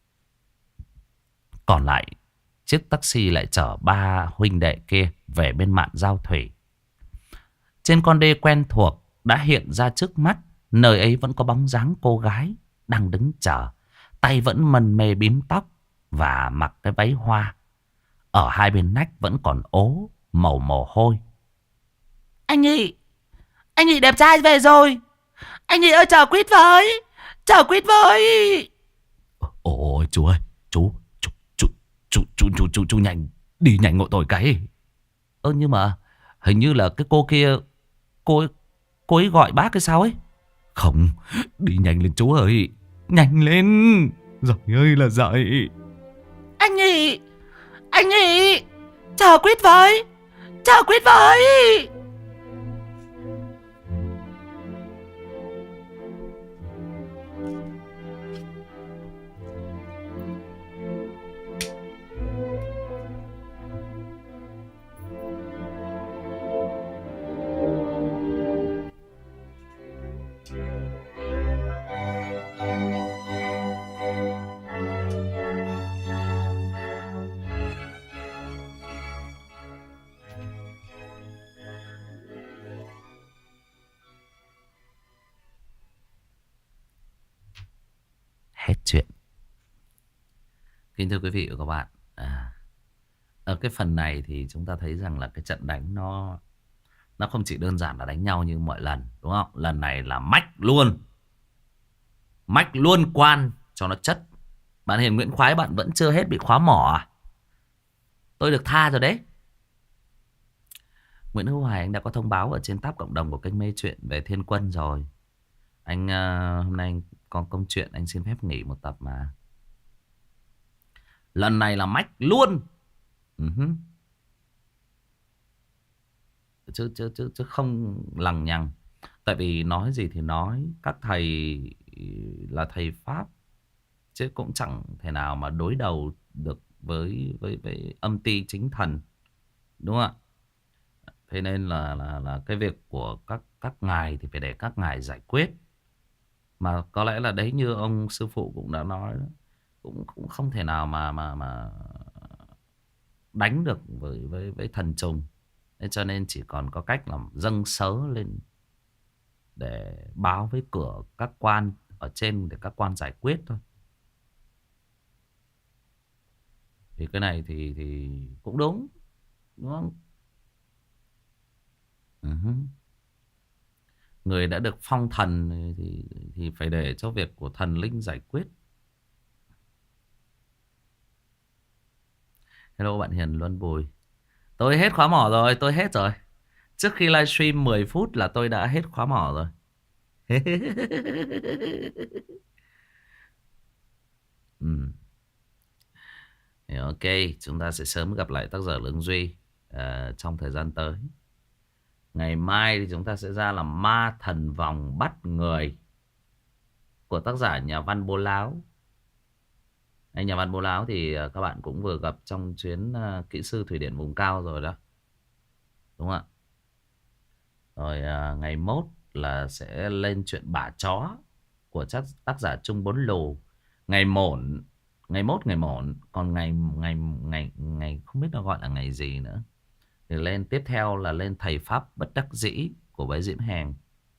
Còn lại chiếc taxi lại chở 3 huynh đệ kia về bên mạn Giao Thủy. Trên con đê quen thuộc đã hiện ra trước mắt, nơi ấy vẫn có bóng dáng cô gái đang đứng chờ, tay vẫn mân mê bím tóc và mặc cái váy hoa. Ở hai bên nách vẫn còn ố màu mồ hôi. Anh Nhị đẹp trai về rồi. Anh Nhị ơi, chờ quýt với, chờ quýt với. Ôi chú ơi, chú nhanh, đi nhanh hộ tôi cái. Nhưng mà hình như là cái cô kia, cô ấy gọi bác cái sao ấy. Không, đi nhanh lên chú ơi, nhanh lên. Giỏi ơi là giỏi. Anh Nhị, chờ quýt với, chờ quýt với. Hết chuyện. Kính thưa quý vị và các bạn, ở cái phần này thì chúng ta thấy rằng là cái trận đánh nó không chỉ đơn giản là đánh nhau như mọi lần, đúng không? Lần này là mách luôn quan cho nó chất. Bạn Hiền Nguyễn Khoái, bạn vẫn chưa hết bị khóa mỏ à? Tôi được tha rồi đấy. Nguyễn Hữu Hoài anh đã có thông báo ở trên tab cộng đồng của kênh Mê Chuyện về Thiên Quân rồi. Anh hôm nay anh có công chuyện, anh xin phép nghỉ một tập mà. Lần này là mách luôn. Chứ không lằng nhằng. Tại vì nói gì thì nói, các thầy là thầy Pháp, chứ cũng chẳng thể nào mà đối đầu được với âm ty chính thần, đúng không ạ? Thế nên là cái việc của các ngài thì phải để các ngài giải quyết. Mà có lẽ là đấy, như ông sư phụ cũng đã nói đó, cũng không thể nào mà đánh được với thần trùng. Nên cho nên chỉ còn có cách là dâng sớ lên để báo với cửa các quan ở trên để các quan giải quyết thôi. Thì cái này thì cũng đúng, đúng không? Ừ. Người đã được phong thần thì phải để cho việc của thần linh giải quyết. Hello bạn Hiền Luân Bùi. Tôi hết khóa mỏ rồi, tôi hết rồi. Trước khi livestream 10 phút là tôi đã hết khóa mỏ rồi. Ừ. Thì ok, chúng ta sẽ sớm gặp lại tác giả Lương Duy trong thời gian tới. Ngày mai thì chúng ta sẽ ra làm ma thần vòng bắt người của tác giả nhà văn Bố Láo. Anh nhà văn Bố Láo thì các bạn cũng vừa gặp trong chuyến kỹ sư thủy điện vùng cao rồi đó. Đúng không ạ? Rồi ngày mốt là sẽ lên chuyện bả chó của tác giả Trung Bốn Lù. Ngày mổn, ngày mốt ngày mổn, còn ngày ngày ngày ngày không biết nó gọi là ngày gì nữa. Thì lên tiếp theo là lên thầy pháp bất đắc dĩ của bái Diễm Hèn.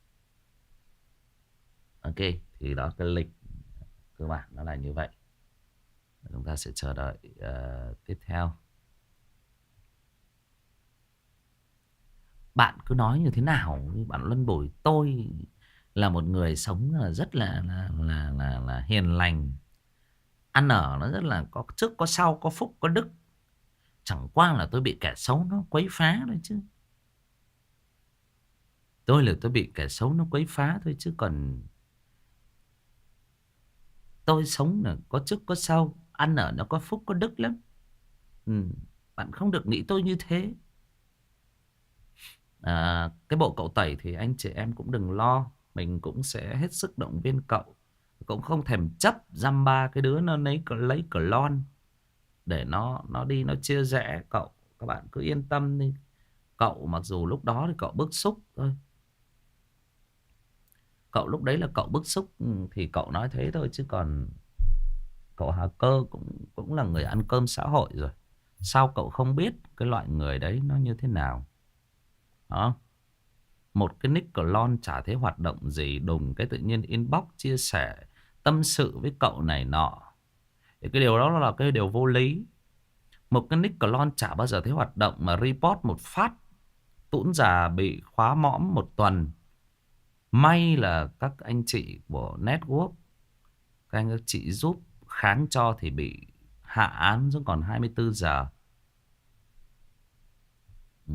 Ok, thì đó cái lịch cơ bản nó là như vậy. Chúng ta sẽ chờ đợi tiếp theo. Bạn cứ nói như thế nào, bạn Luân Bồi, tôi là một người sống rất là hiền lành, ăn ở nó rất là có trước có sau, có phúc có đức. Chẳng qua là tôi bị kẻ xấu nó quấy phá thôi chứ. Tôi bị kẻ xấu nó quấy phá thôi chứ còn tôi sống là có trước có sau, ăn ở nó có phúc có đức lắm. Ừ, bạn không được nghĩ tôi như thế. Cái bộ cậu tẩy thì anh chị em cũng đừng lo, mình cũng sẽ hết sức động viên cậu. Cũng không thèm chấp dăm ba cái đứa nó lấy cờ lon để nó đi nó chia rẽ cậu. Các bạn cứ yên tâm đi. Cậu mặc dù lúc đó thì cậu bức xúc thôi. Cậu lúc đấy là cậu bức xúc thì cậu nói thế thôi, chứ còn cậu Hà Cơ cũng là người ăn cơm xã hội rồi. Sao cậu không biết cái loại người đấy nó như thế nào? Đó. Một cái nick clone chả thấy hoạt động gì, đùng cái tự nhiên inbox chia sẻ tâm sự với cậu này nọ. Thì cái điều đó là cái điều vô lý. Một cái nick clone chả bao giờ thấy hoạt động mà report một phát tũn già bị khóa mõm một tuần. May là các anh chị của network, các anh các chị giúp kháng cho thì bị hạ án xuống còn 24 giờ. Ừ.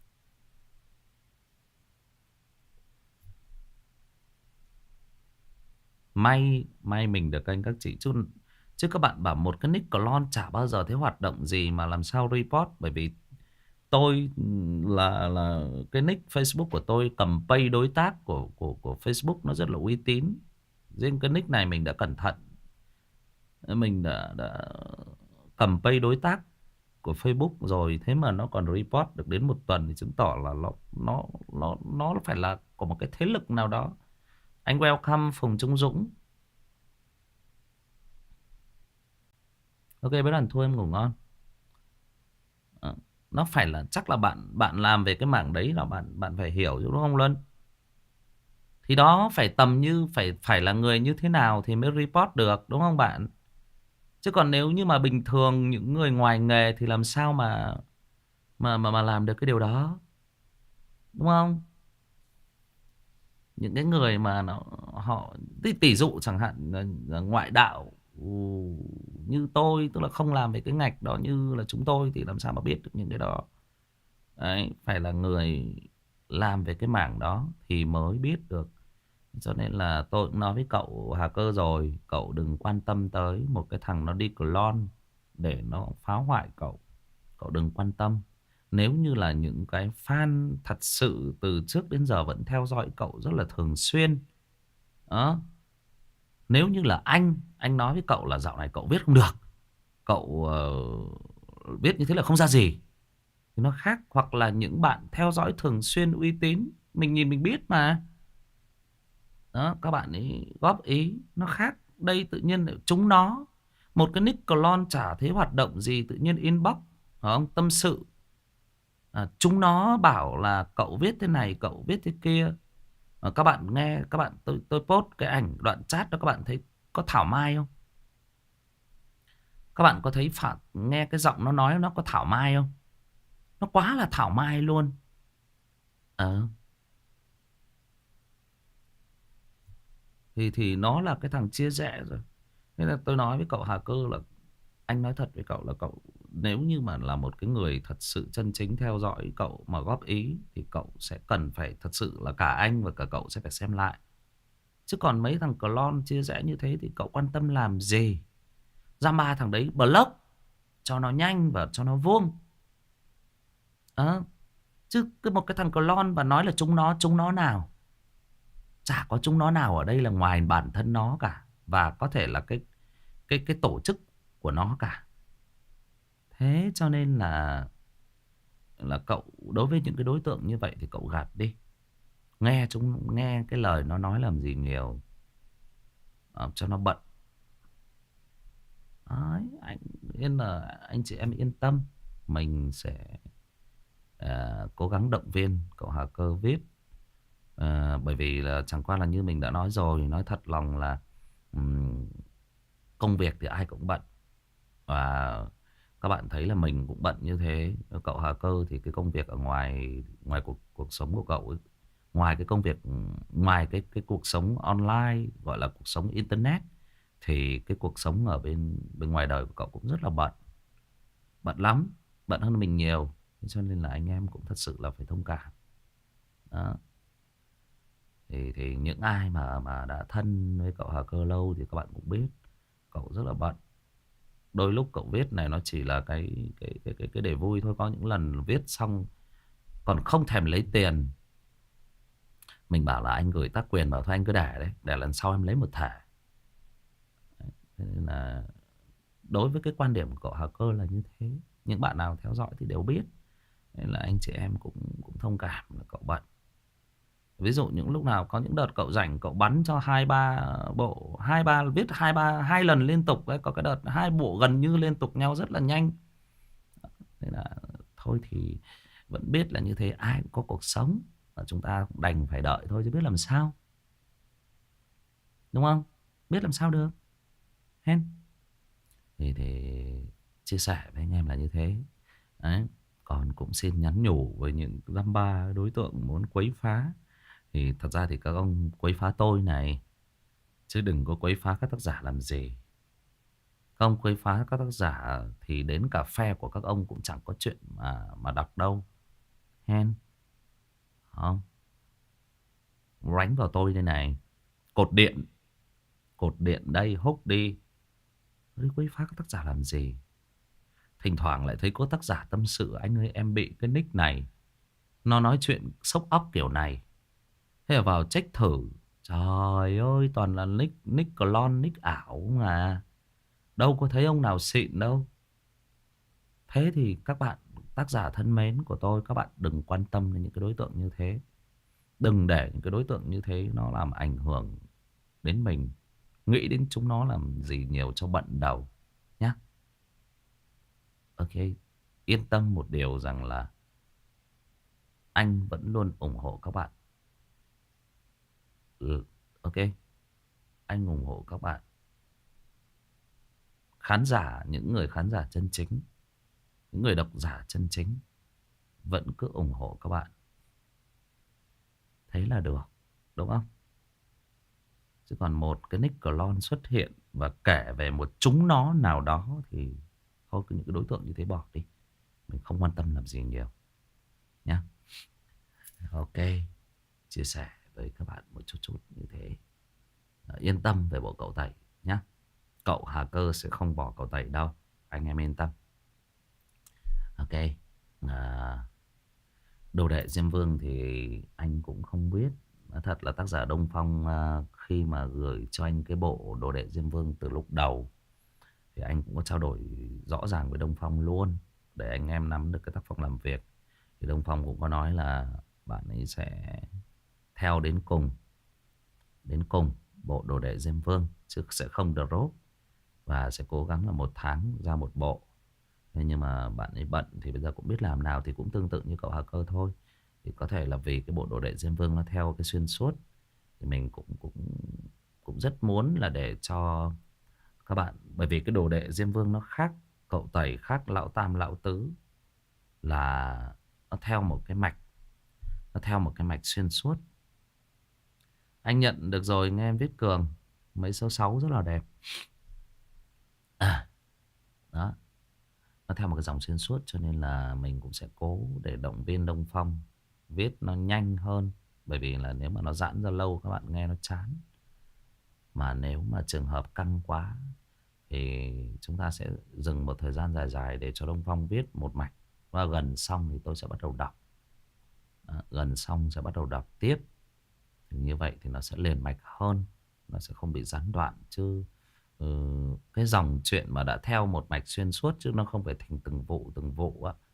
May mình được anh các chị chứ các bạn bảo một cái nick clone chả bao giờ thấy hoạt động gì mà làm sao report. Bởi vì tôi là cái nick Facebook của tôi cầm page đối tác của Facebook nó rất là uy tín. Riêng cái nick này mình đã cẩn thận, mình đã cầm page đối tác của Facebook rồi, thế mà nó còn report được đến một tuần thì chứng tỏ là nó phải là của một cái thế lực nào đó. Anh welcome Phùng Trung Dũng. Ok, với đoàn thu em ngủ ngon. Nó phải là chắc là bạn làm về cái mảng đấy là bạn phải hiểu chứ, đúng không Luân? Thì đó phải tầm như phải là người như thế nào thì mới report được, đúng không bạn? Chứ còn nếu như mà bình thường những người ngoài nghề thì làm sao mà làm được cái điều đó, đúng không? Những cái người mà họ tỷ dụ chẳng hạn là ngoại đạo như tôi, tức là không làm về cái ngạch đó như là chúng tôi, thì làm sao mà biết được những cái đó. Đấy, phải là người làm về cái mảng đó thì mới biết được. Cho nên là tôi cũng nói với cậu Hà Cơ rồi, cậu đừng quan tâm tới một cái thằng nó đi clone để nó phá hoại cậu. Cậu đừng quan tâm. Nếu như là những cái fan thật sự từ trước đến giờ vẫn theo dõi cậu rất là thường xuyên đó. Nếu như là anh nói với cậu là dạo này cậu viết không được, cậu viết như thế là không ra gì, thì nó khác. Hoặc là những bạn theo dõi thường xuyên uy tín, mình nhìn mình biết mà đó, các bạn ấy góp ý nó khác. Đây tự nhiên chúng nó một cái nick clone chả thấy hoạt động gì, tự nhiên inbox không tâm sự. Chúng nó bảo là cậu viết thế này, cậu viết thế kia. Các bạn nghe, các bạn tôi post cái ảnh đoạn chat đó, các bạn thấy có thảo mai không? Các bạn có thấy nghe cái giọng nó nói nó có thảo mai không? Nó quá là thảo mai luôn. Ờ. Thì nó là cái thằng chia rẽ rồi. Nên là tôi nói với cậu Hà Cơ là, anh nói thật với cậu là cậu nếu như mà là một cái người thật sự chân chính theo dõi cậu mà góp ý thì cậu sẽ cần phải thật sự là cả anh và cả cậu sẽ phải xem lại. Chứ còn mấy thằng clone chia rẽ như thế thì cậu quan tâm làm gì? Ra ba thằng đấy block cho nó nhanh và cho nó vuông. Chứ một cái thằng clone và nói là chúng nó nào? Chả có chúng nó nào ở đây là ngoài bản thân nó cả, và có thể là cái tổ chức của nó cả. Thế cho nên là cậu đối với những cái đối tượng như vậy thì cậu gạt đi. Nghe cái lời nó nói làm gì nhiều, cho nó bận. Đấy, nên là anh chị em yên tâm, mình sẽ cố gắng động viên cậu Hà Cơ viết. Bởi vì là chẳng qua là như mình đã nói rồi, nói thật lòng là công việc thì ai cũng bận, và các bạn thấy là mình cũng bận như thế. Cậu Hà Cơ thì cái công việc ở ngoài cuộc sống của cậu ấy, ngoài cái công việc, ngoài cái cuộc sống online gọi là cuộc sống internet, thì cái cuộc sống ở bên ngoài đời của cậu cũng rất là bận. Bận lắm, bận hơn mình nhiều. Cho nên là anh em cũng thật sự là phải thông cảm. Đó. Thì những ai mà đã thân với cậu Hà Cơ lâu thì các bạn cũng biết cậu rất là bận. Đôi lúc cậu viết này nó chỉ là cái để vui thôi. Có những lần viết xong còn không thèm lấy tiền. Mình bảo là anh gửi tác quyền, bảo thôi anh cứ để đấy, để lần sau em lấy một thẻ. Thế nên là đối với cái quan điểm của cậu Hà Cơ là như thế. Những bạn nào theo dõi thì đều biết. Nên là anh chị em cũng thông cảm là cậu bận. Ví dụ những lúc nào có những đợt cậu rảnh, cậu bắn cho 2-3 bộ, viết 2 lần liên tục đấy. Có cái đợt 2 bộ gần như liên tục nhau rất là nhanh. Nên là thôi thì vẫn biết là như thế, ai cũng có cuộc sống, và chúng ta cũng đành phải đợi thôi chứ biết làm sao. Đúng không? Biết làm sao được. Hen. Thì chia sẻ với anh em là như thế. Đấy. Còn cũng xin nhắn nhủ với những dăm ba đối tượng muốn quấy phá. Thì thật ra thì các ông quấy phá tôi này, chứ đừng có quấy phá các tác giả làm gì. Các ông quấy phá các tác giả thì đến cả phe của các ông cũng chẳng có chuyện mà đọc đâu. Hen. Không. Ránh vào tôi đây này. Cột điện đây, húc đi. Đi quấy phá các tác giả làm gì? Thỉnh thoảng lại thấy có tác giả tâm sự, anh ơi em bị cái nick này, nó nói chuyện sốc óc kiểu này. Thế là vào check thử. Trời ơi, toàn là nick clone, nick ảo mà. Đâu có thấy ông nào xịn đâu. Thế thì các bạn tác giả thân mến của tôi, các bạn đừng quan tâm đến những cái đối tượng như thế. Đừng để những cái đối tượng như thế nó làm ảnh hưởng đến mình. Nghĩ đến chúng nó làm gì nhiều cho bận đầu nhá. Ok, yên tâm một điều rằng là anh vẫn luôn ủng hộ các bạn. Ok, anh ủng hộ các bạn. Khán giả, những người khán giả chân chính, những người độc giả chân chính vẫn cứ ủng hộ các bạn. Thế là được, đúng không? Chứ còn một cái nick clone xuất hiện và kể về một chúng nó nào đó thì thôi, những cái đối tượng như thế bỏ đi. Mình không quan tâm làm gì nhiều nhá. Ok, chia sẻ với các bạn một chút như thế. Yên tâm về bộ cậu tẩy nhá. Cậu Hà Cơ sẽ không bỏ cậu tẩy đâu, anh em yên tâm. Ok. Đồ đệ Diêm Vương thì anh cũng không biết. Nói thật là tác giả Đông Phong khi mà gửi cho anh cái bộ Đồ đệ Diêm Vương từ lúc đầu thì anh cũng có trao đổi rõ ràng với Đông Phong luôn, để anh em nắm được cái tác phong làm việc. Thì Đông Phong cũng có nói là bạn ấy sẽ theo đến cùng bộ Đồ đệ Diêm Vương, chứ sẽ không drop, và sẽ cố gắng là 1 tháng ra một bộ. Thế nhưng mà bạn ấy bận thì bây giờ cũng biết làm nào, thì cũng tương tự như cậu Hà Cơ thôi. Thì có thể là vì cái bộ Đồ đệ Diêm Vương nó theo cái xuyên suốt, thì mình cũng rất muốn là để cho các bạn. Bởi vì cái đồ đệ Diêm Vương nó khác cậu Tẩy, khác lão Tam lão Tứ, là nó theo một cái mạch, nó theo một cái mạch xuyên suốt. Anh nhận được rồi, nghe em viết Cường. Mấy số 6 rất là đẹp. Đó, nó theo một cái dòng xuyên suốt, cho nên là mình cũng sẽ cố để động viên Đông Phong viết nó nhanh hơn. Bởi vì là nếu mà nó giãn ra lâu các bạn nghe nó chán. Mà nếu mà trường hợp căng quá thì chúng ta sẽ dừng một thời gian dài dài để cho Đông Phong viết một mạch. Và gần xong thì tôi sẽ bắt đầu đọc. Gần xong sẽ bắt đầu đọc tiếp. Thì như vậy thì nó sẽ liền mạch hơn, nó sẽ không bị gián đoạn. Chứ cái dòng chuyện mà đã theo một mạch xuyên suốt, chứ nó không phải thành từng vụ á,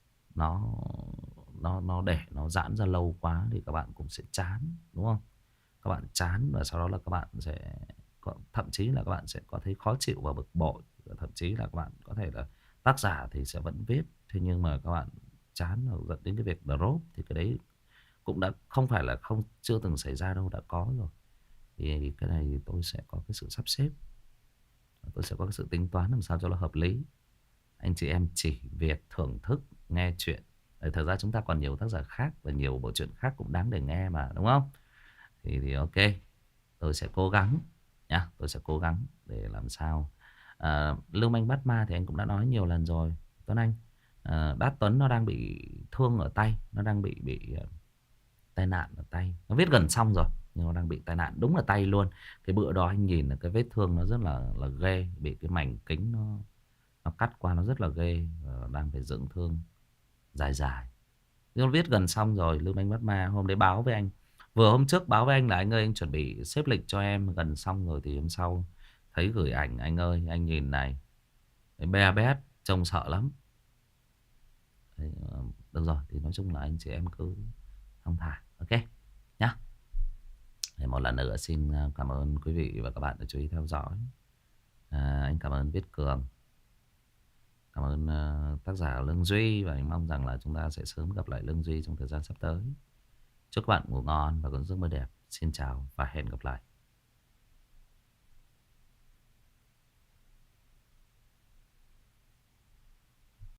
nó để nó giãn ra lâu quá thì các bạn cũng sẽ chán, đúng không? Các bạn chán và sau đó là các bạn sẽ thậm chí là các bạn sẽ có thấy khó chịu và bực bội. Thậm chí là các bạn có thể là tác giả thì sẽ vẫn viết, thế nhưng mà các bạn chán và dẫn đến cái việc drop, thì cái đấy cũng đã không phải là không, chưa từng xảy ra đâu, đã có rồi. Thì cái này thì tôi sẽ có cái sự sắp xếp, tôi sẽ có cái sự tính toán làm sao cho nó hợp lý. Anh chị em chỉ việc thưởng thức nghe chuyện. Thật ra chúng ta còn nhiều tác giả khác và nhiều bộ truyện khác cũng đáng để nghe mà, đúng không? Thì ok, tôi sẽ cố gắng nhá, tôi sẽ cố gắng để làm sao. Lưu manh bắt ma thì anh cũng đã nói nhiều lần rồi Tuấn Anh. Đát Tuấn nó đang bị thương ở tay, nó đang bị tai nạn ở tay. Nó viết gần xong rồi nhưng nó đang bị tai nạn đúng là tay luôn. Cái bữa đó anh nhìn là cái vết thương nó rất là ghê, bị cái mảnh kính nó cắt qua, nó rất là ghê, và đang phải dưỡng thương dài dài. Nhưng nó viết gần xong rồi. Lưu manh bắt ma hôm đấy báo với anh, vừa hôm trước báo với anh là anh ơi anh chuẩn bị xếp lịch cho em gần xong rồi. Thì hôm sau thấy gửi ảnh, anh ơi anh nhìn này, be bét trông sợ lắm. Đấy, được rồi thì nói chung là anh chị em cứ thong thả, ok nhá. Một lần nữa xin cảm ơn quý vị và các bạn đã chú ý theo dõi. Anh cảm ơn Viết Cường, cảm ơn tác giả Lương Duy, và anh mong rằng là chúng ta sẽ sớm gặp lại Lương Duy trong thời gian sắp tới. Chúc các bạn ngủ ngon và có giấc mơ đẹp. Xin chào và hẹn gặp lại.